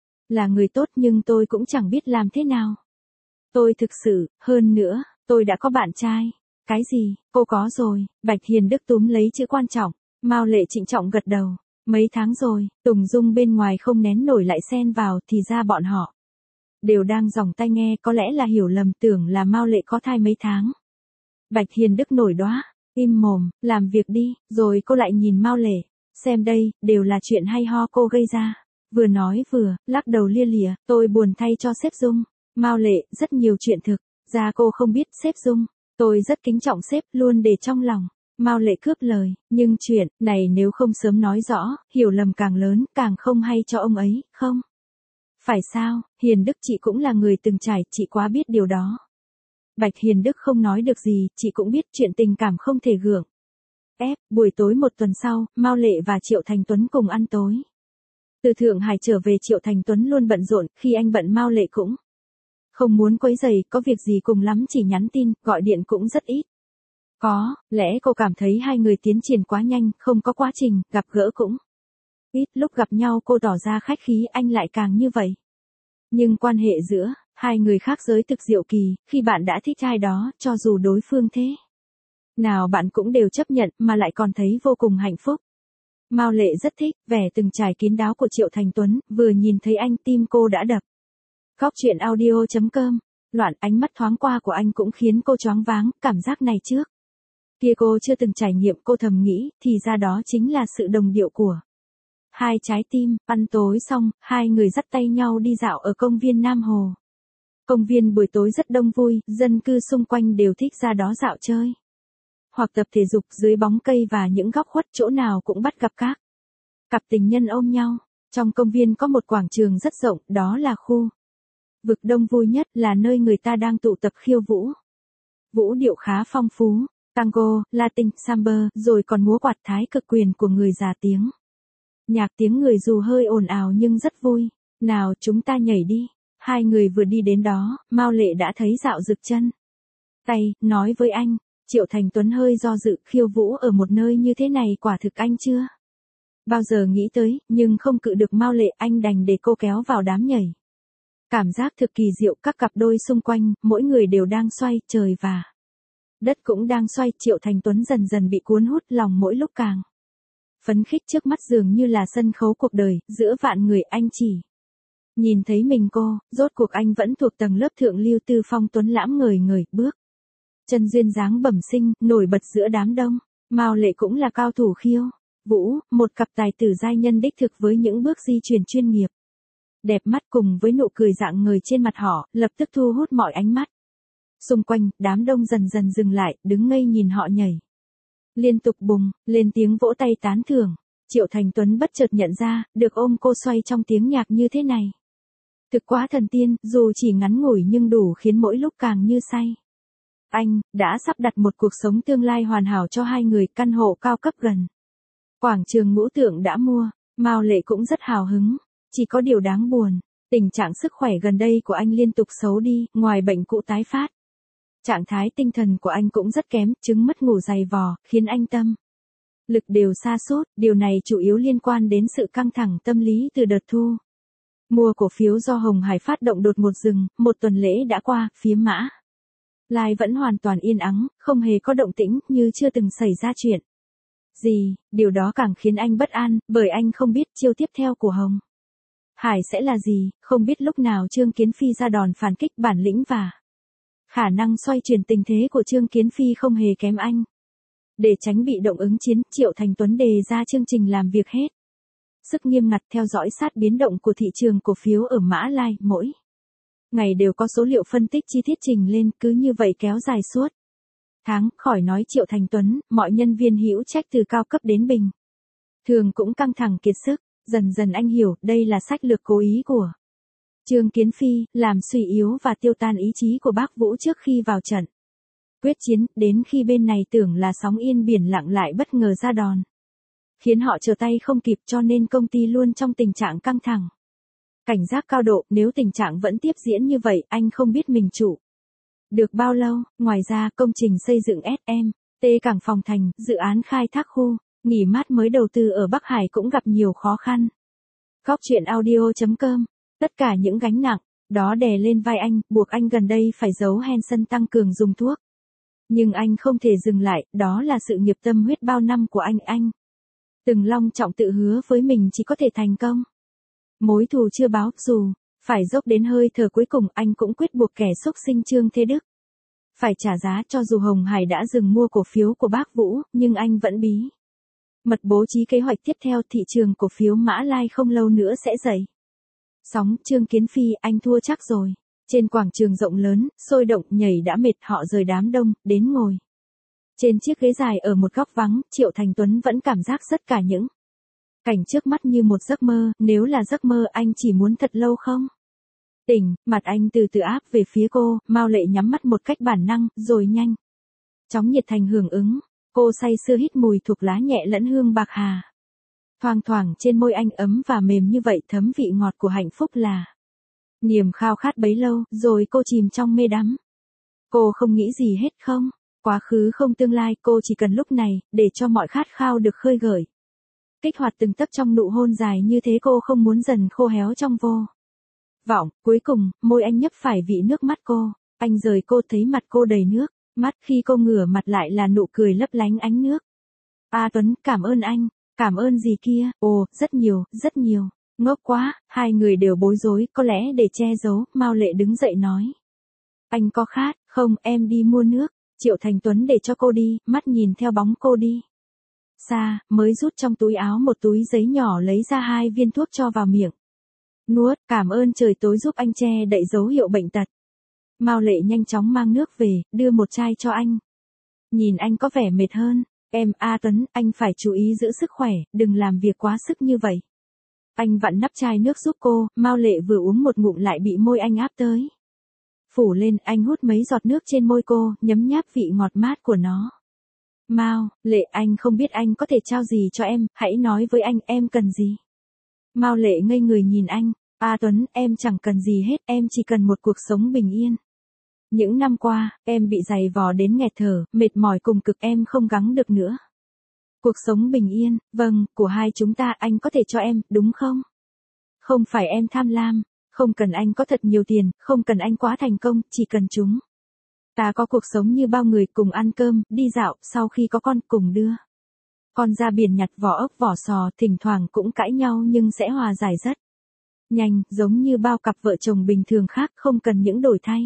là người tốt, nhưng tôi cũng chẳng biết làm thế nào. Tôi thực sự, hơn nữa, tôi đã có bạn trai. Cái gì? Cô có rồi. Bạch Hiền Đức túm lấy chữ quan trọng. Mao Lệ trịnh trọng gật đầu. Mấy tháng rồi, Tùng Dung bên ngoài không nén nổi lại xen vào, thì ra bọn họ đều đang giòng tai nghe, có lẽ là hiểu lầm, tưởng là Mao Lệ có thai mấy tháng. Bạch Hiền Đức nổi đoá, im mồm, làm việc đi. Rồi cô lại nhìn Mao Lệ, xem đây, đều là chuyện hay ho cô gây ra. Vừa nói vừa lắc đầu lia lịa, tôi buồn thay cho sếp Dung. Mao Lệ, rất nhiều chuyện thực ra cô không biết, sếp Dung, tôi rất kính trọng sếp, luôn để trong lòng. Mao Lệ cướp lời, nhưng chuyện này nếu không sớm nói rõ, hiểu lầm càng lớn, càng không hay cho ông ấy, không? Phải sao? Hiền Đức, chị cũng là người từng trải, chị quá biết điều đó. Bạch Hiền Đức không nói được gì, chị cũng biết chuyện tình cảm không thể gượng ép. Buổi tối một tuần sau, Mao Lệ và Triệu Thành Tuấn cùng ăn tối. Từ Thượng Hải trở về, Triệu Thành Tuấn luôn bận rộn, khi anh bận Mao Lệ cũng không muốn quấy rầy, có việc gì cùng lắm chỉ nhắn tin, gọi điện cũng rất ít. Có lẽ cô cảm thấy hai người tiến triển quá nhanh, không có quá trình gặp gỡ cũng ít, lúc gặp nhau cô tỏ ra khách khí, anh lại càng như vậy. Nhưng quan hệ giữa hai người khác giới thực diệu kỳ, khi bạn đã thích ai đó, cho dù đối phương thế nào bạn cũng đều chấp nhận, mà lại còn thấy vô cùng hạnh phúc. Mao Lệ rất thích vẻ từng trải kín đáo của Triệu Thành Tuấn, vừa nhìn thấy anh tim cô đã đập. Góc truyện audio.com. Loạn, ánh mắt thoáng qua của anh cũng khiến cô choáng váng, cảm giác này trước kia cô chưa từng trải nghiệm, cô thầm nghĩ, thì ra đó chính là sự đồng điệu của hai trái tim. Ăn tối xong, hai người dắt tay nhau đi dạo ở công viên Nam Hồ. Công viên buổi tối rất đông vui, dân cư xung quanh đều thích ra đó dạo chơi hoặc tập thể dục dưới bóng cây, và những góc khuất chỗ nào cũng bắt gặp các cặp tình nhân ôm nhau. Trong công viên có một quảng trường rất rộng, đó là khu vực đông vui nhất, là nơi người ta đang tụ tập khiêu vũ. Vũ điệu khá phong phú, tango, Latin, samba, rồi còn múa quạt thái cực quyền của người già, tiếng nhạc tiếng người dù hơi ồn ào nhưng rất vui. Nào, chúng ta nhảy đi. Hai người vừa đi đến đó, Mao Lệ đã thấy dạo rực chân tay, nói với anh. Triệu Thành Tuấn hơi do dự, khiêu vũ ở một nơi như thế này quả thực anh chưa bao giờ nghĩ tới, nhưng không cự được Mao Lệ, anh đành để cô kéo vào đám nhảy. Cảm giác thực kỳ diệu, các cặp đôi xung quanh, mỗi người đều đang xoay, trời và đất cũng đang xoay. Triệu Thành Tuấn dần dần bị cuốn hút, lòng mỗi lúc càng phấn khích, trước mắt dường như là sân khấu cuộc đời, giữa vạn người anh chỉ nhìn thấy mình cô. Rốt cuộc anh vẫn thuộc tầng lớp thượng lưu, tư phong tuấn lãng, ngời ngời bước chân, duyên dáng bẩm sinh, nổi bật giữa đám đông. Mao Lệ cũng là cao thủ khiêu vũ, một cặp tài tử giai nhân đích thực, với những bước di chuyển chuyên nghiệp đẹp mắt cùng với nụ cười rạng ngời trên mặt họ, lập tức thu hút mọi ánh mắt xung quanh. Đám đông dần dần dừng lại, đứng ngây nhìn họ nhảy liên tục bùng lên tiếng vỗ tay tán thưởng. Triệu Thành Tuấn bất chợt nhận ra, được ôm cô xoay trong tiếng nhạc như thế này thực quá thần tiên, dù chỉ ngắn ngủi nhưng đủ khiến mỗi lúc càng như say. Anh đã sắp đặt một cuộc sống tương lai hoàn hảo cho hai người, căn hộ cao cấp gần quảng trường Ngũ Tượng đã mua. Mao Lệ cũng rất hào hứng, chỉ có điều đáng buồn, tình trạng sức khỏe gần đây của anh liên tục xấu đi, ngoài bệnh cũ tái phát, trạng thái tinh thần của anh cũng rất kém, chứng mất ngủ dày vò, khiến anh tâm lực đều sa sút. Điều này chủ yếu liên quan đến sự căng thẳng tâm lý từ đợt thu mua cổ phiếu do Hồng Hải phát động đột ngột dừng. Một tuần lễ đã qua, phía Mã Lai vẫn hoàn toàn yên ắng, không hề có động tĩnh, như chưa từng xảy ra chuyện Gì, điều đó càng khiến anh bất an, bởi anh không biết chiêu tiếp theo của Hồng Hải sẽ là gì, không biết lúc nào Trương Kiến Phi ra đòn phản kích, bản lĩnh và khả năng xoay chuyển tình thế của Trương Kiến Phi không hề kém anh. Để tránh bị động ứng chiến, Triệu Thành Tuấn đề ra chương trình làm việc hết sức nghiêm ngặt, theo dõi sát biến động của thị trường cổ phiếu ở Mã Lai, mỗi ngày đều có số liệu phân tích chi tiết trình lên, cứ như vậy kéo dài suốt tháng. Khỏi nói Triệu Thành Tuấn, mọi nhân viên hữu trách từ cao cấp đến bình thường cũng căng thẳng kiệt sức. Dần dần anh hiểu, đây là sách lược cố ý của Trương Kiến Phi, làm suy yếu và tiêu tan ý chí của bác Vũ trước khi vào trận quyết chiến, đến khi bên này tưởng là sóng yên biển lặng lại bất ngờ ra đòn, khiến họ trở tay không kịp, cho nên công ty luôn trong tình trạng căng thẳng, cảnh giác cao độ. Nếu tình trạng vẫn tiếp diễn như vậy, anh không biết mình trụ được bao lâu. Ngoài ra, công trình xây dựng SMT Cảng Phòng Thành, dự án khai thác khu nghỉ mát mới đầu tư ở Bắc Hải cũng gặp nhiều khó khăn. Góc truyện audio.com, tất cả những gánh nặng đó đè lên vai anh, buộc anh gần đây phải giấu Hanson tăng cường dùng thuốc. Nhưng anh không thể dừng lại, đó là sự nghiệp tâm huyết bao năm của anh. Anh từng long trọng tự hứa với mình chỉ có thể thành công. Mối thù chưa báo, dù phải dốc đến hơi thở cuối cùng, anh cũng quyết buộc kẻ xúc sinh Trương Thế Đức phải trả giá. Cho dù Hồng Hải đã dừng mua cổ phiếu của bác Vũ, nhưng anh vẫn bí mật bố trí kế hoạch tiếp theo. Thị trường cổ phiếu Mã Lai không lâu nữa sẽ dậy sóng. Trương Kiến Phi, anh thua chắc rồi. Trên quảng trường rộng lớn, sôi động, nhảy đã mệt, họ rời đám đông, đến ngồi trên chiếc ghế dài ở một góc vắng. Triệu Thành Tuấn vẫn cảm giác tất cả những cảnh trước mắt như một giấc mơ. Nếu là giấc mơ, anh chỉ muốn thật lâu không tỉnh. Mặt anh từ từ áp về phía cô, Mao Lệ nhắm mắt một cách bản năng, rồi nhanh chóng nhiệt thành hưởng ứng. Cô say sưa hít mùi thuộc lá nhẹ lẫn hương bạc hà thoang thoảng trên môi anh, ấm và mềm như vậy. Thấm vị ngọt của hạnh phúc là niềm khao khát bấy lâu. Rồi cô chìm trong mê đắm. Cô không nghĩ gì hết, không quá khứ không tương lai, cô chỉ cần lúc này, để cho mọi khát khao được khơi gợi, kích hoạt từng tấc trong nụ hôn dài như thế. Cô không muốn dần khô héo trong vô vọng. Cuối cùng, môi anh nhấp phải vị nước mắt cô. Anh rời cô, thấy mặt cô đầy nước mắt. Khi cô ngửa mặt lại là nụ cười lấp lánh ánh nước. Tuấn, cảm ơn anh. Cảm ơn gì kia? Ồ, rất nhiều, rất nhiều. Ngốc quá. Hai người đều bối rối, có lẽ để che giấu. Mao Lệ đứng dậy nói. Anh có khát không? Em đi mua nước. Triệu Thành Tuấn để cho cô đi, mắt nhìn theo bóng cô đi xa, mới rút trong túi áo một túi giấy nhỏ, lấy ra 2 viên thuốc cho vào miệng. Nuốt, cảm ơn trời tối giúp anh che đậy dấu hiệu bệnh tật. Mao Lệ nhanh chóng mang nước về, đưa một chai cho anh. Nhìn anh có vẻ mệt hơn. Em, Tuấn, anh phải chú ý giữ sức khỏe, đừng làm việc quá sức như vậy. Anh vặn nắp chai nước giúp cô. Mao Lệ vừa uống một ngụm lại bị môi anh áp tới phủ lên. Anh hút mấy giọt nước trên môi cô, nhấm nháp vị ngọt mát của nó. Mao Lệ, anh không biết anh có thể trao gì cho em, hãy nói với anh, em cần gì. Mao Lệ ngây người nhìn anh. Tuấn, em chẳng cần gì hết, em chỉ cần một cuộc sống bình yên. Những năm qua, em bị giày vò đến nghẹt thở, mệt mỏi cùng cực, em không gắng được nữa. Cuộc sống bình yên, vâng, của hai chúng ta, anh có thể cho em, đúng không? Không phải em tham lam, không cần anh có thật nhiều tiền, không cần anh quá thành công, chỉ cần chúng ta có cuộc sống như bao người, cùng ăn cơm, đi dạo, sau khi có con, cùng đưa con ra biển nhặt vỏ ốc vỏ sò, thỉnh thoảng cũng cãi nhau nhưng sẽ hòa giải rất nhanh, giống như bao cặp vợ chồng bình thường khác, không cần những đổi thay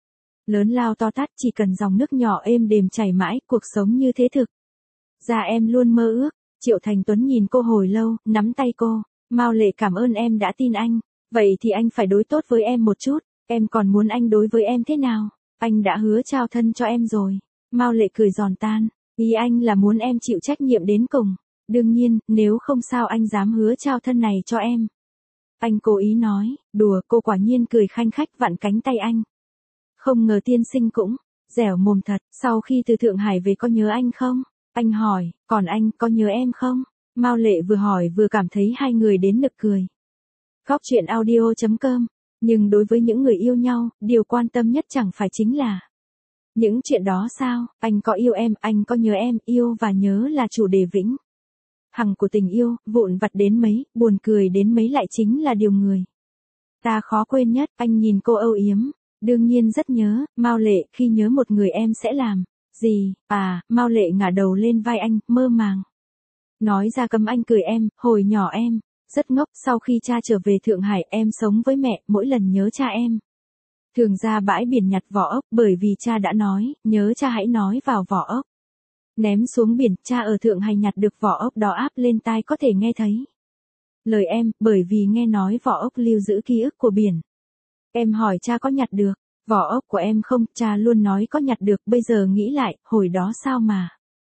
lớn lao to tát, chỉ cần dòng nước nhỏ êm đềm chảy mãi, cuộc sống như thế thực ra em luôn mơ ước. Triệu Thành Tuấn nhìn cô hồi lâu, nắm tay cô. Mao Lệ, cảm ơn em đã tin anh. Vậy thì anh phải đối tốt với em một chút. Em còn muốn anh đối với em thế nào? Anh đã hứa trao thân cho em rồi. Mao Lệ cười giòn tan. Ý anh là muốn em chịu trách nhiệm đến cùng. Đương nhiên, nếu không sao anh dám hứa trao thân này cho em. Anh cố ý nói, đùa. Cô quả nhiên cười khanh khách, vặn cánh tay anh. Không ngờ tiên sinh cũng dẻo mồm thật. Sau khi từ Thượng Hải về có nhớ anh không? Anh hỏi, còn anh có nhớ em không? Mao Lệ vừa hỏi vừa cảm thấy hai người đến nực cười. Góc truyện audio.com. Nhưng đối với những người yêu nhau, điều quan tâm nhất chẳng phải chính là những chuyện đó sao? Anh có yêu em, anh có nhớ em, yêu và nhớ là chủ đề vĩnh hằng của tình yêu, vụn vặt đến mấy, buồn cười đến mấy lại chính là điều người ta khó quên nhất. Anh nhìn cô âu yếm. Đương nhiên rất nhớ. Mao Lệ, khi nhớ một người em sẽ làm gì? Mao Lệ ngả đầu lên vai anh, mơ màng Nói ra cấm anh cười em, hồi nhỏ em, rất ngốc, sau khi cha trở về Thượng Hải em sống với mẹ, mỗi lần nhớ cha em. Thường ra bãi biển nhặt vỏ ốc bởi vì cha đã nói, nhớ cha hãy nói vào vỏ ốc. Ném xuống biển, cha ở Thượng Hải nhặt được vỏ ốc đó áp lên tai có thể nghe thấy. Lời em, bởi vì nghe nói vỏ ốc lưu giữ ký ức của biển. Em hỏi cha có nhặt được, vỏ ốc của em không, cha luôn nói có nhặt được, bây giờ nghĩ lại, hồi đó sao mà.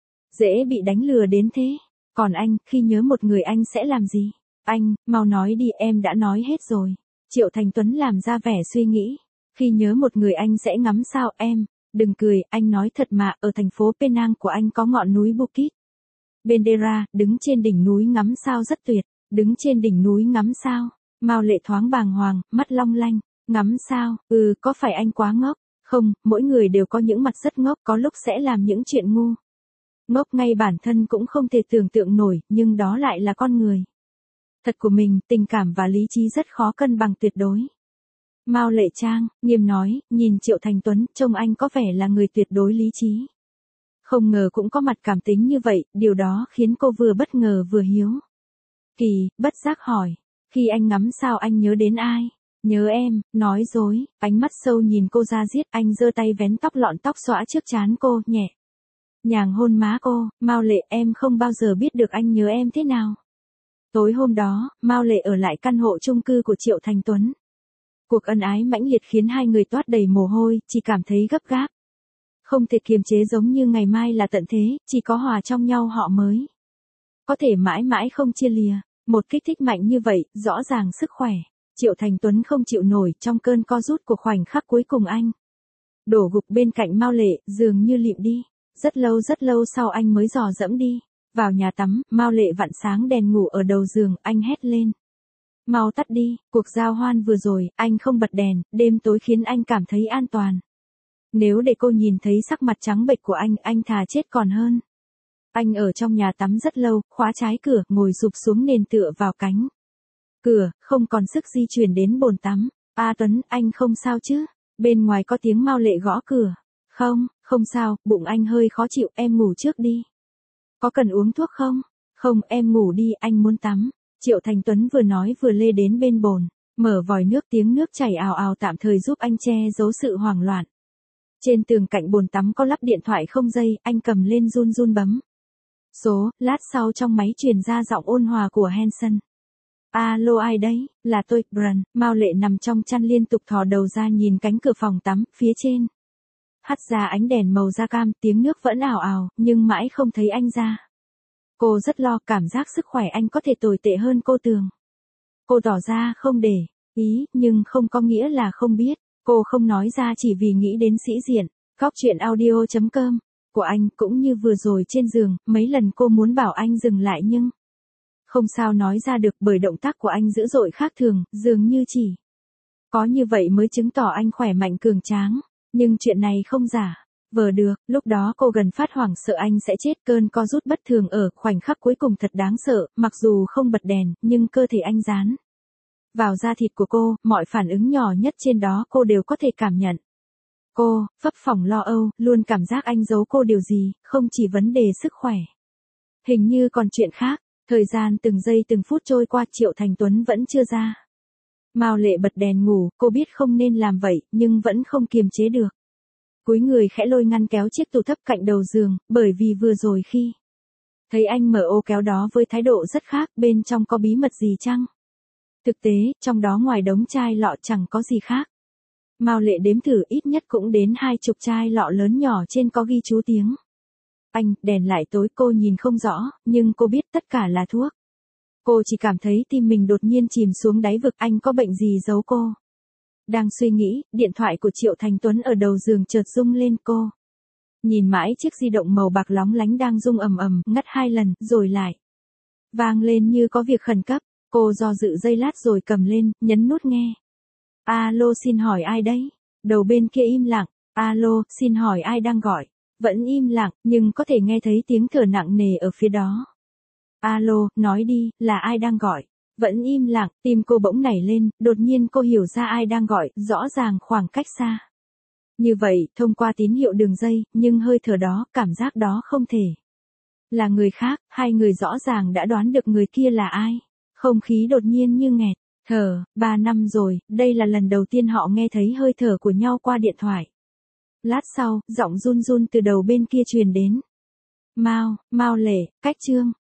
Dễ bị đánh lừa đến thế. Còn anh, khi nhớ một người anh sẽ làm gì? Anh, mau nói đi, em đã nói hết rồi. Triệu Thành Tuấn làm ra vẻ suy nghĩ. Khi nhớ một người anh sẽ ngắm sao em? Đừng cười, anh nói thật mà, ở thành phố Penang của anh có ngọn núi Bukit Bendera, đứng trên đỉnh núi ngắm sao rất tuyệt. Đứng trên đỉnh núi ngắm sao? Mao Lệ thoáng bàng hoàng, mắt long lanh. Ngắm sao? Có phải anh quá ngốc? Không, mỗi người đều có những mặt rất ngốc, có lúc sẽ làm những chuyện ngu. Ngốc ngay bản thân cũng không thể tưởng tượng nổi, nhưng đó lại là con người. Thật của mình, tình cảm và lý trí rất khó cân bằng tuyệt đối. Mao Lệ Trang, nghiêm nói, nhìn Triệu Thành Tuấn, trông anh có vẻ là người tuyệt đối lý trí. Không ngờ cũng có mặt cảm tính như vậy, điều đó khiến cô vừa bất ngờ vừa hiếu kỳ, bất giác hỏi. Khi anh ngắm sao anh nhớ đến ai? Nhớ em, nói dối, ánh mắt sâu nhìn cô ra diết, anh giơ tay vén tóc lọn tóc xõa trước trán cô, nhẹ nhàng hôn má cô. Mao Lệ, em không bao giờ biết được anh nhớ em thế nào. Tối hôm đó, Mao Lệ ở lại căn hộ chung cư của Triệu Thành Tuấn. Cuộc ân ái mãnh liệt khiến hai người toát đầy mồ hôi, chỉ cảm thấy gấp gáp. Không thể kiềm chế, giống như ngày mai là tận thế, chỉ có hòa trong nhau họ mới có thể mãi mãi không chia lìa. Một kích thích mạnh như vậy, rõ ràng sức khỏe. Triệu Thành Tuấn không chịu nổi, trong cơn co rút của khoảnh khắc cuối cùng anh đổ gục bên cạnh Mao Lệ, dường như lịm đi. Rất lâu sau anh mới dò dẫm đi vào nhà tắm. Mao Lệ vặn sáng đèn ngủ ở đầu giường, anh hét lên. Mau tắt đi, cuộc giao hoan vừa rồi, anh không bật đèn, đêm tối khiến anh cảm thấy an toàn. Nếu để cô nhìn thấy sắc mặt trắng bệch của anh thà chết còn hơn. Anh ở trong nhà tắm rất lâu, khóa trái cửa, ngồi rụp xuống nền tựa vào cánh cửa, không còn sức di chuyển đến bồn tắm. Tuấn, anh không sao chứ? Bên ngoài có tiếng Mao Lệ gõ cửa. Không sao, bụng anh hơi khó chịu, em ngủ trước đi. Có cần uống thuốc không? Không, em ngủ đi, anh muốn tắm. Triệu Thành Tuấn vừa nói vừa lê đến bên bồn, mở vòi nước, tiếng nước chảy ào ào tạm thời giúp anh che giấu sự hoảng loạn. Trên tường cạnh bồn tắm có lắp điện thoại không dây, anh cầm lên run run bấm số, lát sau trong máy truyền ra giọng ôn hòa của Hanson. Alo, ai đấy? Là tôi, Bran. Mao Lệ nằm trong chăn liên tục thò đầu ra nhìn cánh cửa phòng tắm, phía trên hắt ra ánh đèn màu da cam, tiếng nước vẫn ào ào, nhưng mãi không thấy anh ra. Cô rất lo, cảm giác sức khỏe anh có thể tồi tệ hơn cô tưởng. Cô tỏ ra không để ý, nhưng không có nghĩa là không biết. Cô không nói ra chỉ vì nghĩ đến sĩ diện. Góc chuyện audio.com của anh, cũng như vừa rồi trên giường, mấy lần cô muốn bảo anh dừng lại nhưng không sao nói ra được, bởi động tác của anh dữ dội khác thường, dường như chỉ có như vậy mới chứng tỏ anh khỏe mạnh cường tráng. Nhưng chuyện này không giả vờ được, lúc đó cô gần phát hoảng sợ anh sẽ chết, cơn co rút bất thường ở khoảnh khắc cuối cùng thật đáng sợ, mặc dù không bật đèn, nhưng cơ thể anh dán vào da thịt của cô, mọi phản ứng nhỏ nhất trên đó cô đều có thể cảm nhận. Cô, phấp phỏng lo âu, luôn cảm giác anh giấu cô điều gì, không chỉ vấn đề sức khỏe. Hình như còn chuyện khác. Thời gian từng giây từng phút trôi qua, Triệu Thành Tuấn vẫn chưa ra. Mao Lệ bật đèn ngủ, cô biết không nên làm vậy, nhưng vẫn không kiềm chế được. Cúi người khẽ lôi ngăn kéo chiếc tủ thấp cạnh đầu giường, bởi vì vừa rồi khi thấy anh mở ô kéo đó với thái độ rất khác, bên trong có bí mật gì chăng? Thực tế, trong đó ngoài đống chai lọ chẳng có gì khác. Mao Lệ đếm thử, ít nhất cũng đến 20 chai lọ lớn nhỏ, trên có ghi chú tiếng Anh. Đèn lại tối, cô nhìn không rõ, nhưng cô biết tất cả là thuốc. Cô chỉ cảm thấy tim mình đột nhiên chìm xuống đáy vực. Anh có bệnh gì giấu cô? Đang suy nghĩ, điện thoại của Triệu Thành Tuấn ở đầu giường chợt rung lên. Cô nhìn mãi chiếc di động màu bạc lóng lánh đang rung ầm ầm, ngắt 2 lần, rồi lại vang lên như có việc khẩn cấp. Cô do dự giây lát rồi cầm lên, nhấn nút nghe. Alo, xin hỏi ai đấy? Đầu bên kia im lặng. Alo, xin hỏi ai đang gọi? Vẫn im lặng, nhưng có thể nghe thấy tiếng thở nặng nề ở phía đó. Alo, nói đi, là ai đang gọi? Vẫn im lặng, tim cô bỗng nảy lên, đột nhiên cô hiểu ra ai đang gọi, rõ ràng khoảng cách xa. Như vậy, thông qua tín hiệu đường dây, nhưng hơi thở đó, cảm giác đó không thể Là người khác, hai người rõ ràng đã đoán được người kia là ai. Không khí đột nhiên như nghẹt thở, 3 năm rồi, đây là lần đầu tiên họ nghe thấy hơi thở của nhau qua điện thoại. Lát sau, giọng run run từ đầu bên kia truyền đến. Mao, Mao Lệ, cách Trương.